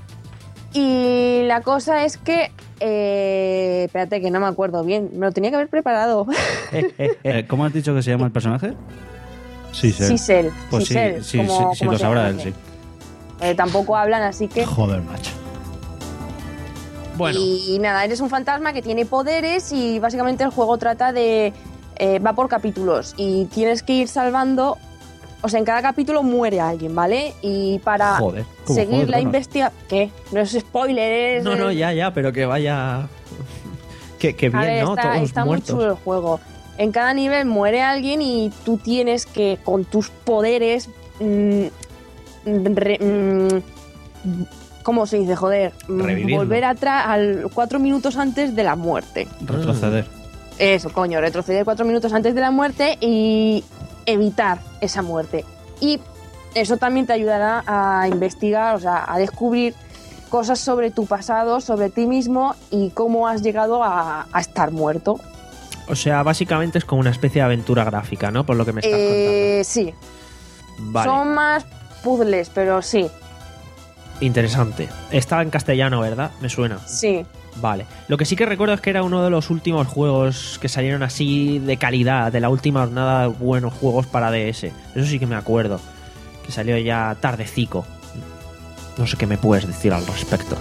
Y la cosa es que... eh, espérate, que no me acuerdo bien. Me lo tenía que haber preparado. Eh, ¿Cómo has dicho que se llama el personaje? Sí, sí. Sisel. Pues sí, Sisel, sí, como- sí, sí como lo se sabrá llama, él, no sí. sé. Eh, tampoco hablan, así que... Joder, macho. Bueno, Y nada, eres un fantasma que tiene poderes y básicamente el juego trata de... eh, va por capítulos y tienes que ir salvando... O sea, en cada capítulo muere alguien, ¿vale? Y para joder. como seguir Juego de la Tronos. investigación... ¿Qué? No es spoiler, es... No, no, ya, ya, pero que vaya... Que, que A bien, ver, ¿no? está, Todos está muy muertos. chulo el juego. En cada nivel muere alguien y tú tienes que, con tus poderes... mm, re- mm, ¿Cómo se dice? Joder. mm, Revivirlo. Volver atrás al cuatro minutos antes de la muerte. Retroceder. Eso, coño, retroceder cuatro minutos antes de la muerte y evitar esa muerte. Y eso también te ayudará a investigar, o sea, a descubrir cosas sobre tu pasado, sobre ti mismo y cómo has llegado a, a estar muerto. O sea, básicamente es como una especie de aventura gráfica, ¿no? Por lo que me estás Eh, sí, contando. Vale. son más puzzles, pero sí, Interesante. Estaba en castellano, ¿verdad? Me suena. sí. Vale. Lo que sí que recuerdo es que era uno de los últimos juegos que salieron así de calidad, de la última jornada de buenos juegos para D S. Eso sí que me acuerdo. Que salió ya tardecico. No sé qué me puedes decir al respecto.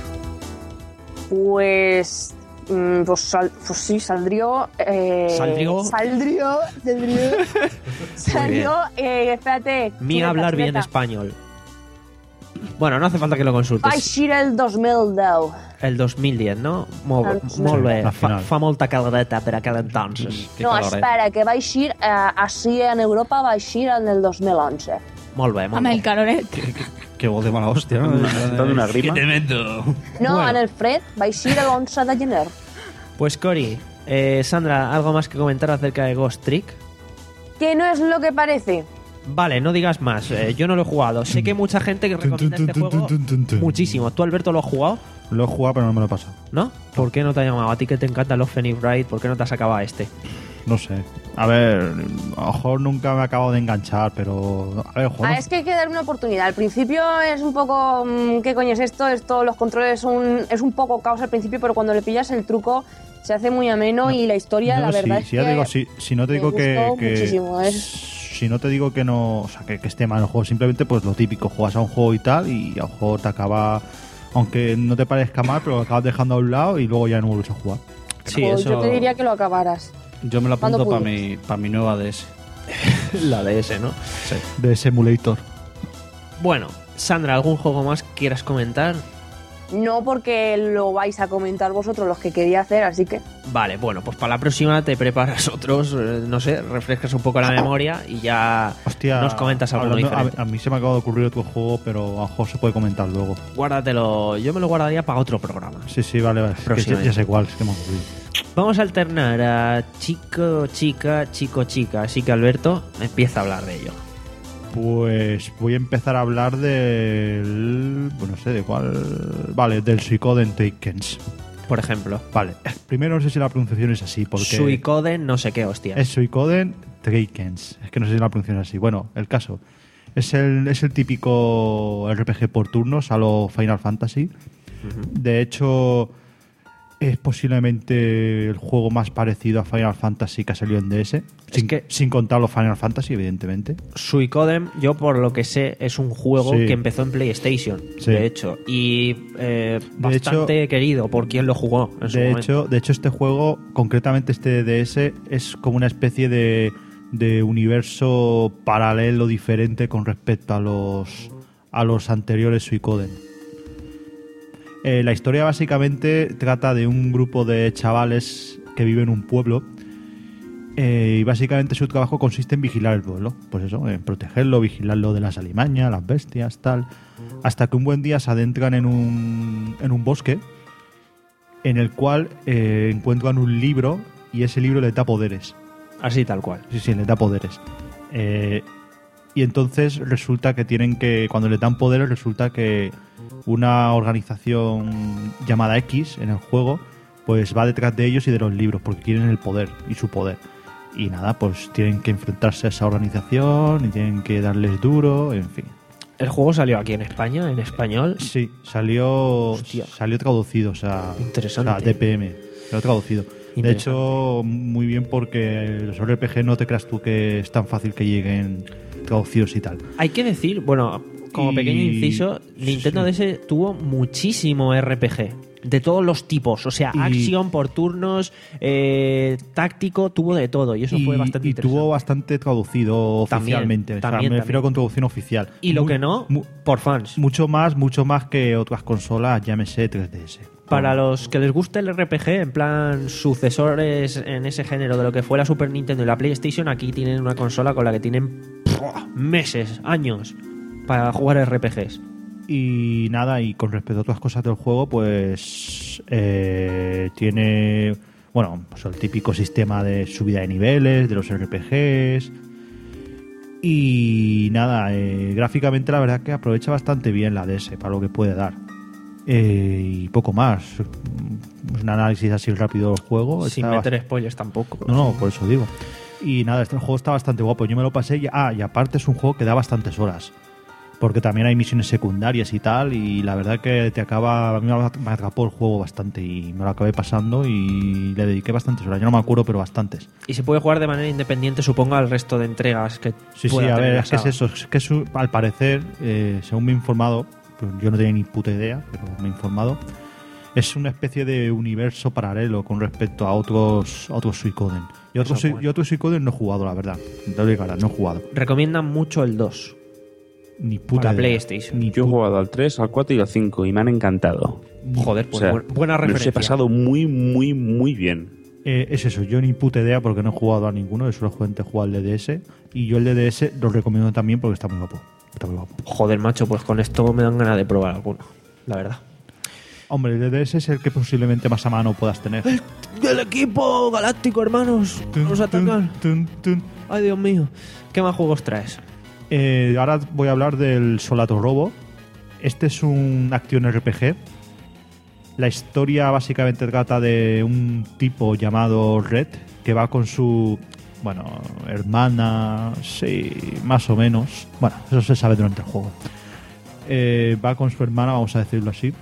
Pues... mm, Pues, sal- pues sí, saldrió... Eh, ¿Saldrió? Saldrió. Saldrió. Salió... Eh, espérate. Mi chuleta, hablar bien chuleta. español. Bueno, no hace falta que lo Va consultes. eixir el dos mil deu. El dos mil diez, no? Molt, Ah, sí. molt bé. la Fa, final. fa molta caloreta per aquell entonces. Que No, calor, eh? espera, que va eixir, eh, així en Europa va eixir en el dos mil onze. Molt bé, molt Amb el bé. caloret. Qué voz de mala hostia, ¿no? Dando una grima. ¿Qué te meto? No, Bueno. en el fred va eixir el once de gener. Pues Cori, eh, Sandra, ¿algo más que comentar acerca de Ghost Trick? Que no es lo que parece. Vale, no digas más. eh, yo no lo he jugado. Sé que mucha gente que recomienda este juego muchísimo. ¿Tú, Alberto, lo has jugado? Lo he jugado, pero no me lo he pasado. ¿No? ¿Por qué no te ha llamado? A ti que te encanta los Phoenix Wright, ¿por qué no te has acabado a este? No sé. A ver, a lo mejor nunca me he acabado de enganchar, pero... A ver, juego... Ah, es que hay que darle una oportunidad. Al principio es un poco... mm, ¿Qué coño es esto? Esto, los controles son, es un poco caos al principio, pero cuando le pillas el truco se hace muy ameno y la historia, No, la verdad sí, es sí, ya que... te digo, si, si no te me digo que, gustó que- muchísimo, es- si no te digo que no, o sea, que, que esté mal el juego, simplemente pues lo típico, juegas a un juego y tal y a lo mejor te acaba, aunque no te parezca mal, pero lo acabas dejando a un lado y luego ya no vuelves a jugar. Sí, pues eso... yo te diría que lo acabaras. Yo me lo ¿Cuándo apunto para puedes? mi, pa' mi nueva D S. La D S, ¿no? De Simulator. Bueno, Sandra, ¿algún juego más que quieras comentar? No porque lo vais a comentar vosotros los que quería hacer, así que... Vale, bueno, pues para la próxima te preparas otros, eh, no sé, refrescas un poco la memoria y ya Hostia, nos comentas algo hablando- diferente. a, a mí se me acaba de ocurrir otro juego, pero a lo mejor se puede comentar luego. Guárdatelo, yo me lo guardaría para otro programa. Sí, sí, vale, vale. Es que ya, Próximamente. ya sé cuál, es que me ha ocurrido. Vamos a alternar a chico, chica, chico, chica. Así que Alberto empieza a hablar de ello. Pues voy a empezar a hablar del... Bueno, no sé de cuál... Vale, del Suicoden Takens. Por ejemplo, Vale, primero no sé si la pronunciación es así, porque... Suicoden, no sé qué, hostia. Es Suicoden Takens. Es que no sé si la pronunciación es así. Bueno, el caso. Es el, es el típico R P G por turnos a lo Final Fantasy. De hecho, es posiblemente el juego más parecido a Final Fantasy que ha salido en D S. Sin, que- sin contar los Final Fantasy, evidentemente. Suicoden, yo por lo que sé, es un juego Sí. que empezó en PlayStation, Sí. de hecho, y eh, De hecho- bastante querido por quien lo jugó en su De momento. hecho, de hecho, este juego, concretamente este D S, es como una especie de, de universo paralelo diferente con respecto a los, a los anteriores Suicoden. Eh, la historia básicamente trata de un grupo de chavales que viven en un pueblo eh, y básicamente su trabajo consiste en vigilar el pueblo. Pues eso, en protegerlo, vigilarlo de las alimañas, las bestias, tal. Hasta que un buen día se adentran en un, en un bosque en el cual eh, encuentran un libro y ese libro les da poderes. Así tal cual. Sí, sí, les da poderes. Eh, y entonces resulta que tienen que, cuando les dan poderes, resulta que una organización llamada X en el juego, pues va detrás de ellos y de los libros, porque quieren el poder y su poder. Y nada, pues tienen que enfrentarse a esa organización y tienen que darles duro, en fin. El juego salió aquí en España, en español. Sí, salió Hostia. salió traducido, o sea, Interesante. o sea, D P M, salió traducido. De Interesante. hecho, muy bien porque los R P G no te creas tú que es tan fácil que lleguen traducidos y tal. Hay que decir, bueno, como Y- pequeño inciso, Nintendo sí. D S tuvo muchísimo R P G. De todos los tipos, o sea, Y- acción por turnos, eh, táctico, tuvo de todo. Y eso y, fue bastante y interesante. tuvo bastante traducido También, oficialmente. O sea, también, me refiero también. con traducción oficial. Y lo Mu- que no, mu- por fans. mucho más, mucho más que otras consolas, llámese tres D S. Para los que les guste el R P G, en plan sucesores en ese género de lo que fue la Super Nintendo y la PlayStation, aquí tienen una consola con la que tienen ¡pua! meses, años para jugar R P Gs. Y nada, y con respecto a otras cosas del juego, pues eh, tiene, bueno, pues el típico sistema de subida de niveles de los R P Gs. Y nada, eh, gráficamente la verdad que aprovecha bastante bien la D S para lo que puede dar. Eh, y poco más. Un análisis así rápido del juego. Sin Está meter spoilers tampoco. No, no, por eso digo. Y nada, este juego está bastante guapo. Yo me lo pasé y, ah, y aparte es un juego que da bastantes horas. Porque también hay misiones secundarias y tal. Y la verdad que te acaba. A mí me atrapó el juego bastante. Y me lo acabé pasando y le dediqué bastantes horas. Yo no me acuerdo, pero bastantes. Y se puede jugar de manera independiente, supongo, al resto de entregas que Sí, sí, pueda a tener ver, la es que es saga. eso. Es que es un- al parecer, eh, según me he informado, pues yo no tenía ni puta idea, pero me he informado. Es una especie de universo paralelo con respecto a otros, a otros Suicoden. Y otros, Eso, Sui- bueno. y otros Suicoden no he jugado, la verdad. Te doy cara, no he jugado. Recomiendan mucho el dos. Ni puta Para idea. PlayStation. Ni Yo he pu- jugado al tres, al cuatro y al cinco y me han encantado. Joder, O pues sea, bu- buena me los referencia. he pasado muy, muy, muy bien. Eh, es eso, yo ni puta idea porque no he jugado a ninguno, yo solamente he jugado al D D S y yo el D D S lo recomiendo también porque está muy guapo. Está muy guapo. Joder, macho, pues con esto me dan ganas de probar alguno, la verdad. Hombre, el D D S es el que posiblemente más a mano puedas tener. El equipo galáctico, hermanos. Nos atacan. Tun, tun. Ay, Dios mío. ¿Qué más juegos traes? Eh, ahora voy a hablar del Solato Robo. Este es un acción R P G. La historia básicamente trata de un tipo llamado Red que va con su, bueno, hermana, sí, más o menos. Bueno, eso se sabe durante el juego. Eh, va con su hermana, vamos a decirlo así.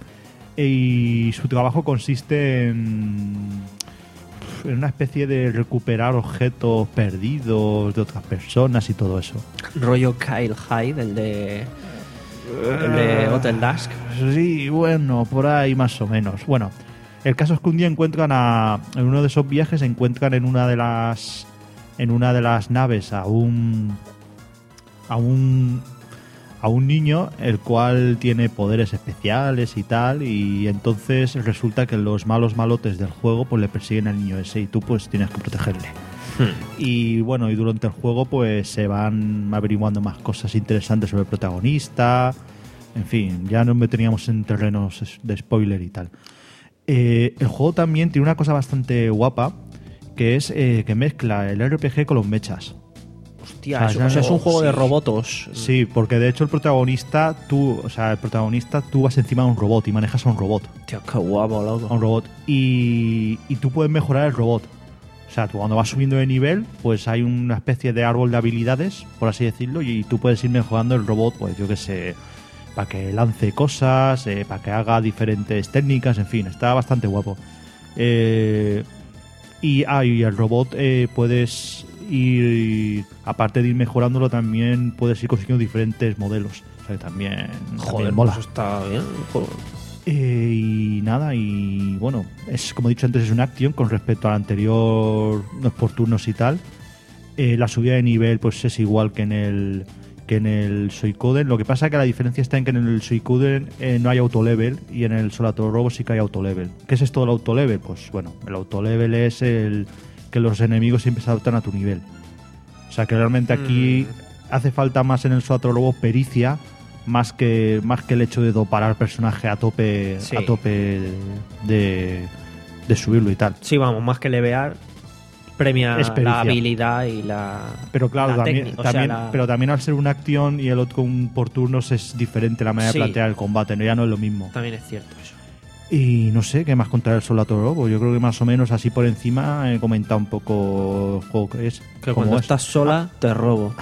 Y su trabajo consiste en, en una especie de recuperar objetos perdidos de otras personas y todo eso. Rollo Kyle Hyde, el de. El de Hotel Dusk. Sí, bueno, por ahí más o menos. Bueno, el caso es que un día encuentran a. En uno de esos viajes encuentran en una de las. En una de las naves a un. A un. A un niño, el cual tiene poderes especiales y tal. Y entonces resulta que los malos malotes del juego pues le persiguen al niño ese y tú pues tienes que protegerle. Y bueno, y durante el juego pues se van averiguando más cosas interesantes sobre el protagonista. En fin, ya nos meteríamos en terrenos de spoiler y tal. Eh, el juego también tiene una cosa bastante guapa, que es eh, que mezcla el R P G con los mechas. Hostia, O sea, eso, ya o sea, no- es un juego sí. de robotos. Sí, porque de hecho el protagonista, tú, o sea, el protagonista, tú vas encima de un robot y manejas a un robot. Tío, qué guapo, A loco. un robot. Y, y tú puedes mejorar el robot. O sea, tú cuando vas subiendo de nivel, pues hay una especie de árbol de habilidades, por así decirlo, y tú puedes ir mejorando el robot, pues yo qué sé, para que lance cosas, eh, para que haga diferentes técnicas, en fin, está bastante guapo. Eh, y, ah, y el robot eh, puedes ir, aparte de ir mejorándolo, también puedes ir consiguiendo diferentes modelos. O sea, que también, Joder, también mola. pues está bien. Joder. Eh, y nada, y bueno, es como he dicho antes, es una acción con respecto al anterior, no es por turnos y tal. Eh, la subida de nivel pues es igual que en el que en el Suicoden. Lo que pasa es que la diferencia está en que en el Suicoden eh, no hay autolevel y en el Solato Robo sí que hay autolevel. ¿Qué es esto del autolevel? Pues bueno, el autolevel es el que los enemigos siempre se adaptan a tu nivel. O sea que realmente aquí hace falta más en el Solato Robo pericia más que más que el hecho de dopar al personaje a tope Sí. a tope de, de subirlo y tal. Sí, vamos, más que levear, premia Experiencia. la habilidad y la. Pero claro, la también, técnica, o sea, también- la- pero también al ser una acción y el otro un por turnos es diferente la manera Sí. de plantear el combate, ¿no? Ya no es lo mismo. También es cierto eso. Y no sé qué más contar el Solato Robo. Yo creo que más o menos así por encima he comentado un poco el juego que es. Que cómo cuando es. estás sola, te robo.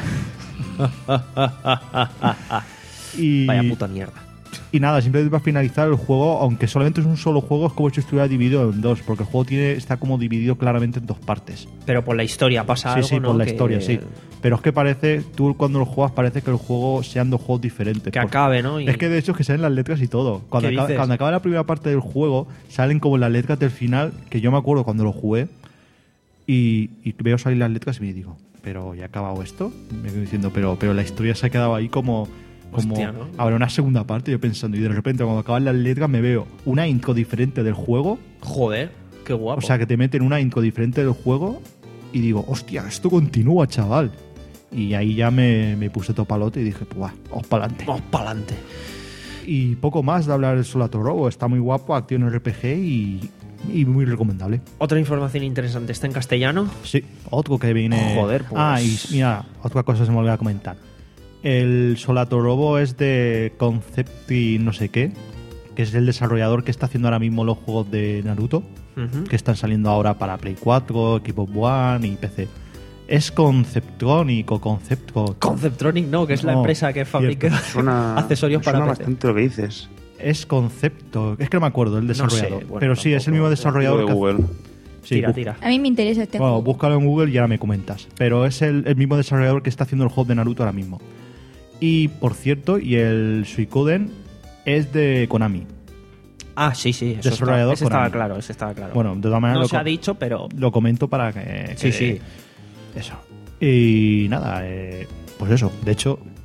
y, Vaya puta mierda. Y nada, simplemente para finalizar el juego, aunque solamente es un solo juego, es como si estuviera dividido en dos, porque el juego tiene está como dividido claramente en dos partes. Pero por la historia pasa Sí, algo, sí, ¿no? por la Que- historia, sí. Pero es que parece, tú cuando lo juegas parece que el juego sean dos juegos diferentes. Que Porque- acabe, ¿no? Y- Es que de hecho que salen las letras y todo. Cuando ¿Qué acaba, dices? cuando acaba la primera parte del juego, salen como las letras del final, que yo me acuerdo cuando lo jugué, y, y veo salir las letras y me digo, ¿pero ya ha acabado esto? Me quedo diciendo, pero, pero la historia se ha quedado ahí como... como Hostia, ¿no? Habrá una segunda parte, yo pensando, y de repente cuando acaban las letras me veo una intro diferente del juego, Joder, qué guapo. o sea que te meten una intro diferente del juego, y digo, hostia, esto continúa, chaval. Y ahí ya me, me puse topalote y dije, pues va, vamos para adelante. vamos para adelante. Y poco más de hablar del Solato Robo. Está muy guapo, acción R P G y, y muy recomendable. Otra información interesante, ¿está en castellano? Sí, otro que viene. Joder, pues. Ah, y mira, otra cosa se me olvidó comentar. El Solato Robo es de Concepti no sé qué, que es el desarrollador que está haciendo ahora mismo los juegos de Naruto, Ujú. que están saliendo ahora para Play cuatro, Xbox One y P C. Es Conceptronic o Conceptro. Conceptronic no, que es la No, empresa que fabrica Suena, accesorios para suena P C. bastante lo que dices. Es Concepto. Es que no me acuerdo el sé, desarrollador. bueno, pero sí, es el mismo tampoco- desarrollador Lo de que Google. Sí, tira, bu- tira. A mí me interesa este Bueno, juego. búscalo en Google y ahora me comentas. Pero es el, el mismo desarrollador que está haciendo el juego de Naruto ahora mismo. Y por cierto, y el Suicoden es de Konami. Ah, sí, sí. Eso Desarrollador estaba, ese estaba Konami. claro, ese estaba claro. Bueno, de todas maneras no lo, se ha co- dicho, pero. lo comento para que. Sí, que- sí. Eso. Y nada, eh, pues eso. De hecho,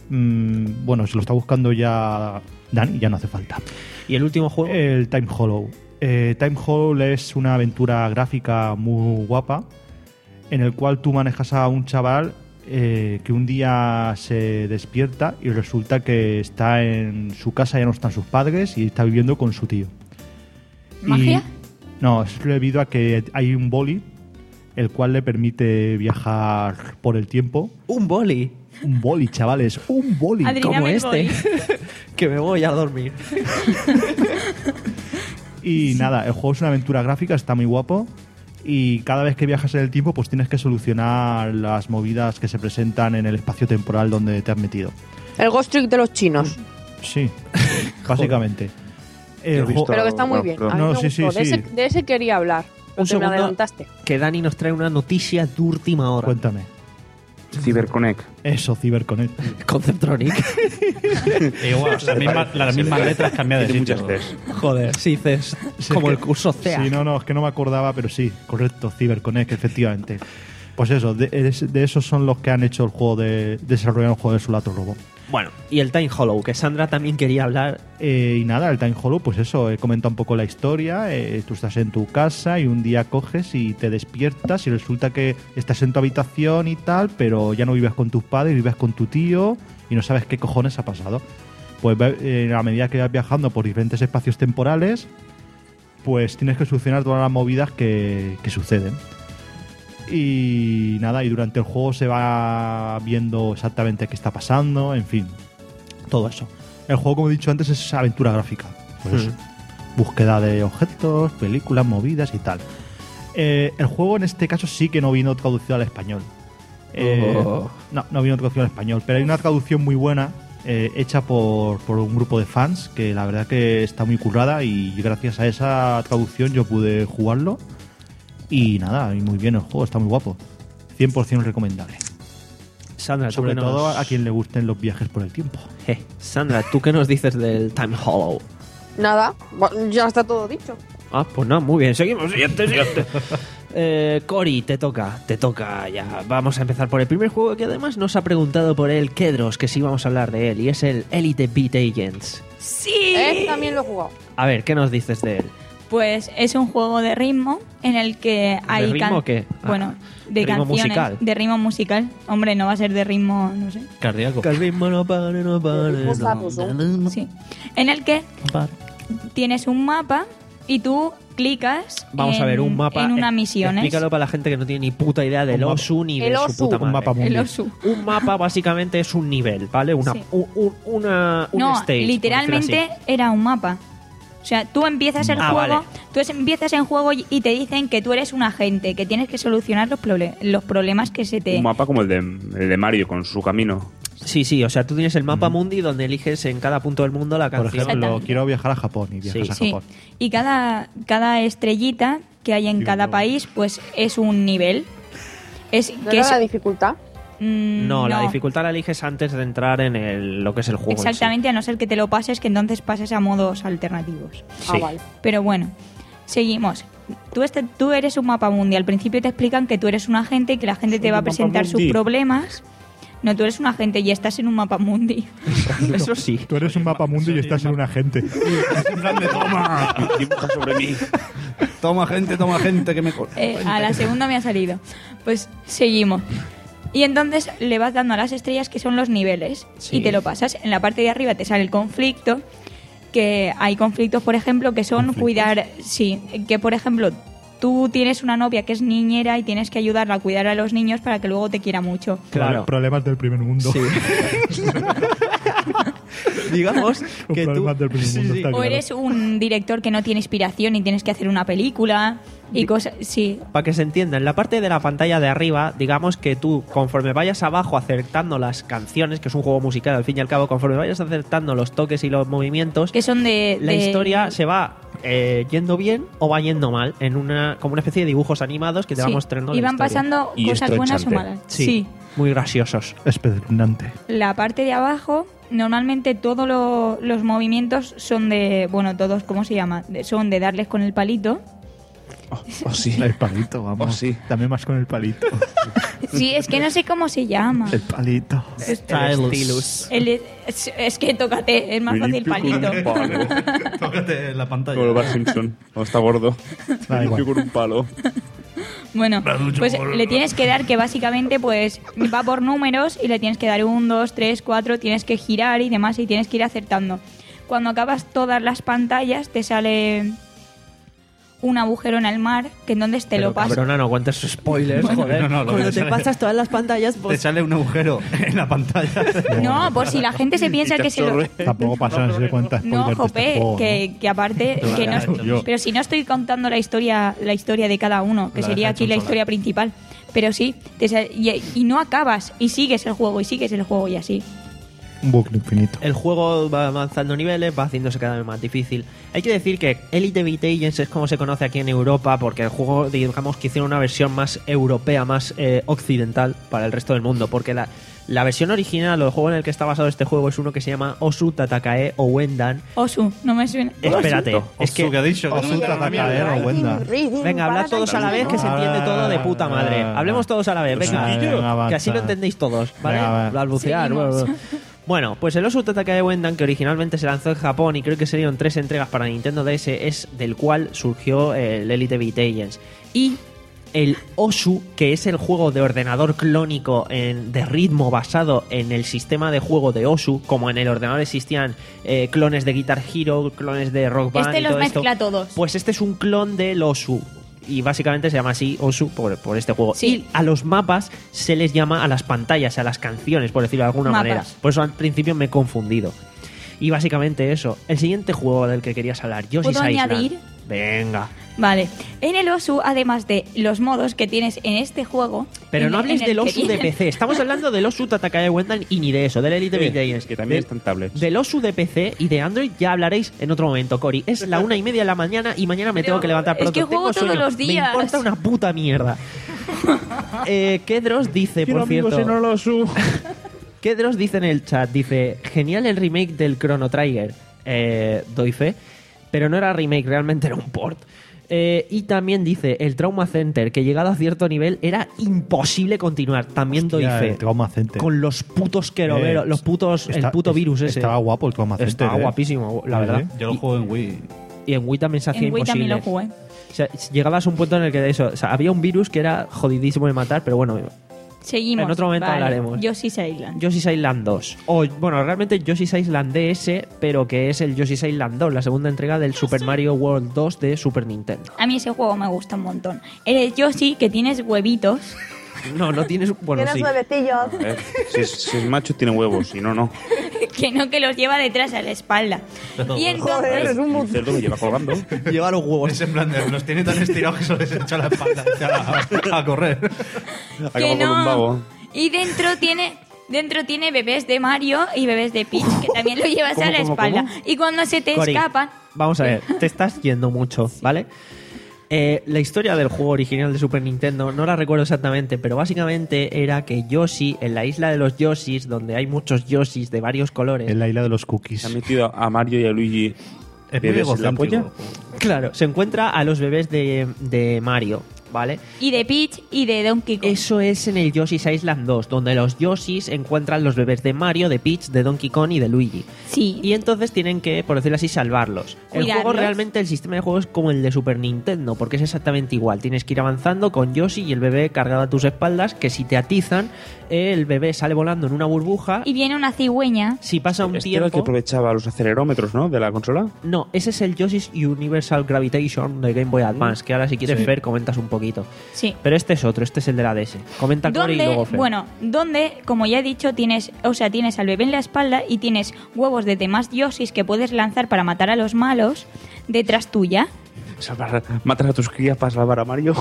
Mm, bueno, si lo está buscando ya Dani, ya no hace falta. ¿Y el último juego? El Time Hollow. Eh, Time Hollow es una aventura gráfica muy guapa en el cual tú manejas a un chaval eh, que un día se despierta y resulta que está en su casa, ya no están sus padres y está viviendo con su tío. ¿Magia? Y, no, es debido a que hay un boli el cual le permite viajar por el tiempo. Un boli. Un boli, chavales, un boli. Adri, Como dame el este. boli. Que me voy a dormir. Y nada, el juego es una aventura gráfica, está muy guapo. Y cada vez que viajas en el tiempo, pues tienes que solucionar las movidas que se presentan en el espacio temporal donde te has metido. El Ghost Trick de los chinos. Sí, básicamente. El He visto- juego- Pero que está muy bueno, bien. pero- A mí No, me sí, sí, gustó. De, sí. ese, de ese quería hablar. Un Porque me segundo. adelantaste. Que Dani nos trae una noticia de última hora. Cuéntame. CyberConnect. Eso, CyberConnect. Conceptronic. Igual, o sea, misma- las mismas letras cambiadas de Tiene sitio. muchas Cs. Joder, sí, Ces. Sí, Como es el que- curso C E A. Sí, no, no, es que no me acordaba, pero sí, correcto, CyberConnect, efectivamente. Pues eso, de, es- de esos son los que han hecho el juego de desarrollar el juego de Solato Robo. Bueno, y el Time Hollow, que Sandra también quería hablar. Eh, y nada, el Time Hollow, pues eso, he comentado un poco la historia. Eh, tú estás en tu casa y un día coges y te despiertas y resulta que estás en tu habitación y tal, pero ya no vives con tus padres, vives con tu tío y no sabes qué cojones ha pasado. Pues eh, a medida que vas viajando por diferentes espacios temporales, pues tienes que solucionar todas las movidas que, que suceden. Y nada, y durante el juego se va viendo exactamente qué está pasando, en fin, todo eso. El juego, como he dicho antes, es aventura gráfica. Pues eso, búsqueda de objetos, películas, movidas y tal. Eh, el juego en este caso sí que no vino traducido al español. Eh, Oh. No, no vino traducido al español, pero hay una traducción muy buena eh, hecha por, por un grupo de fans que la verdad que está muy currada y gracias a esa traducción yo pude jugarlo. Y nada, y muy bien el juego, está muy guapo. cien por ciento recomendable. Sandra, ¿tú Sobre qué nos- todo a quien le gusten los viajes por el tiempo. Eh, Sandra, ¿tú qué nos dices del Time Hollow? Nada, bu- ya está todo dicho. Ah, pues no, muy bien, seguimos, siguiente, siguiente. eh, Cori, te toca, te toca ya. Vamos a empezar por el primer juego que además nos ha preguntado por él Kedros, que sí vamos a hablar de él, y es el Elite Beat Agents. Sí. Este también lo he jugado. A ver, ¿qué nos dices de él? Pues es un juego de ritmo en el que hay ritmo can- o qué? Ah, Bueno, de ritmo canciones, musical. de ritmo musical. Hombre, no va a ser de ritmo, no sé. Cardíaco. Que el ritmo no pare, no pare, ritmo no. sabroso. Sí. En el que tienes un mapa y tú clicas Vamos en, a ver, un mapa. en una eh, misión. Explícalo para la gente que no tiene ni puta idea del Un mapa. OSU ni El de OSU. su puta Un madre. mapa El mundial. Osu. Un mapa básicamente es un nivel, ¿vale? Una, Sí. un, un- una, un No, stage, por decirlo literalmente así. era un mapa. O sea, tú empiezas el Ah, juego, vale. tú es- empiezas en juego y y te dicen que tú eres un agente, que tienes que solucionar los, proble- los problemas que se te... Un mapa como el de, el de Mario, con su camino. Sí, sí, o sea, tú tienes el mapa mundi donde eliges en cada punto del mundo la Por canción. ejemplo, Exactamente. quiero viajar a Japón y viajas Sí. a Sí, Japón. y cada, cada estrellita que hay en Y cada luego- país, pues es un nivel. Es ¿No que era es, la dificultad? mm, No, la dificultad la eliges antes de entrar en el, lo que es el juego. en sí. Exactamente, a no ser que te lo pases, que entonces pases a modos alternativos. Ah, Sí. vale. Pero bueno, seguimos. Tú, este, tú eres un mapa mundi. Al principio te explican que tú eres un agente y que la gente te Soy va a un mapa presentar sus mundi. problemas. No, tú eres un agente y estás en un mapa mundi. Eso sí. Tú eres un mapa mundo y estás en un agente. En plan de toma. Dibuja sobre mí. Toma gente, toma gente que me... co- Eh, a la segunda me ha salido. Pues seguimos. Y entonces le vas dando a las estrellas que son los niveles Sí. y te lo pasas. En la parte de arriba te sale el conflicto, que hay conflictos, por ejemplo, que son ¿Conflictos? cuidar, sí, que por ejemplo tú tienes una novia que es niñera y tienes que ayudarla a cuidar a los niños para que luego te quiera mucho. Claro. Problemas del primer mundo. Sí. Digamos Los que tú... problemas del primer Sí, mundo, sí. está O claro. eres un director que no tiene inspiración y tienes que hacer una película y cosas, sí. Para que se entienda, en la parte de la pantalla de arriba, digamos que tú, conforme vayas abajo acertando las canciones, que es un juego musical al fin y al cabo, conforme vayas acertando los toques y los movimientos, Que son de... la de- historia se va eh, yendo bien o va yendo mal, en una como una especie de dibujos animados que te va sí, mostrando y la van historia. pasando Y cosas buenas o estronchante. malas. Sí, sí. muy graciosos. Espeluznante. La parte de abajo, normalmente todos lo- los movimientos son de, bueno, todos, ¿cómo se llama? De- son de darles con el palito. Oh, oh, sí. El palito, vamos. Oh, sí. Dame más con el palito. Sí, es que no sé cómo se llama. El palito. Stylus. El- es, es que tócate, es más Me fácil limpio con palito. un palo. Tócate la pantalla. Como el Bart Simpson. O está gordo. Da Me igual. limpio con un palo. Bueno, pues le tienes que dar que básicamente pues va por números y le tienes que dar un, dos, tres, cuatro, tienes que girar y demás y tienes que ir acertando. Cuando acabas todas las pantallas te sale un agujero en el mar que entonces te Pero, lo pasas. cabrona, no cuentes spoilers, joder. No, no, lo Cuando que te sale- pasas todas las pantallas, Te pues... sale un agujero en la pantalla. No, por si la gente se piensa Y te que se lo... absorbe. Tampoco pasa no sé cuántas No, spoilers de este jope, juego, ¿no? que, que aparte, que no, hecho yo. pero si no estoy contando la historia, la historia de cada uno, que La sería deja aquí la hecho historia principal, pero sí, te sa- y, y no acabas y sigues el juego y sigues el juego y así. Un bucle infinito. El juego va avanzando niveles, va haciéndose cada vez más difícil. Hay que decir que Elite Beat Agents es como se conoce aquí en Europa, porque el juego, digamos que hicieron una versión más europea, más eh, occidental para el resto del mundo, porque la, la versión original o el juego en el que está basado este juego es uno que se llama Osu Tatakae o Wendan. Osu, no me suena. Espérate, es que... Osu, que ha dicho que no Osu me- Tatakae o Wenda. Venga, hablad todos a la vez, que se entiende todo de puta madre. Hablemos todos a la vez, venga, Venga, va, que así lo va. entendéis todos, ¿vale? Venga, va. Balbucear, Seguimos. bueno, bueno. Bueno, pues el Osu Tatakae Wendan, que originalmente se lanzó en Japón y creo que se dieron tres entregas para Nintendo D S, es del cual surgió el Elite Beat Agents. Y el Osu, que es el juego de ordenador clónico en- de ritmo basado en el sistema de juego de Osu, como en el ordenador existían eh, clones de Guitar Hero, clones de Rock Band Este y los todo esto, mezcla todos. pues este es un clon del Osu. Y básicamente se llama así Osu por, por este juego. Sí. Y a los mapas se les llama a las pantallas, a las canciones, por decirlo de alguna Mapas. manera. Por eso al principio me he confundido. Y básicamente eso. El siguiente juego del que querías hablar, Yoshi's ¿Puedo Island. añadir? Venga. Vale, en el Osu, además de los modos que tienes en este juego... Pero en- no hables en el del que Osu de viene- P C. Estamos hablando del Osu Tatakae Wendan y ni de eso, del Elite Beat Agents. Que también De- están tablets. Del Osu de P C y de Android ya hablaréis en otro momento, Cori. Es la una y media de la mañana y mañana me Pero tengo que levantar es pronto. que juego Tengo todos sueño. los días. Me importa una puta mierda. eh, Kedros dice, por cierto... lo subo. Kedros dice en el chat, dice, genial el remake del Chrono Trigger. Eh, doy fe. Pero no era remake, realmente era un port. Eh, y también dice, el Trauma Center, que llegado a cierto nivel era imposible continuar. También doy Hostia, fe. el Trauma Center. Con los putos queroveros, Eh, los putos, el está- puto virus ese. Estaba guapo el Trauma Center. Estaba eh. guapísimo, la Sí, verdad. sí. Yo lo juego en Wii. Y en Wii también se hacía En Wii imposible. también lo jugué. O sea, llegabas a un punto en el que de eso, o sea, había un virus que era jodidísimo de matar, pero bueno, Seguimos. En otro momento Vale, hablaremos. Yoshi's Island. Yoshi's Island dos. O, bueno, realmente Yoshi's Island D S, pero que es el Yoshi's Island dos, la segunda entrega del Super Mario World dos de Super Nintendo. A mí ese juego me gusta un montón. Eres Yoshi, que tienes huevitos. No, no tienes... Bueno, sí. A ver, si es, si es macho tiene huevos, si no, no. Que no, que los lleva detrás a la espalda. Y entonces... Un cerdo que lleva colgando. Lleva los huevos. Es en plan de, los tiene tan estirados que solo les echa la espalda a, a correr. Acaba que con un vago. no. Y dentro tiene... Dentro tiene bebés de Mario y bebés de Peach, que también lo llevas ¿Cómo, a la cómo, espalda. cómo? Y cuando se te Cori, escapan... Vamos a ver, te estás yendo mucho, ¿vale? Eh, la historia del juego original de Super Nintendo no la recuerdo exactamente, pero básicamente era que Yoshi, en la isla de los Yoshis, donde hay muchos Yoshis de varios colores, En la isla de los Se cookies. ha metido a Mario y a Luigi. Es muy bebés en la egocéntrico. polla. claro, se encuentra a los bebés de, de Mario, ¿vale? Y de Peach y de Donkey Kong. Eso es en el Yoshi's Island dos, donde los Yoshis encuentran los bebés de Mario, de Peach, de Donkey Kong y de Luigi. Sí. Y entonces tienen que, por decirlo así, salvarlos. El juego Cuidarlos. realmente, el sistema de juego es como el de Super Nintendo, porque es exactamente igual. Tienes que ir avanzando con Yoshi y el bebé cargado a tus espaldas, que si te atizan, el bebé sale volando en una burbuja. Y viene una cigüeña. Si pasa un Este era el que tiempo... aprovechaba los acelerómetros, ¿no? De la consola. No, ese es el Yoshi's Universal Gravitation de Game Boy Advance, que ahora si quieres Sí. ver comentas un poquito. Sí. Pero este es otro, este es el de la D S. Comenta Cory y Donde, luego Fer. bueno, donde, como ya he dicho, tienes, o sea, tienes al bebé en la espalda y tienes huevos de demás Yoshis que puedes lanzar para matar a los malos detrás tuya. Salvar, matas a tus crías para salvar a Mario.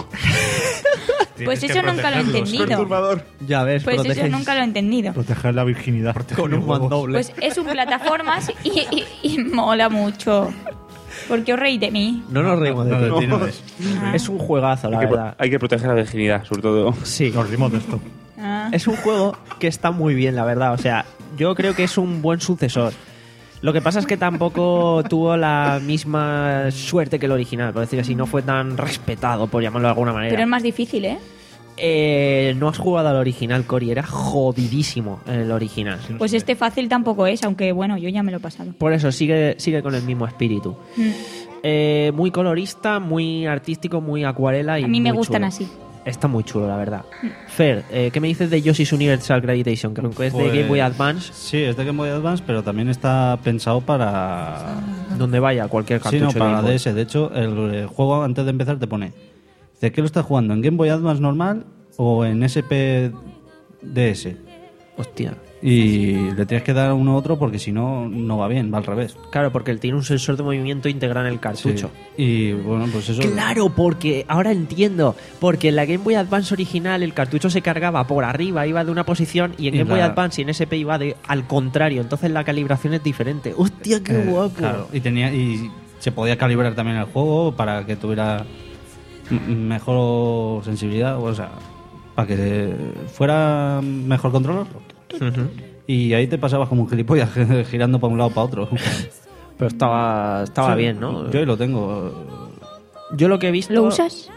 Pues eso nunca lo he entendido. Ya ves, Pues eso proteges nunca lo he entendido. Proteger la virginidad. con un mandoble. Pues es un plataformas y, y- y mola mucho. ¿Por qué os reís de mí? No nos reímos de No, ti. de ti no es. Ah. Es un juegazo, la hay, que, pro- verdad. hay que proteger la virginidad, sobre todo. Sí. Nos rimos de esto. Ah. Es un juego que está muy bien, la verdad. O sea, yo creo que es un buen sucesor. Lo que pasa es que tampoco tuvo la misma suerte que el original, por decir así, no fue tan respetado, por llamarlo de alguna manera. Pero es más difícil, ¿eh? Eh, no has jugado al original, Cory. Era jodidísimo el original. Pues este fácil tampoco es, aunque bueno, yo ya me lo he pasado. Por eso sigue, sigue con el mismo espíritu. Mm. Eh, muy colorista, muy artístico, muy acuarela y A mí me muy gustan chulo. así. Está muy chulo, la verdad. Fer, eh, ¿qué me dices de Yoshi's Universal Gravitation? Que es de Pues, Game Boy Advance, Sí, es de Game Boy Advance, pero también está pensado para... donde vaya cualquier Sí, cartucho no, de para Game la Boy. D S. De hecho, el, el juego antes de empezar te pone... ¿De qué lo estás jugando? ¿En Game Boy Advance normal o en S P D S? Hostia. Y le tienes que dar uno a otro porque si no, no va bien, va al revés. Claro, porque él tiene un sensor de movimiento integrado en el cartucho. Sí. Y bueno, pues eso... Claro, porque ahora entiendo. Porque en la Game Boy Advance original el cartucho se cargaba por arriba, iba de una posición, y en Y Game Boy la- Advance y en S P iba de al contrario. Entonces la calibración es diferente. ¡Hostia, qué Eh, guapo! Claro, y tenía y se podía calibrar también el juego para que tuviera m- mejor sensibilidad, o sea, para que fuera mejor controlarlo. Ujú. Y ahí te pasabas como un gilipollas girando para un lado para otro. Pero estaba, estaba Sí, bien, ¿no? Yo ahí lo tengo. Yo lo que he visto... ¿Lo usas?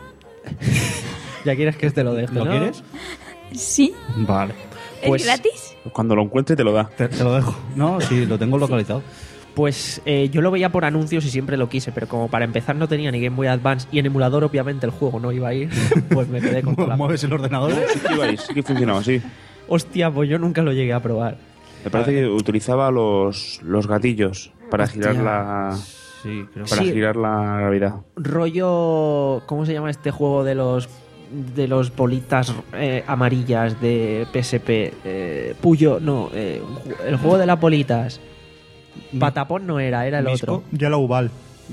Ya quieres que te lo deje, ¿Lo ¿no? quieres? Sí. Vale, Pues- ¿Es gratis? Cuando lo encuentre te lo da. te, te lo dejo. No, sí, lo tengo localizado. Pues eh, yo lo veía por anuncios y siempre lo quise, pero como para empezar no tenía ni Game Boy Advance y en emulador obviamente el juego no iba a ir, pues me quedé con la... ¿Mueves el ordenador? Sí que iba ahí, sí que funcionaba así. Hostia, pues yo nunca lo llegué a probar. Me parece que utilizaba los, los gatillos para girar la Sí, creo que para Sí. girar la gravedad. Rollo... ¿Cómo se llama este juego de los de los bolitas eh, amarillas de P S P? Eh, Puyo, no, eh, un ju- el juego de las bolitas. Patapón no era, era el Misco. otro. Ya la Ubal.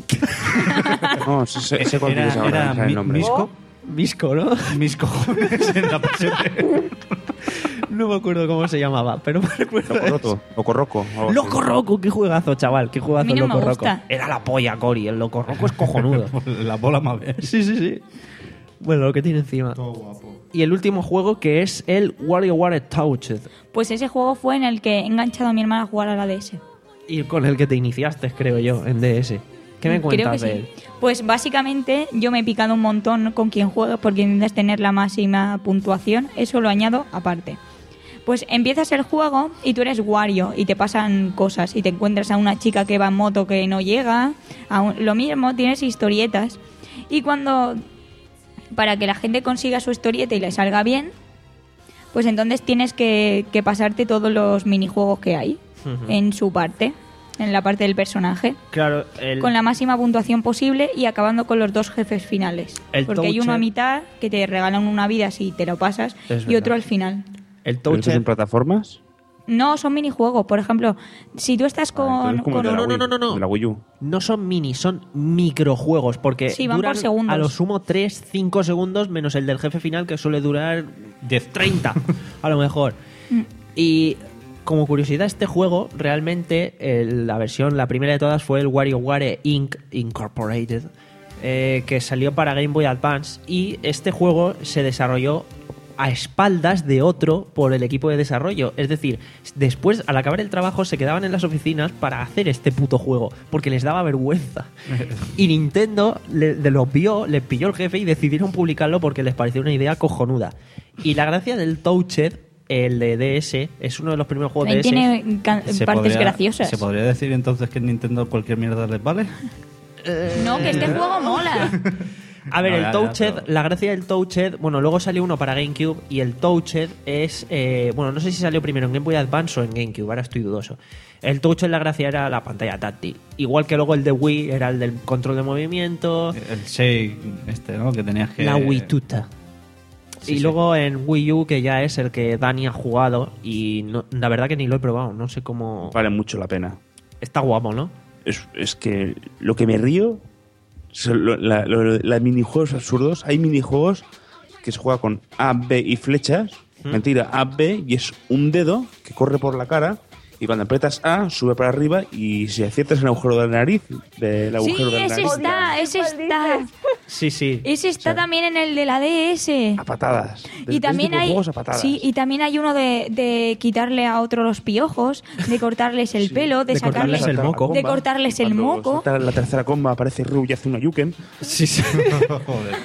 No, ese, ese cuál Era, tienes ahora, era dejar el mi- nombre. Misco. Misco, ¿no? Mis cojones en la P S P. No me acuerdo cómo se llamaba, pero me recuerdo Loco eso. Roto, Loco Roco. algo así. Loco Roco, qué juegazo, chaval, qué juegazo A mí no el Loco me Roco. gusta. Era la polla, Cory, el Loco Roco es cojonudo. La bola más bien. Sí, sí, sí. Bueno, lo que tiene encima. Todo guapo. Y el último juego que es el WarioWare Touched. Pues ese juego fue en el que he enganchado a mi hermana a jugar a la D S. Y con el que te iniciaste, creo yo, en D S. ¿Qué me cuentas Creo que de sí. él? Pues básicamente yo me he picado un montón con quien juega porque intentas tener la máxima puntuación. Eso lo añado aparte. Pues empiezas el juego y tú eres Wario y te pasan cosas y te encuentras a una chica que va en moto que no llega. A un- lo mismo, tienes historietas. Y cuando, para que la gente consiga su historieta y le salga bien, pues entonces tienes que, que pasarte todos los minijuegos que hay Ujú. en su parte, en la parte del personaje. Claro, el, Con la máxima puntuación posible y acabando con los dos jefes finales. El Porque hay uno a Toucher- mitad que te regalan una vida si te lo pasas Es y verdad. otro al final. el ¿Pero esto es en Touched... plataformas? No, son minijuegos. Por ejemplo, si tú estás Ah, con... entonces como con- el de la no, no, Wii, no, no, no. de la Wii U. No son mini, son microjuegos, porque Sí, van duran por segundos. a lo sumo tres cinco segundos, menos el del jefe final que suele durar diez treinta a lo mejor. Mm. Y como curiosidad, este juego, realmente, el- la versión, la primera de todas fue el WarioWare Incorporated. Incorporated, eh, que salió para Game Boy Advance, y este juego se desarrolló a espaldas de otro por el equipo de desarrollo. Es decir, después, al acabar el trabajo, se quedaban en las oficinas para hacer este puto juego, porque les daba vergüenza. Y Nintendo le, de los vio, les pilló el jefe y decidieron publicarlo porque les pareció una idea cojonuda. Y la gracia del Touched, el de D S, es uno de los primeros juegos de También D S. tiene can- ¿Se partes podría- graciosas. ¿Se podría decir entonces que en Nintendo cualquier mierda les vale? No, que este juego mola. A ver, No, el ya, ya, Touched, pero- la gracia del Touched, bueno, luego salió uno para GameCube y el Touched es, eh, bueno, no sé si salió primero en Game Boy Advance o en GameCube, ahora estoy dudoso. El Touched, la gracia era la pantalla táctil, igual que luego el de Wii era el del control de movimiento, El shake este, ¿no? Que tenías que... la Wii Tuta. Sí, y sí. luego en Wii U, que ya es el que Dani ha jugado, y no- la verdad que ni lo he probado, no sé cómo... Vale mucho la pena. Está guapo, ¿no? Es, es que lo que me río son lo- la, lo- la minijuegos absurdos. Hay minijuegos que se juega con A, B y flechas. Mentira, A, B y es un dedo que corre por la cara. Y cuando aprietas A, sube para arriba. Y si aciertas el agujero de la nariz, del Sí, agujero de la ese nariz, está, ese está. Sí, sí. Ese está también en el de la D S. a patadas. De- Y de también este tipo de hay juegos a patadas. sí, y también hay uno de, de quitarle a otro los piojos, de cortarles el Sí. pelo, de, De cortarles sacarle el moco. de cortarles el Cuando moco. salta la tercera comba aparece Ryu y hace una yuken. Sí, sí. Joder.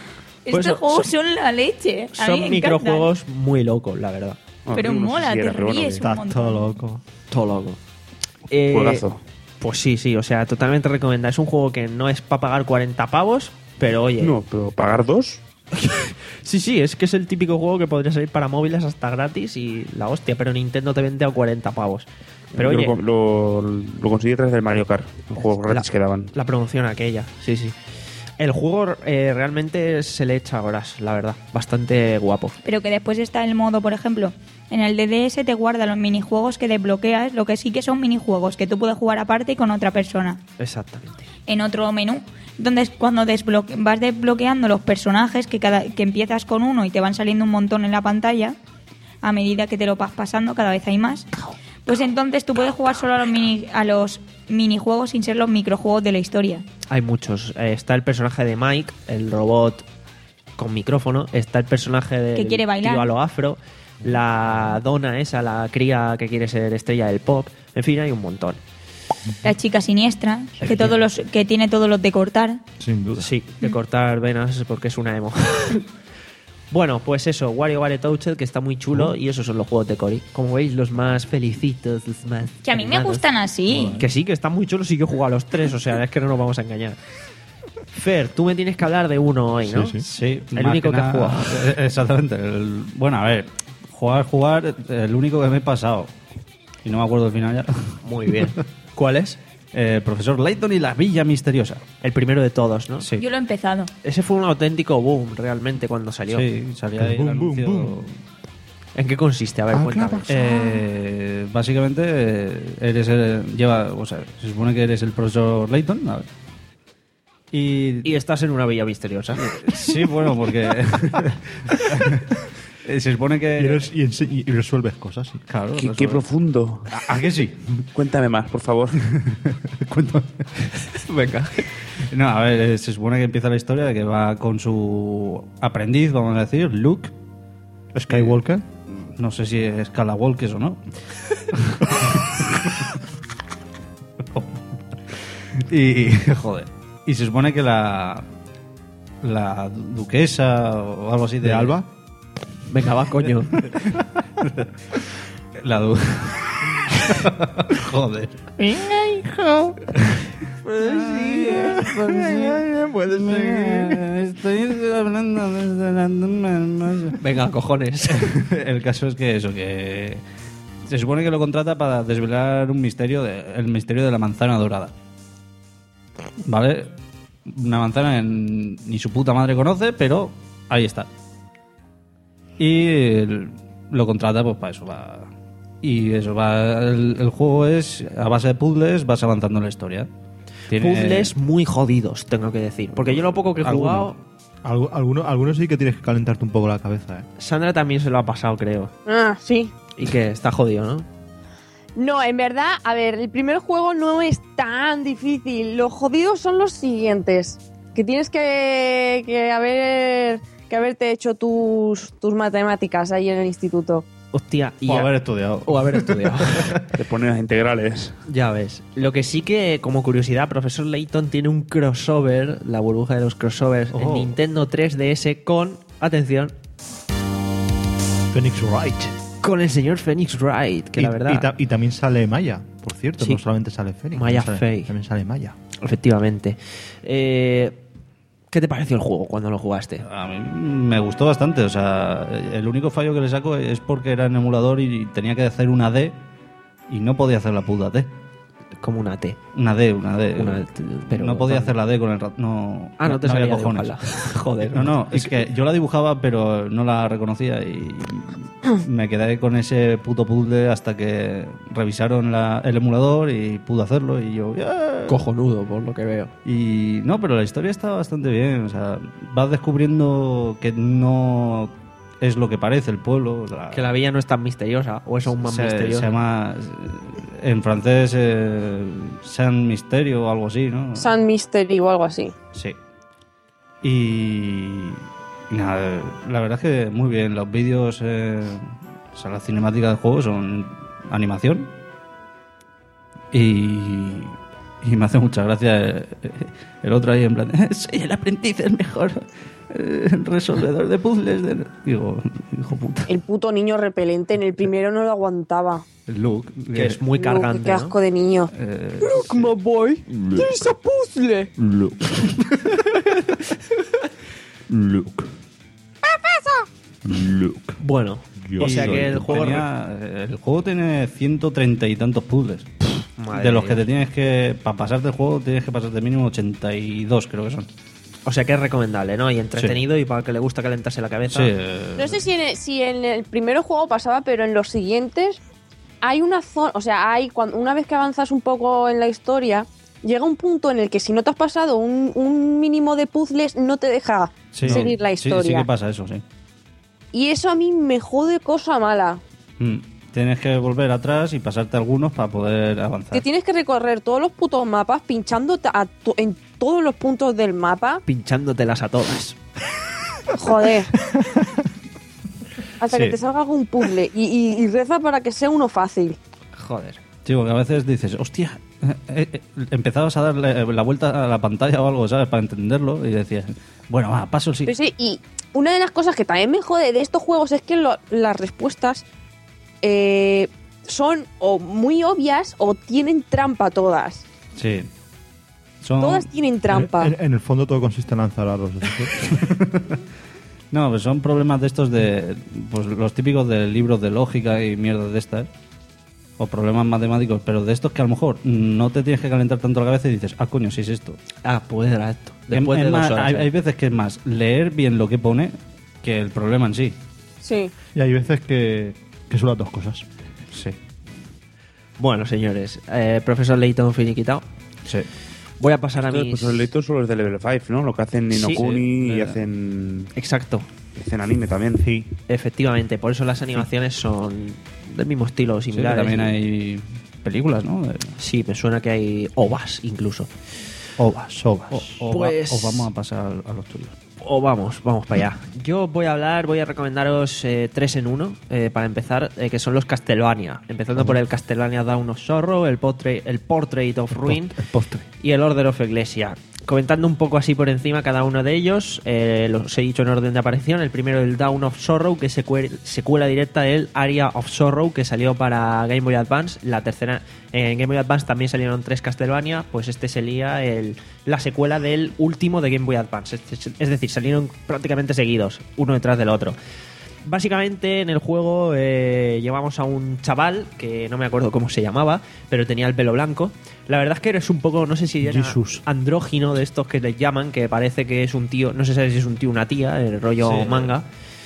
Estos Pues, juegos son- son la leche. A mí Son me microjuegos muy locos, la verdad. Ah, Pero no sé mola, si te era re bueno, ríes tío. un Está montón. todo loco. Todo loco. Eh, Juegazo. Pues sí, sí, o sea, totalmente recomendado. Es un juego que no es para pagar cuarenta pavos, pero oye. No, pero pagar dos. Sí, sí, es que es el típico juego que podría salir para móviles hasta gratis y la hostia, pero Nintendo te vende a cuarenta pavos. Pero Yo oye, lo, lo, lo conseguí tras del Mario Kart, los juegos gratis La- que daban. la promoción aquella, sí, sí. El juego eh, realmente se le echa horas, la verdad. Bastante guapo. Pero que después está el modo, por ejemplo, en el D D S te guarda los minijuegos que desbloqueas, lo que sí que son minijuegos que tú puedes jugar aparte y con otra persona. Exactamente. En otro menú. Entonces, cuando desbloque- vas desbloqueando los personajes, que cada que empiezas con uno y te van saliendo un montón en la pantalla, a medida que te lo vas pasando, cada vez hay más. Pues entonces tú puedes jugar solo a los, mini, a los minijuegos sin ser los microjuegos de la historia. Hay muchos. Eh, está el personaje de Mike, el robot con micrófono. Está el personaje de Que quiere bailar. tío a lo afro. La dona esa, la cría que quiere ser estrella del pop. En fin, hay un montón. La chica siniestra, que todos los que tiene todos los de cortar. Sin duda. Sí, de cortar venas porque es una emo. Bueno, pues eso, WarioWare Touched, que está muy chulo, y esos son los juegos de Cory. Como veis, los más felicitos, los más... Que a mí me animados. gustan así. Que sí, que están muy chulos y que he jugado a los tres, o sea, es que no nos vamos a engañar. Fer, tú me tienes que hablar de uno hoy, ¿no? Sí, Sí, El más único que has nada- jugado. eh, Exactamente. el- bueno, a ver, jugar, jugar, el único que me he pasado. Y no me acuerdo el final ya. Muy bien. ¿Cuál es? Eh, Profesor Layton y la Villa Misteriosa. El primero de todos, ¿no? Sí. Yo lo he empezado. Ese fue un auténtico boom, realmente, cuando salió. Sí, salía ahí el Boom, boom, anuncio. boom. ¿En qué consiste? A ver, Ah, cuéntame. claro. Eh, básicamente eh, eres el, lleva, o sea, se supone que eres el profesor Layton. A ver. Y, Y estás en una villa misteriosa. sí, bueno, porque eh, se supone que Y, eres- y ense- y resuelves cosas. sí. claro, Qué, resuelve. qué profundo. ¿A, a qué sí? Cuéntame más, por favor. Cuéntame. Venga. No, a ver, eh, se supone que empieza la historia de que va con su aprendiz, vamos a decir, Luke. Skywalker. No sé si es Calawalkes o no. y, joder. Y se supone que la la duquesa o algo así de, ¿De Alba? Venga, va, coño. La du Joder. Puedes Estoy hablando desde la... Venga, cojones. El caso es que eso, que se supone que lo contrata para desvelar un misterio, de- el misterio de la manzana dorada. ¿Vale? Una manzana que ni su puta madre conoce, pero ahí está. Y el- lo contrata pues para eso, va. Y eso va. El, el juego es a base de puzzles, vas avanzando en la historia. Tiene- Puzzles muy jodidos, tengo que decir. Porque yo lo poco que he Alguno. jugado, Algu- alguno- Algunos sí que tienes que calentarte un poco la cabeza, ¿eh? Sandra también se lo ha pasado, creo. Ah, sí. Y que está jodido, ¿no? No, en verdad, a ver, el primer juego no es tan difícil. Los jodidos son los siguientes. Que tienes que, que haber que haberte hecho tus, tus matemáticas ahí en el instituto. Hostia, y O a- haber estudiado. o haber estudiado. Te ponen las integrales. Ya ves. Lo que sí que, como curiosidad, Profesor Layton tiene un crossover, la burbuja de los crossovers, en Oh. Nintendo tres D S con, atención, Phoenix Wright. con el señor Phoenix Wright, que y, la verdad, y ta- y también sale Maya, por cierto. Sí. No solamente sale Phoenix. Maya también Fey. sale, también sale Maya. efectivamente. Eh, ¿Qué te pareció el juego cuando lo jugaste? A mí me gustó bastante, o sea, el único fallo que le saco es porque era en emulador y tenía que hacer una D y no podía hacer la puta D. Como una T. Una D, una D. Una- pero- no podía hacer la D con el ratón. No, Ah, no te había salía cojones. dibujarla. Joder. No, no, es que yo la dibujaba pero no la reconocía y me quedé con ese puto puzzle hasta que revisaron la- el emulador y pude hacerlo y yo... ¡yeah! Cojonudo, por lo que veo. Y no, pero la historia está bastante bien, o sea, vas descubriendo que no es lo que parece el pueblo. O sea, Que la villa no es tan misteriosa, o es aún más se, misteriosa. se llama, en francés, eh, Saint Misterio o algo así, ¿no? Sun Mystery o algo así. Sí. Y, y nada, la verdad es que muy bien. Los vídeos, eh, o sea, las cinemáticas del juego son animación. Y, y me hace mucha gracia el, el otro ahí en plan, soy el aprendiz, el mejor. eh, resolvedor de puzzles. De... Digo, hijo puta. El puto niño repelente en el primero no lo aguantaba. Luke, Que es muy Luke, cargante, qué ¿no? asco de niño. Eh, Look, my boy, there's a puzzle. Luke. Luke. Luke. Bueno, Yo o sea soy que el tu juego... tenía- el juego tiene ciento treinta y tantos puzzles. Madre de los de que te Dios. tienes que... Para pasarte el juego tienes que pasarte mínimo ochenta y dos, creo que son. O sea que es recomendable, ¿no? Y entretenido y para el que le gusta calentarse la cabeza. Sí. eh, No sé si en, el, si en el primer juego pasaba, pero en los siguientes hay una zona, o sea, hay cuando una vez que avanzas un poco en la historia, llega un punto en el que si no te has pasado un, un mínimo de puzzles no te deja sí, seguir la sí, historia. Sí, que pasa eso, sí. Y eso a mí me jode cosa mala. Mm. Tienes que volver atrás y pasarte algunos para poder avanzar. Que tienes que recorrer todos los putos mapas pinchando a to- en todos los puntos del mapa. Pinchándotelas a todas. Joder. Hasta Sí. que te salga algún puzzle. Y, y- y reza para que sea uno fácil. Joder. Sí, porque a veces dices, hostia, eh, eh, empezabas a darle la vuelta a la pantalla o algo, ¿sabes? Para entenderlo y decías, bueno, va, paso el Pero siguiente. sí, y una de las cosas que también me jode de estos juegos es que lo- las respuestas eh, son o muy obvias o tienen trampa todas. Sí. Son... Todas tienen trampa. En, en el fondo todo consiste en lanzar arroz. No, pues son problemas de estos de... Pues los típicos de libros de lógica y mierdas de estas. O problemas matemáticos, pero de estos que a lo mejor no te tienes que calentar tanto la cabeza y dices, ah, coño, si es esto. Ah, pues era esto. Después Es de más, dos horas. hay, ¿eh? hay veces que es más leer bien lo que pone que el problema en sí. Sí. Y hay veces que, que son las dos cosas. Sí. Bueno, señores. Eh, profesor Layton finiquitado. Sí. Voy a pasar a Estos, mis... pues, los lectores son los de Level cinco, ¿no? Lo que hacen Ni no Sí. Kuni Sí, y eh. hacen, Exacto. hacen anime también. Sí. Efectivamente. Por eso las animaciones son del mismo estilo, Sí, que similares. también y- hay películas, ¿no? De- Sí, me suena que hay ovas incluso. Ovas, ovas. O, o Pues- va- o vamos a pasar a los tuyos. O vamos, vamos para allá. Yo voy a hablar, voy a recomendaros eh, tres en uno eh, para empezar, eh, que son los Castlevania. Empezando por el Castlevania Dawn of Sorrow, el Portrait, el Portrait of Ruin El postre. y el Order of Ecclesia. Comentando un poco así por encima cada uno de ellos, eh, los he dicho en orden de aparición. El primero, el Dawn of Sorrow, que es secue- secuela directa del Aria of Sorrow, que salió para Game Boy Advance. La tercera, eh, en Game Boy Advance también salieron tres Castlevania, pues este sería el, la secuela del último de Game Boy Advance. Es, es decir, salieron prácticamente seguidos, uno detrás del otro. Básicamente en el juego eh, llevamos a un chaval que no me acuerdo cómo se llamaba, pero tenía el pelo blanco. La verdad es que eres un poco, no sé si era Jesús. andrógino de estos que les llaman, que parece que es un tío, no sé si es un tío o una tía, el rollo Sí. manga.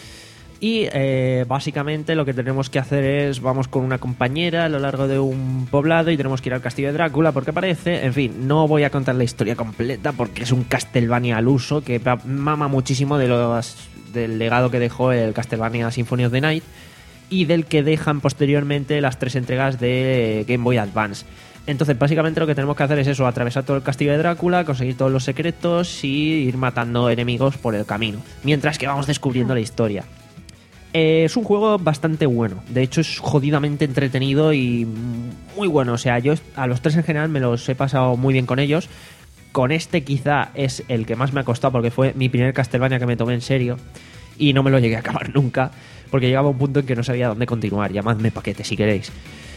Y eh, básicamente lo que tenemos que hacer es, vamos con una compañera a lo largo de un poblado y tenemos que ir al castillo de Drácula porque aparece, en fin, no voy a contar la historia completa porque es un Castlevania al uso que pa- mama muchísimo de los, del legado que dejó el Castlevania Symphony of the Night y del que dejan posteriormente las tres entregas de Game Boy Advance. Entonces, básicamente lo que tenemos que hacer es eso, atravesar todo el castillo de Drácula, conseguir todos los secretos y ir matando enemigos por el camino, mientras que vamos descubriendo la historia. Eh, es un juego bastante bueno. De hecho, es jodidamente entretenido y muy bueno. O sea, yo a los tres en general me los he pasado muy bien con ellos. Con este quizá es el que más me ha costado porque fue mi primer Castlevania que me tomé en serio y no me lo llegué a acabar nunca porque llegaba a un punto en que no sabía dónde continuar. Llamadme paquete si queréis.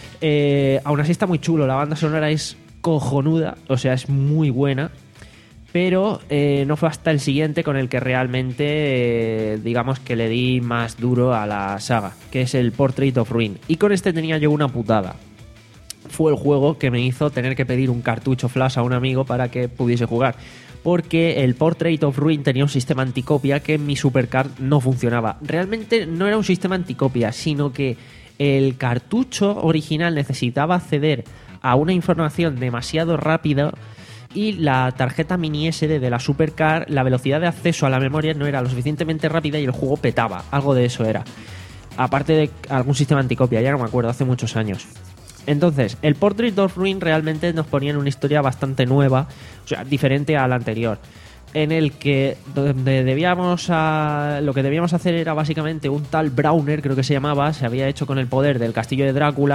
Eh, aún así está muy chulo. La banda sonora es cojonuda. O sea, es muy buena. Pero eh, no fue hasta el siguiente con el que realmente, eh, digamos que le di más duro a la saga, que es el Portrait of Ruin. Y con este tenía yo una putada. Fue el juego que me hizo tener que pedir un cartucho flash a un amigo para que pudiese jugar. Porque el Portrait of Ruin tenía un sistema anticopia que en mi Supercard no funcionaba. Realmente no era un sistema anticopia, sino que el cartucho original necesitaba acceder a una información demasiado rápida y la tarjeta mini S D de la Supercard, la velocidad de acceso a la memoria no era lo suficientemente rápida y el juego petaba. Algo de eso era. Aparte de algún sistema anticopia, ya no me acuerdo, hace muchos años. Entonces, el Portrait of Ruin realmente nos ponía en una historia bastante nueva, o sea, diferente a la anterior, en el que donde debíamos a, lo que debíamos hacer era básicamente un tal Browner, creo que se llamaba, se había hecho con el poder del castillo de Drácula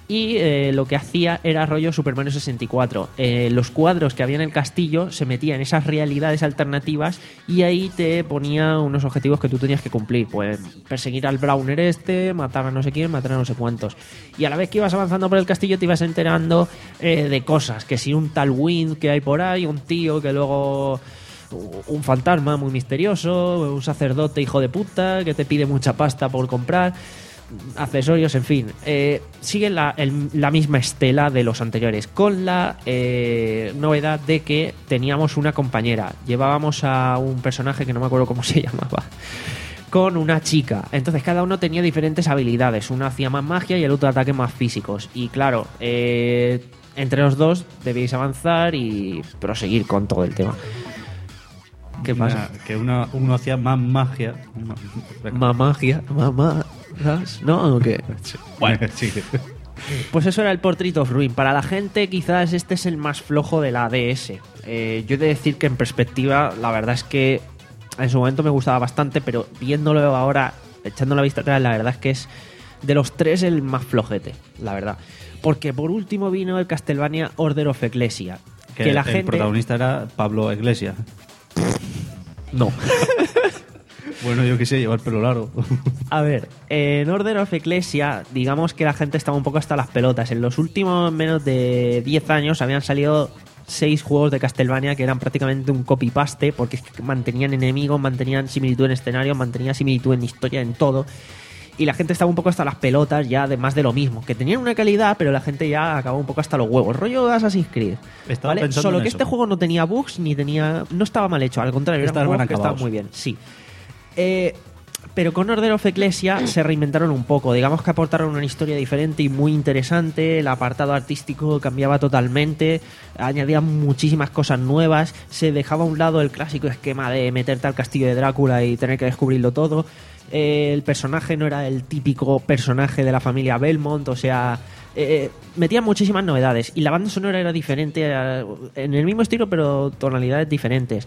Y eh, lo que hacía era rollo Super Mario sesenta y cuatro. Eh, los cuadros que había en el castillo se metían en esas realidades alternativas y ahí te ponía unos objetivos que tú tenías que cumplir. Pues perseguir al Browner este, matar a no sé quién, matar a no sé cuántos. Y a la vez que ibas avanzando por el castillo te ibas enterando eh, de cosas. Que si un tal Wind que hay por ahí, un tío que luego... un fantasma muy misterioso, un sacerdote hijo de puta que te pide mucha pasta por comprar... accesorios, en fin, eh, sigue la, el, la misma estela de los anteriores, con la eh, novedad de que teníamos una compañera, llevábamos a un personaje que no me acuerdo cómo se llamaba, con una chica, entonces cada uno tenía diferentes habilidades, uno hacía más magia y el otro ataques más físicos, y claro, eh, entre los dos debíais avanzar y proseguir con todo el tema. ¿Qué pasa? Una, que uno, uno hacía más magia. Más magia, más más, ¿no? ¿O qué? Bueno, sí. Pues eso era el Portrait of Ruin. Para la gente quizás este es el más flojo de la D S. Eh, yo he de decir que en perspectiva la verdad es que en su momento me gustaba bastante, pero viéndolo ahora, echando la vista atrás, la verdad es que es de los tres el más flojete, la verdad. Porque por último vino el Castlevania Order of Ecclesia. Que, que la el gente... protagonista era Pablo Iglesias. No. Bueno, yo quise llevar pelo largo. A ver, en Order of Ecclesia, digamos que la gente estaba un poco hasta las pelotas. En los últimos menos de diez años habían salido seis juegos de Castlevania que eran prácticamente un copy-paste, porque mantenían enemigos, mantenían similitud en escenarios, mantenían similitud en historia, en todo. Y la gente estaba un poco hasta las pelotas ya de más de lo mismo. Que tenían una calidad, pero la gente ya acabó un poco hasta los huevos. Rollo Assassin's Creed. Estaba ¿vale? pensando Solo en que eso. este juego no tenía bugs, ni tenía... No estaba mal hecho, al contrario, era un Estaban juego que estaba acabados. muy bien. Sí. Eh, pero con Order of Ecclesia se reinventaron un poco. Digamos que aportaron una historia diferente y muy interesante. El apartado artístico cambiaba totalmente. Añadían muchísimas cosas nuevas. Se dejaba a un lado el clásico esquema de meterte al castillo de Drácula y tener que descubrirlo todo. Eh, el personaje no era el típico personaje de la familia Belmont. O sea... Eh, metían muchísimas novedades. Y la banda sonora era diferente. eh, En el mismo estilo, pero tonalidades diferentes.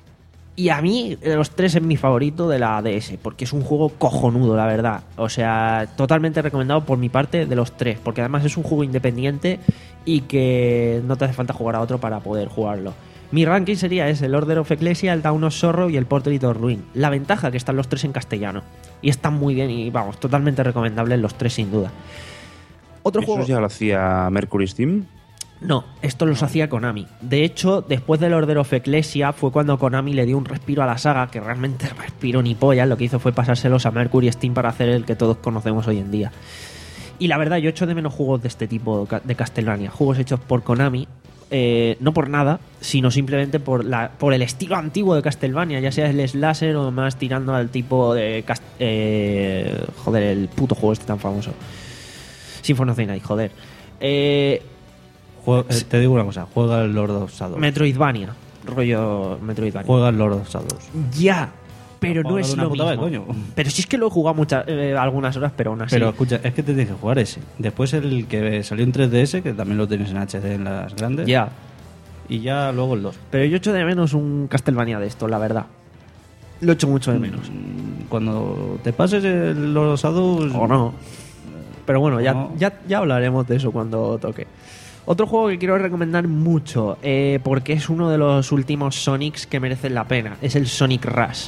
Y a mí, de los tres es mi favorito de la D S, porque es un juego cojonudo, la verdad. O sea, totalmente recomendado por mi parte de los tres, porque además es un juego independiente y que no te hace falta jugar a otro para poder jugarlo. Mi ranking sería ese, el Order of Ecclesia, el Dawn of Sorrow y el Portrait of Ruin. La ventaja que están los tres en castellano. Y están muy bien y, vamos, totalmente recomendables los tres sin duda. Otro ¿Eso juego... ya lo hacía Mercury Steam? No, esto los hacía Konami. De hecho, después del Order of Ecclesia fue cuando Konami le dio un respiro a la saga, que realmente respiro ni polla. Lo que hizo fue pasárselos a Mercury Steam para hacer el que todos conocemos hoy en día. Y la verdad, yo echo de menos juegos de este tipo de Castlevania. Juegos hechos por Konami, eh, no por nada, sino simplemente por, la, por el estilo antiguo de Castlevania, ya sea el slasher o más tirando al tipo de... Cast eh, joder, el puto juego este tan famoso. Symphony of the Night, joder. Eh... Juega- eh, te digo una cosa, juega el Lord of Shadows. Metroidvania, rollo Metroidvania. Juega el Lord of Shadows. Ya, pero no Juega es de una lo puta mismo. vez, coño. Pero si es que lo he jugado muchas, eh, algunas horas, pero aún así. Pero escucha, es que te tienes que jugar ese. Después el que salió en tres D S, que también lo tienes en H D en las grandes. Ya, Y ya luego el dos. pero yo echo de menos un Castlevania de esto, la verdad. Lo echo mucho de menos. Mm, Cuando te pases el Lord of Shadows... O no. Pero bueno, ya, No. ya, ya hablaremos de eso cuando toque. Otro juego que quiero recomendar mucho, eh, porque es uno de los últimos Sonics que merecen la pena, es el Sonic Rush.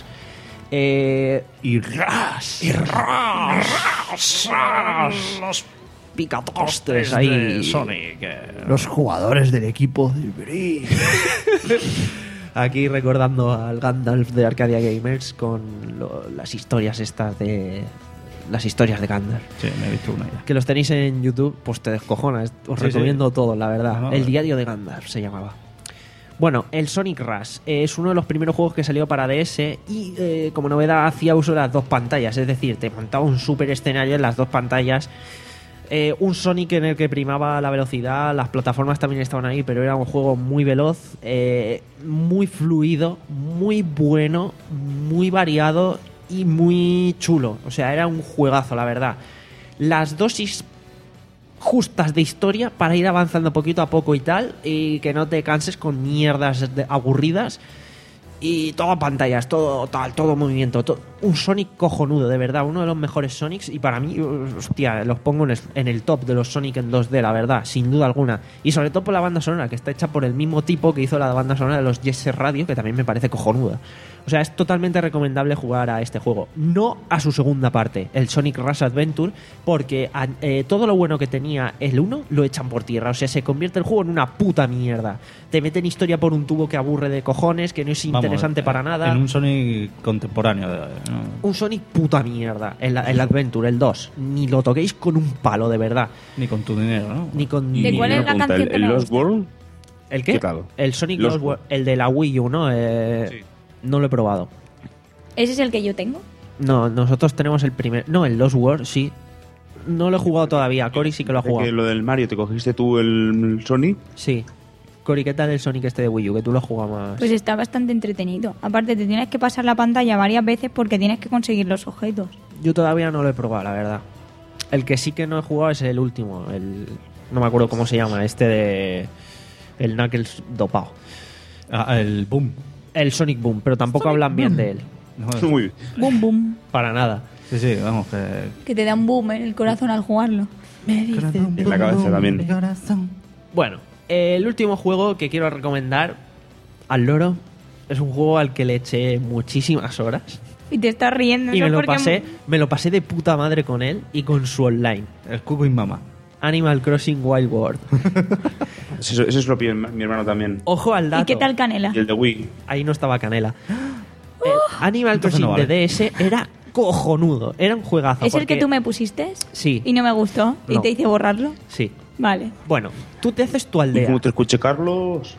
Eh, Y ras. y Rush, Rush, los picatostes ahí. Los jugadores del equipo de Bri. Aquí recordando al Gandalf de Arcadia Gamers con lo- las historias estas de... Las historias de Gandalf. Sí, me he visto una ya. Que los tenéis en YouTube, pues te descojonas. Os Sí, recomiendo todo, la verdad. No, el eh. diario de Gandalf se llamaba. Bueno, el Sonic Rush es uno de los primeros juegos que salió para D S y eh, como novedad hacía uso de las dos pantallas. Es decir, te montaba un super escenario en las dos pantallas. Eh, un Sonic en el que primaba la velocidad, las plataformas también estaban ahí, pero era un juego muy veloz, eh, muy fluido, muy bueno, muy variado y muy chulo. O sea, era un juegazo, la verdad. Las dosis justas de historia para ir avanzando poquito a poco y tal, y que no te canses con mierdas de- aburridas. Y todo pantallas, todo tal, todo movimiento, to- un Sonic cojonudo, de verdad, uno de los mejores Sonics y para mí, hostia, los pongo en el, en el top de los Sonic en dos D, la verdad, sin duda alguna. Y sobre todo por la banda sonora, que está hecha por el mismo tipo que hizo la banda sonora de los Jet Set Radio, que también me parece cojonuda. O sea, es totalmente recomendable jugar a este juego. No a su segunda parte, el Sonic Rush Adventure, porque a, eh, todo lo bueno que tenía el uno lo echan por tierra. O sea, se convierte el juego en una puta mierda. Te meten historia por un tubo que aburre de cojones, que no es Vamos, interesante eh, para nada. En un Sonic contemporáneo. ¿no? Un Sonic puta mierda. El, el Adventure, el dos. Ni lo toquéis con un palo, de verdad. Ni con tu dinero, ¿no? Ni con... ¿De ni- cuál es la Pregunta, canción ¿El, que el me Lost gusta? World? ¿El qué? ¿Qué tal? El Sonic Los- Lost World, el de la Wii U, ¿no? Eh, Sí. No lo he probado. ¿Ese es el que yo tengo? No, nosotros tenemos el primer... No, el Lost World, sí. No lo he jugado todavía. Cory sí que lo ha Que jugado. lo del Mario, ¿te cogiste tú el Sonic? Sí. Cory, ¿qué tal el Sonic este de Wii U? Que tú lo jugas más... Pues está bastante entretenido. Aparte, te tienes que pasar la pantalla varias veces porque tienes que conseguir los objetos. Yo todavía no lo he probado, la verdad. El que sí que no he jugado es el último. El... No me acuerdo cómo se llama. Este de... El Knuckles dopado. Ah, el boom. El Sonic Boom, pero tampoco hablan bien de él. No, es- Muy bien. Boom, boom. Para nada. sí, sí, vamos, que... Que te da un boom en el corazón al jugarlo. En la cabeza también. Bueno, el último juego que quiero recomendar al loro es un juego al que le eché muchísimas horas Y te estás riendo. y ¿no? me lo Porque- pasé, me lo pasé de puta madre con él y con su online. El Cuco y Mama. Animal Crossing Wild World. Eso, eso es lo pide mi hermano también. Ojo al dato. ¿Y qué tal Canela? Y el de Wii. Ahí no estaba Canela. El Animal Entonces Crossing no vale. de D S era cojonudo. Era un juegazo. ¿Es el porque- que tú me pusiste? Sí. ¿Y no me gustó? ¿Y No. te hice borrarlo? Sí. Vale. Bueno, tú te haces tu ¿Y aldea. cómo te escuché, Carlos?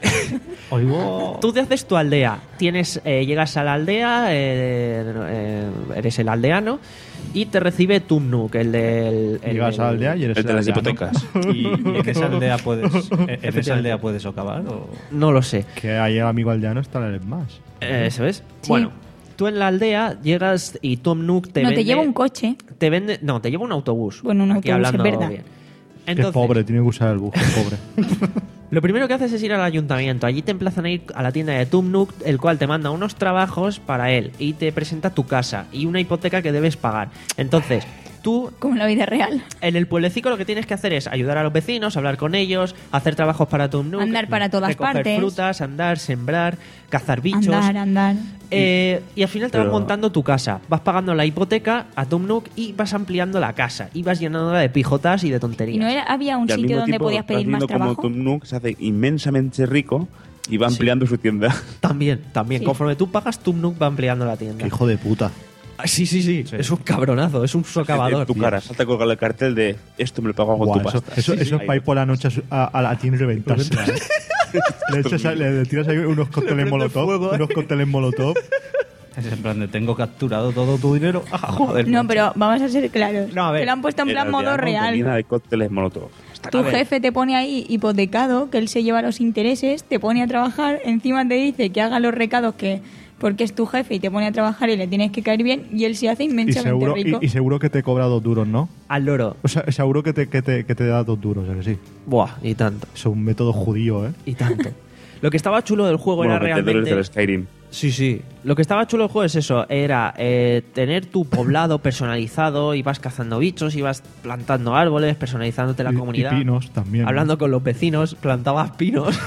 Oigo. Tú te haces tu aldea. Tienes, eh, llegas a la aldea, eh, eh, eres el aldeano y te recibe Tom Nook, el del... el Llegas del- a la aldea y eres El de las aldeano. hipotecas. ¿Y, y en esa aldea puedes en esa aldea puedes socavar? O... No lo sé. Que ahí el amigo aldeano está en el más. Eh, ¿Sabes? Sí. Bueno, tú en la aldea llegas y Tom Nook te no, vende... te lleva un coche. Te vende... No, te lleva un autobús. Bueno, un Aquí autobús, es hablando verdad. bien. Que Entonces, es pobre, tiene que usar el bus, que es pobre. lo primero que haces es ir al ayuntamiento. Allí te emplazan a ir a la tienda de Tom Nook, el cual te manda unos trabajos para él y te presenta tu casa y una hipoteca que debes pagar. Entonces, tú Como en la vida real. en el pueblecito lo que tienes que hacer es ayudar a los vecinos, hablar con ellos, hacer trabajos para Tom Nook, Andar para todas recoger partes. frutas, andar, sembrar, cazar bichos. Andar, andar. Eh, y al final te vas Pero- montando tu casa. Vas pagando la hipoteca a Tom Nook y vas ampliando la casa. Y vas llenándola de pijotas y de tonterías. ¿Y no era- había un Y al sitio mismo donde tiempo podías estás pedir más viendo trabajo? como Tom Nook se hace inmensamente rico y va Sí. ampliando su tienda. También, también. Sí. Conforme tú pagas, Tom Nook va ampliando la tienda. Qué hijo de puta. Ah, sí, sí, sí, Es un cabronazo, es un socavador. tu tío. cara, salta a colgar el cartel de esto me lo pago con Buah, tu eso, pasta. eso, Sí, eso sí. es para ir por la noche a, su- a, a la tienda y reventársela. ¿eh? le, echas a- le tiras ahí unos cócteles molotov. Unos cócteles molotov. Es en plan de tengo capturado todo tu dinero. Ah, joder. No, pero vamos a ser claros. No, a ver. Te lo han puesto en El plan modo aldeano real. combina de cócteles molotov. Está Tu ver. jefe te pone ahí hipotecado, que él se lleva los intereses, te pone a trabajar, encima te dice que haga los recados que porque es tu jefe y te pone a trabajar y le tienes que caer bien y él se hace Y inmensamente seguro, rico. y, y seguro que te cobra dos duros, ¿no? Al loro. O sea, seguro que te, que te, que te da dos duros, ¿a que sí? Buah, y tanto, Es un método judío, ¿eh? y tanto. Lo que estaba chulo del juego Bueno, era vendedores realmente... del Skyrim. Sí, sí. Lo que estaba chulo del juego es eso, era eh, tener tu poblado personalizado, ibas cazando bichos, ibas plantando árboles, personalizándote la Y- y comunidad. pinos también, ¿no? Hablando con los vecinos, plantabas pinos.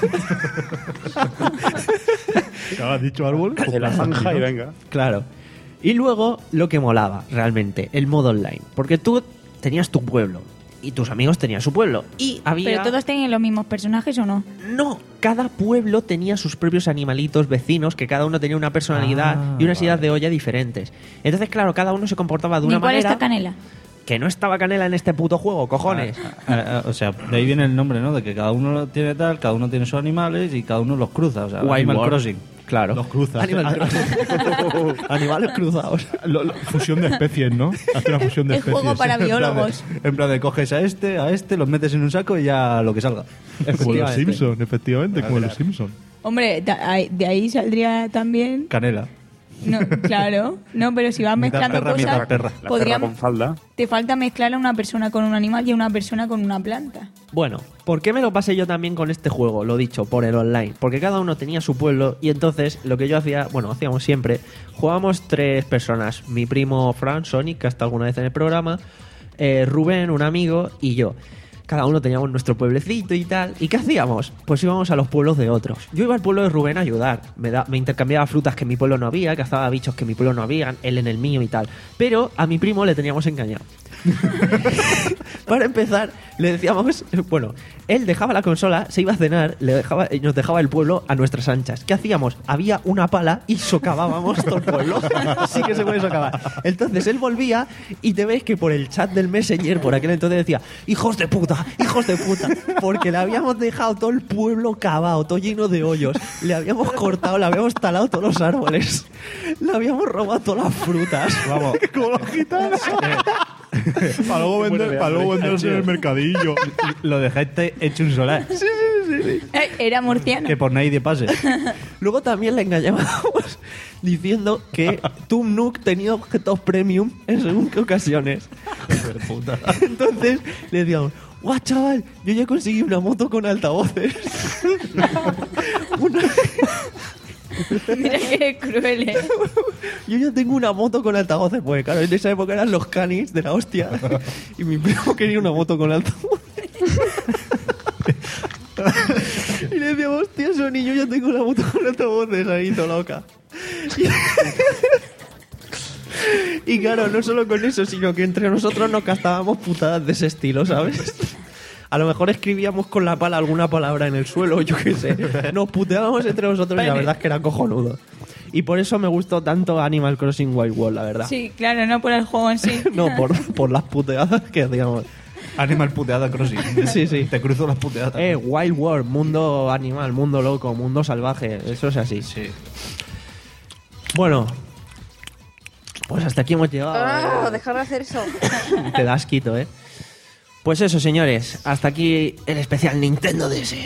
¿Te has dicho árbol? Hace la zanja y venga. Claro. Y luego lo que molaba realmente, el modo online. Porque tú tenías tu pueblo y tus amigos tenían su pueblo. Y había... ¿Pero todos tenían los mismos personajes o no? No, cada pueblo tenía sus propios animalitos vecinos, que cada uno tenía una personalidad Ah, y unas ideas vale. de olla diferentes. Entonces, claro, cada uno se comportaba de ¿Ni una cuál manera está Canela? que no estaba Canela en este puto juego, cojones. Ah, ah, o sea, de ahí viene el nombre, ¿no? De que cada uno tiene tal, cada uno tiene sus animales y cada uno los cruza. O sea, Wild Animal World. Crossing. Claro. Los cruzas. Animal Crossing. Animales cruzados. Lo- lo- fusión de especies, ¿no? Hace una fusión de El especies. juego para En plan de- biólogos. En plan de coges a este, a este, los metes en un saco y ya lo que salga. Como los Efectivamente. Simpsons, efectivamente, como los Simpsons. Hombre, ta- ahí- de ahí saldría también Canela. No, claro. No, pero si vas Mitad mezclando perra, mitad cosas, perra. La podría- perra con falda. te falta mezclar a una persona con un animal y a una persona con una planta. Bueno, ¿por qué me lo pasé yo también con este juego? Lo dicho, por el online. Porque cada uno tenía su pueblo y entonces lo que yo hacía, bueno, hacíamos siempre, jugábamos tres personas. Mi primo Fran, Sonic, que ha estado alguna vez en el programa, eh, Rubén, un amigo, y yo. Cada uno teníamos nuestro pueblecito y tal. ¿Y qué hacíamos? Pues íbamos a los pueblos de otros. Yo iba al pueblo de Rubén a ayudar. Me, da, me intercambiaba frutas que en mi pueblo no había, cazaba bichos que en mi pueblo no había, él en el mío y tal. Pero a mi primo le teníamos engañado. Para empezar, le decíamos, bueno, él dejaba la consola, se iba a cenar, le dejaba, nos dejaba el pueblo a nuestras anchas. ¿Qué hacíamos? Había una pala y socavábamos todo el pueblo. Sí que se puede socavar. Entonces él volvía y te ves que por el chat del Messenger, por aquel entonces decía, hijos de puta, hijos de puta, porque le habíamos dejado todo el pueblo cavado, todo lleno de hoyos. Le habíamos cortado, le habíamos talado todos los árboles. Le habíamos robado todas las frutas. Vamos. Como los gitanos. Para luego, vender, para luego venderse en el mercadillo. Lo dejaste hecho un solar. Eh, Era murciano. Que por nadie pase. Luego también le engañábamos diciendo que Tum Nook tenía objetos premium en según qué ocasiones. Entonces le decíamos, guau, chaval, yo ya conseguí una moto con altavoces. Una- Mira que eres cruel, ¿eh? Yo ya tengo una moto con altavoces, pues claro, en esa época eran los canis de la hostia. Y mi primo quería una moto con altavoces. Y le decíamos, hostia, Sony, yo ya tengo una moto con altavoces ahí, toda loca. Y, y claro, no solo con eso, sino que entre nosotros nos gastábamos putadas de ese estilo, ¿sabes? A lo mejor escribíamos con la pala alguna palabra en el suelo, yo qué sé. Nos puteábamos entre nosotros y la verdad es que era cojonudo. Y por eso me gustó tanto Animal Crossing Wild World, la verdad. Sí, claro, no por el juego en sí. No, por, por las puteadas que hacíamos. Animal puteada crossing. Sí, sí. Te cruzo las puteadas. Eh, Wild World, mundo animal, mundo loco, mundo salvaje. Eso es así. Sí. Bueno, pues hasta aquí hemos llegado. Ah, eh. dejar de hacer eso. Te das quito, ¿eh? Pues eso, señores. Hasta aquí el especial Nintendo D S.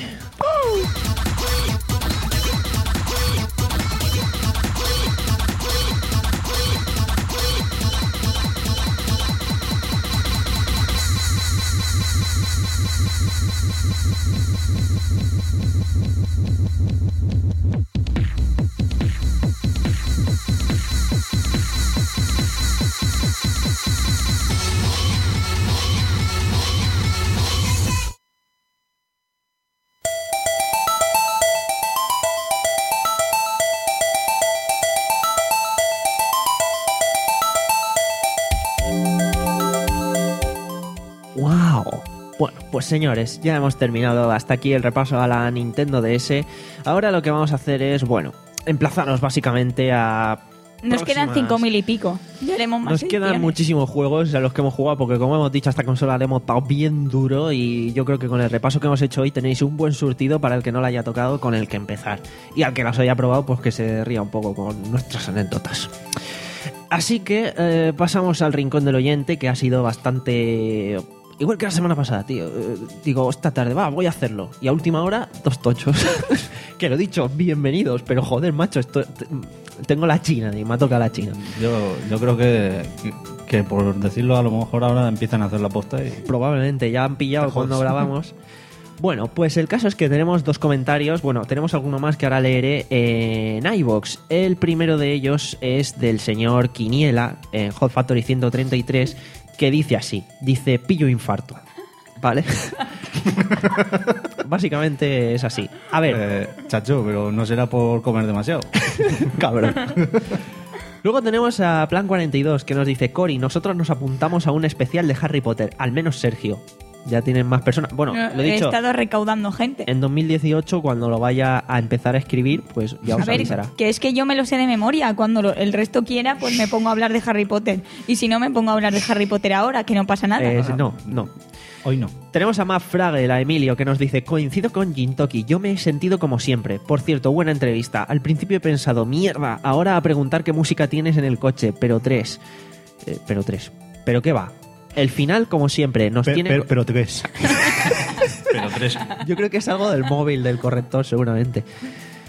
¡Wow! Bueno, pues señores, ya hemos terminado hasta aquí el repaso a la Nintendo D S. Ahora lo que vamos a hacer es, bueno, emplazarnos básicamente a... Nos quedan próximas- cinco mil y pico. Ya haremos más Nos quedan ediciones. muchísimos juegos a los que hemos jugado porque, como hemos dicho, a esta consola le hemos dado bien duro y yo creo que con el repaso que hemos hecho hoy tenéis un buen surtido para el que no la haya tocado con el que empezar. Y al que las haya probado, pues que se ría un poco con nuestras anécdotas. Así que eh, pasamos al rincón del oyente, que ha sido bastante... Igual que la semana pasada, tío. Eh, digo, esta tarde, va, voy a hacerlo. Y a última hora, dos tochos. Que lo he dicho, bienvenidos, pero joder, macho, esto, t- tengo la China, y me ha tocado la China. Yo, yo creo que, que por decirlo, a lo mejor ahora empiezan a hacer la posta y... Probablemente, ya han pillado Joder. cuando grabamos. Bueno, pues el caso es que tenemos dos comentarios. Bueno, tenemos alguno más que ahora leeré en iVoox. El primero de ellos es del señor Quiniela, en Hot Factory ciento treinta y tres, que dice así. Dice, pillo infarto. ¿Vale? Básicamente es así. A ver, Eh, chacho, pero no será por comer demasiado. cabrón. Luego tenemos a Plan cuarenta y dos, que nos dice, Cori, nosotros nos apuntamos a un especial de Harry Potter, al menos Sergio. Ya tienen más personas. Bueno, lo he He dicho, estado recaudando gente. en dos mil dieciocho, cuando lo vaya a empezar a escribir, pues ya A os ver, avisará. que es que yo me lo sé de memoria. Cuando lo- el resto quiera, pues me pongo a hablar de Harry Potter. Y si no, me pongo a hablar de Harry Potter ahora, que no pasa nada. Eh, no, no. Hoy no. Tenemos a Matt Fragel, a Emilio, que nos dice, coincido con Jintoki, yo me he sentido como siempre. Por cierto, buena entrevista. Al principio he pensado, mierda, ahora a preguntar qué música tienes en el coche, pero tres. Eh, pero tres. ¿Pero qué va? El final, como siempre, nos Pe- tiene... pero, pero tres. Pero tres. Yo creo que es algo del móvil, del corrector, seguramente.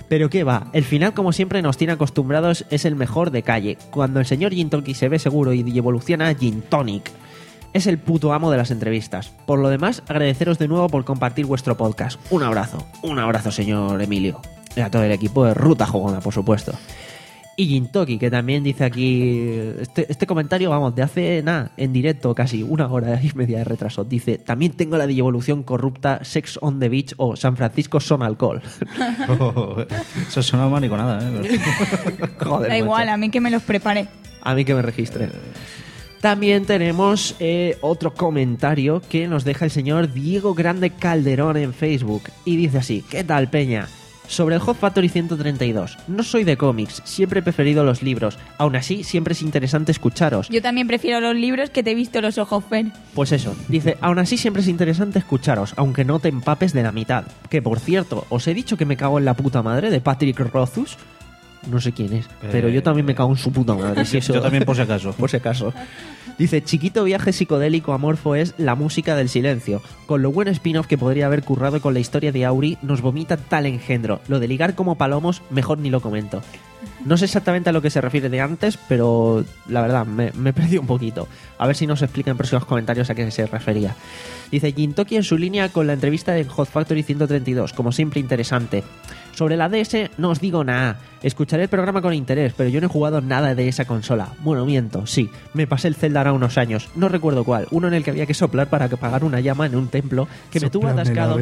Pero qué va, el final como siempre nos tiene acostumbrados es el mejor de calle. Cuando el señor Gintoki se ve seguro y evoluciona a Gin Tonic. Es el puto amo de las entrevistas. Por lo demás, agradeceros de nuevo por compartir vuestro podcast. Un abrazo, un abrazo señor Emilio. Y a todo el equipo de Ruta Jugona, por supuesto. Y Gintoki, que también dice aquí... Este, este comentario, vamos, de hace nada, en directo casi, una hora y media de retraso. Dice, también tengo la de evolución corrupta Sex on the Beach o San Francisco Son Alcohol. Oh, eso suena mariconada, ¿eh? Joder, Da igual, macho. a mí que me los prepare. A mí que me registre. También tenemos eh, otro comentario que nos deja el señor Diego Grande Calderón en Facebook. Y dice así, ¿qué tal, peña? Sobre el Hot Factory ciento treinta y dos. No soy de cómics, siempre he preferido los libros. Aún así, siempre es interesante escucharos. Yo también prefiero los libros que te he visto los ojos, Fer. Pues eso, dice, aún así siempre es interesante escucharos, aunque no te empapes de la mitad. Que por cierto, os he dicho que me cago en la puta madre de Patrick Rothfuss. No sé quién es, pero yo también me cago en su puta madre. Si eso... Yo también, por si acaso. Por si acaso. Dice, chiquito viaje psicodélico amorfo es la música del silencio. Con lo buen spin-off que podría haber currado con la historia de Auri, nos vomita tal engendro. Lo de ligar como palomos, mejor ni lo comento. No sé exactamente a lo que se refiere de antes, pero la verdad, me, me perdí un poquito. A ver si nos explica en próximos comentarios a qué se refería. Dice, Gintoki en su línea con la entrevista de Hot Factory ciento treinta y dos, como siempre interesante. Sobre la D S no os digo nada. Escucharé el programa con interés, pero yo no he jugado nada de esa consola. Bueno, miento, sí. Me pasé el Zelda ahora unos años. No recuerdo cuál. Uno en el que había que soplar para apagar una llama en un templo que me tuvo atascado.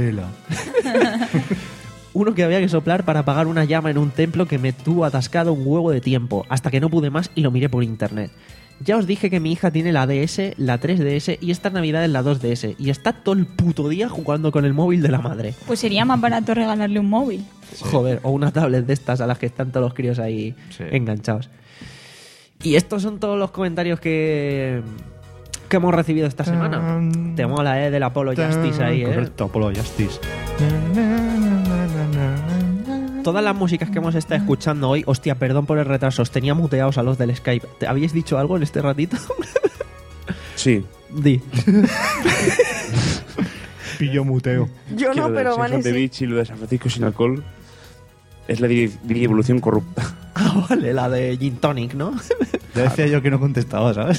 Uno que había que soplar para apagar una llama en un templo que me tuvo atascado un huevo de tiempo, hasta que no pude más y lo miré por internet. Ya os dije que mi hija tiene la D S, la tres D S y esta Navidad en la dos D S y está todo el puto día jugando con el móvil de la madre. Pues sería más barato regalarle un móvil. Joder, o una tablet de estas a las que están todos los críos ahí Sí. enganchados. Y estos son todos los comentarios que, que hemos recibido esta semana. Tan, Te mola, ¿eh? Del Apollo Justice ahí, ¿eh? Correcto, Apollo Justice. Todas las músicas que hemos estado escuchando hoy, hostia, perdón por el retraso, os tenía muteados a los del Skype. ¿Te habéis dicho algo en este ratito? Sí. Di. Pillo muteo. Yo Que no, lo pero de Sex Vane on the sí. Beach y lo de San Francisco sin alcohol es la di- di- evolución corrupta. Ah, vale, la de Gin Tonic, ¿no? Ya decía yo que no contestaba, ¿sabes?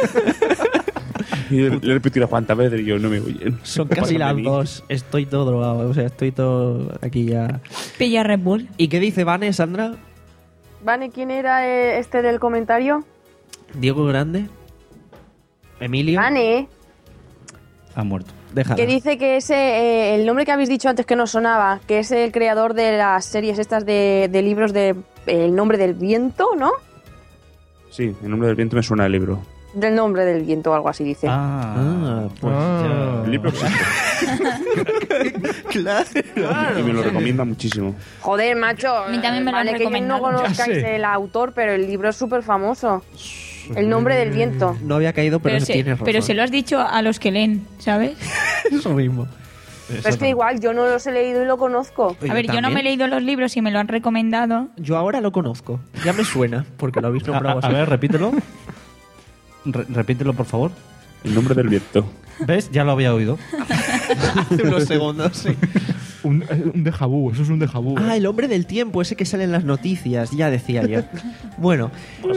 Y le le he repetido a cuantas veces y yo no me oyen. Son Pásame casi a las mí. dos. Estoy todo drogado, o sea, estoy todo aquí ya. Pilla Red Bull. ¿Y qué dice Vane, Sandra? Vane, ¿quién era eh, este del comentario? Diego Grande. Emilio. Vane, Ha muerto. Déjala. que dice que ese, eh, el nombre que habéis dicho antes que no sonaba, que es el creador de las series estas de, de libros de eh, El nombre del viento, ¿no? Sí, el nombre del viento me suena el libro. Del nombre del viento o algo así dice. Ah, Ah, pues Ah. El libro existe claro. y me lo recomienda muchísimo. Joder, macho. A mí también me lo vale han que no recomendado. conozcáis Ya sé. el autor, pero el libro es súper famoso. El nombre del viento. No había caído, pero, Pero, eso se, tienes razón. pero se lo has dicho a los que leen, ¿sabes? Eso mismo. Pero es que igual yo no los he leído y lo conozco. Oye, A ver, yo no me he también. leído los libros y me lo han recomendado. Yo ahora lo conozco. Ya me suena, porque lo habéis a, nombrado a- a así. ver, repítelo. Re- repítelo, por favor. El nombre del viento. ¿Ves? Ya lo había oído. Hace unos segundos, sí. Un, eh, un déjà vu, eso es un déjà vu. Ah, el hombre del tiempo, ese que sale en las noticias, ya decía yo. Bueno.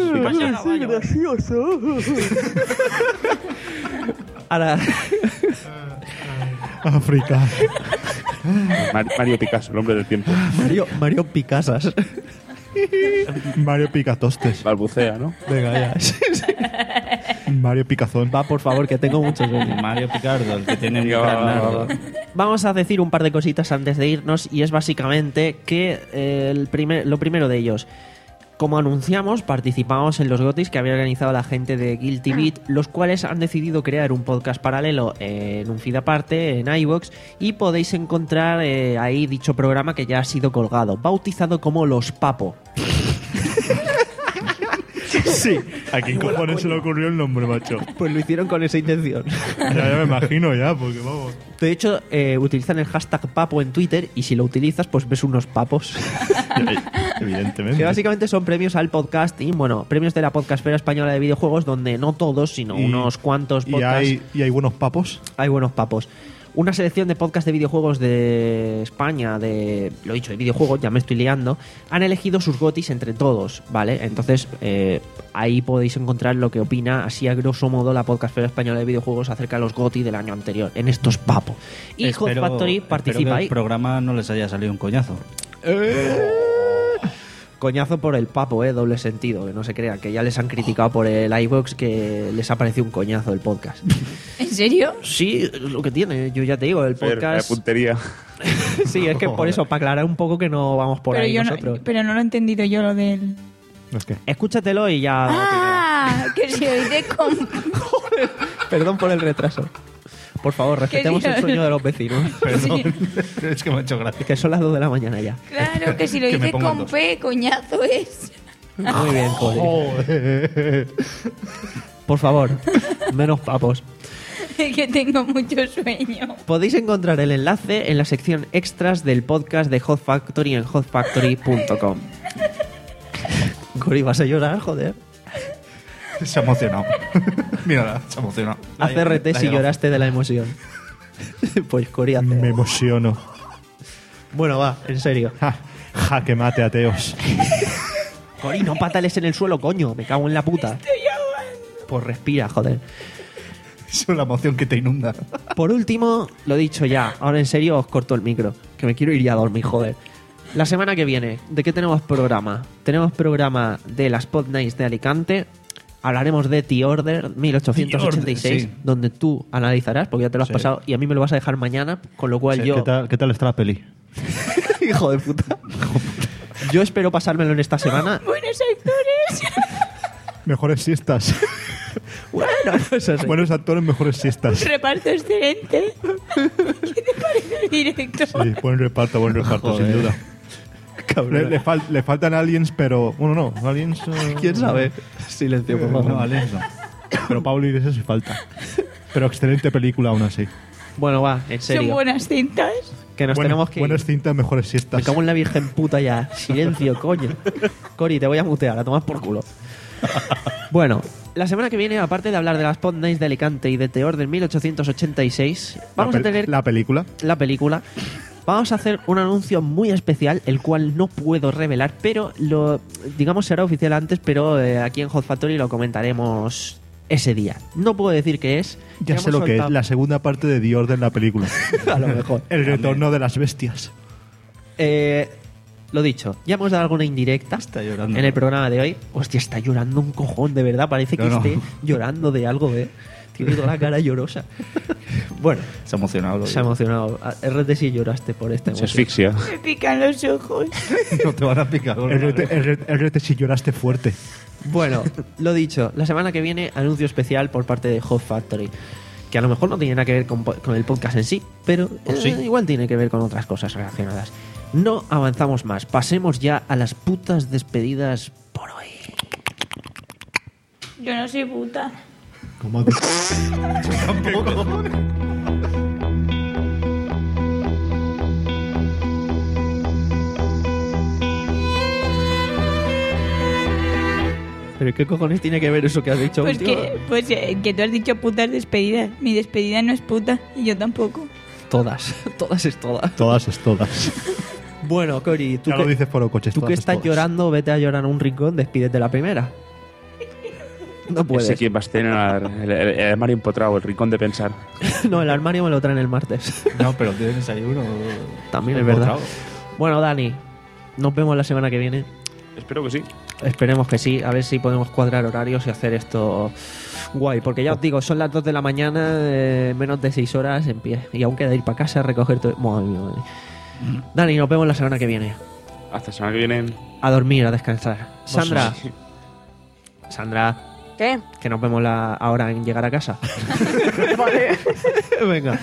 Ahora, África. Mar- Mario Picasso, el hombre del tiempo. Mario, Mario Picasas. Mario Picatostes. Balbucea, ¿no? Venga, ya. Mario Picazón. Va, por favor, que tengo mucho sueño. Mario Picardo, el que tiene mi Venga, va, va, carnardo. va. Vamos a decir un par de cositas antes de irnos y es básicamente que eh, el primer, lo primero de ellos. Como anunciamos, participamos en los GOTYs que había organizado la gente de Guilty Beat, los cuales han decidido crear un podcast paralelo en un feed aparte, en iVoox, y podéis encontrar eh, ahí dicho programa que ya ha sido colgado, bautizado como Los Papo. Sí. ¿A quién cojones se le ocurrió el nombre, macho? Pues lo hicieron con esa intención. Ya, ya me imagino ya, porque vamos. De hecho, eh, utilizan el hashtag papo en Twitter y si lo utilizas, pues ves unos papos. Evidentemente. Que básicamente son premios al podcasting, bueno, premios de la podcastfera española de videojuegos, donde no todos, sino Y- unos cuantos ¿Y podcasts hay, ¿Y hay buenos papos? hay buenos papos. Una selección de podcasts de videojuegos de España, de lo dicho, de videojuegos, ya me estoy liando, han elegido sus gotis entre todos, ¿vale? Entonces, eh, ahí podéis encontrar lo que opina, así a grosso modo, la podcastfera española de videojuegos acerca de los gotis del año anterior. En estos papos. Y Hot Espero- Factory espero participa que ahí. el programa no les haya salido un coñazo. Coñazo por el papo, eh, doble sentido, que no se crea, que ya les han criticado por el iVoox que les ha parecido un coñazo el podcast. ¿En serio? Sí, es lo que tiene, yo ya te digo, el Fer, podcast... vaya puntería. Sí, es que por eso, para aclarar un poco que no vamos por pero, ahí yo nosotros. no, pero no lo he entendido yo lo del... ¿Es que? Escúchatelo y ya... ¡Ah! Que se oíste con... Perdón por el retraso. Por favor, respetemos el Dios. sueño de los vecinos. Perdón, es que me ha hecho gracia. Que son las dos de la mañana ya. Claro, que si lo Que me dices pongan con dos. P, coñazo es. Muy bien, Cori. Por favor, menos papos. Que tengo mucho sueño. Podéis encontrar el enlace en la sección extras del podcast de Hot Factory en hot factory punto com. Cori, ¿vas a llorar, joder? Se ha emocionado. Mírala, se ha emocionado. Haz R T La si lleva. lloraste de la emoción. Pues Cori hace... Me emociono. Bueno, va, en serio. Ja, jaque mate, ateos. Cori, no patales en el suelo, coño. Me cago en la puta. Pues respira, joder. Es la emoción que te inunda. Por último, lo dicho ya, ahora en serio os corto el micro, que me quiero ir ya a dormir, joder. La semana que viene, ¿de qué tenemos programa? Tenemos programa de las Pod Nights de Alicante, hablaremos de The Order mil ochocientos ochenta y seis, The Order, sí. donde tú analizarás, porque ya te lo has Sí. pasado, y a mí me lo vas a dejar mañana, con lo cual Sí, yo... ¿Qué tal, ¿Qué tal está la peli? Hijo de puta. Yo espero pasármelo en esta semana. Buenos actores. Mejores siestas. Bueno, pues así. Buenos actores, mejores siestas. Reparto excelente. ¿Qué te parece el director? Sí, buen reparto, buen reparto, Joder. sin duda. Le, le fal- le faltan aliens, pero... Bueno, no, aliens... eh, ¿Quién sabe? Silencio, por favor. No, aliens no. Pero Pablo Iglesias sí falta. Pero excelente película aún así. Bueno, va, en Son serio. buenas cintas. Que nos Bueno, tenemos que ir. buenas cintas, mejores siestas. Me cago en la virgen puta ya. Silencio, coño. Cori, te voy a mutear, a tomar por culo. Bueno, la semana que viene, aparte de hablar de las Pod Nights de Alicante y de The Order mil ochocientos ochenta y seis, vamos la a pel- tener La película. la película. Vamos a hacer un anuncio muy especial, el cual no puedo revelar, pero lo, digamos, será oficial antes, pero eh, aquí en Hot Factory lo comentaremos ese día. No puedo decir qué es. Ya hemos sé lo que es. soltado- La segunda parte de The Order, la película. A lo mejor. El retorno de las bestias. Eh, lo dicho, ya hemos dado alguna indirecta Está llorando. en el programa de hoy. Hostia, está llorando un cojón, de verdad. Parece que No, no. esté llorando de algo, ¿eh? Tiene toda la cara llorosa. Bueno, Se ha emocionado. lo se ha digo. emocionado. R T si lloraste por esta Se emoción. asfixia. Me pican los ojos. No te van a picar. con R T, la- R T, R T si lloraste fuerte. Bueno, lo dicho, la semana que viene anuncio especial por parte de Hot Factory. Que a lo mejor no tiene nada que ver con, po- con el podcast en sí, pero O eh, sí. igual tiene que ver con otras cosas relacionadas. No avanzamos más, pasemos ya a las putas despedidas por hoy. Yo no soy puta. ¿Cómo? ¿Pero qué cojones tiene que ver eso que has dicho? Pues tío? que, pues eh, que tú has dicho putas despedidas. Mi despedida no es puta y yo tampoco. Todas, todas es todas. Todas es todas. Bueno, Cori, tú Ya que, lo dices Foro Coches. tú todas que es estás todas. llorando, vete a llorar a un rincón, despídete la primera. No Ese puedes. quien vas a tener el, el, el armario empotrado, el rincón de pensar. No, el armario me lo traen el martes. No, pero tienes ahí uno. También es verdad. Bueno, Dani, nos vemos la semana que viene. Espero que sí. Esperemos que sí, a ver si podemos cuadrar horarios y hacer esto guay. Porque ya os digo, son las dos de la mañana, eh, menos de seis horas en pie. Y aún queda ir para casa a recoger todo. Madre mía, madre. Dani, nos vemos la semana que viene. Hasta la semana que viene. A dormir, a descansar. Sandra, Sí. Sandra, ¿Qué? que nos vemos la, ahora en llegar a casa. Vale. Venga.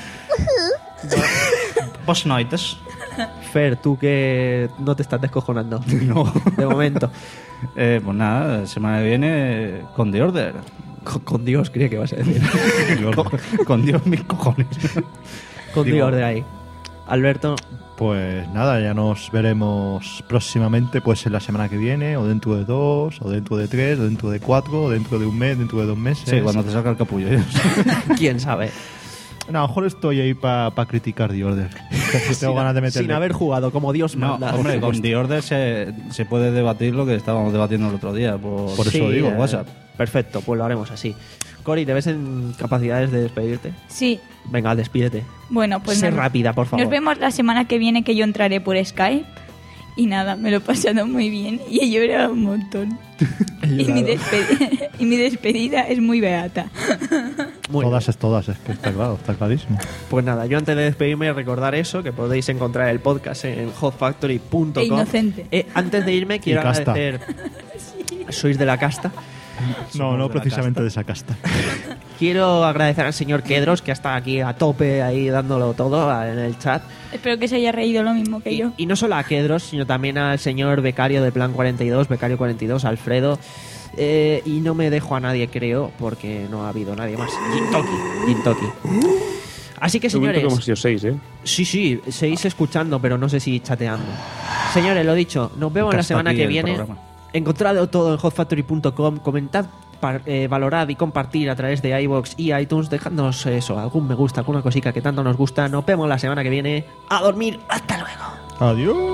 Buenas noites. Fer, tú que no te estás descojonando. No. De momento. Eh, pues nada, la semana que viene eh, con The Order. Con, con Dios, creía que vas a decir. con, con Dios mis cojones. Con Digo- Dios de ahí. Alberto, Pues nada, ya nos veremos próximamente, pues en la semana que viene, o dentro de dos, o dentro de tres, o dentro de cuatro, o dentro de un mes, dentro de dos meses. Sí, cuando te salga el capullo. quién sabe. No, a lo mejor estoy ahí para pa criticar The Order. Si tengo ganas de meterle. Sin haber jugado, como Dios No, manda. hombre, con The Order se, se puede debatir lo que estábamos debatiendo el otro día. Por, Por eso Sí, digo, eh, WhatsApp. Perfecto, pues lo haremos así. Cori, ¿te ves en capacidades de despedirte? Sí. Venga, despídete. Bueno, pues sé nos- rápida, por favor. Nos vemos la semana que viene, que yo entraré por Skype. Y nada, me lo he pasado muy bien y he llorado un montón. y, mi despedida, y mi despedida es muy beata. Muy Todas bien. es todas, es que está claro, está clarísimo. Pues nada, yo antes de despedirme recordar eso, que podéis encontrar el podcast en hot factory punto com. E inocente. Eh, antes de irme quiero casta. agradecer... Sois de la casta. No, no de la precisamente de esa casta. Quiero agradecer al señor Kedros, que está aquí a tope, ahí dándolo todo en el chat. Espero que se haya reído lo mismo que Y, yo. y no solo a Kedros, sino también al señor becario de Plan cuarenta y dos, becario cuarenta y dos, Alfredo. Eh, y no me dejo a nadie, creo, porque no ha habido nadie más. Jintoki, Jintoki. Así que, Qué bonito señores... que hemos sido seis, ¿eh? Sí, sí, seguís escuchando, pero no sé si chateando. Señores, lo dicho, nos vemos Que la hasta semana aquí que el viene. programa. Encontradlo todo en hot factory punto com. Comentad, par- eh, valorad y compartir a través de iVoox y iTunes. Dejadnos eso, algún me gusta, alguna cosita que tanto nos gusta. Nos vemos la semana que viene. A dormir. Hasta luego. Adiós.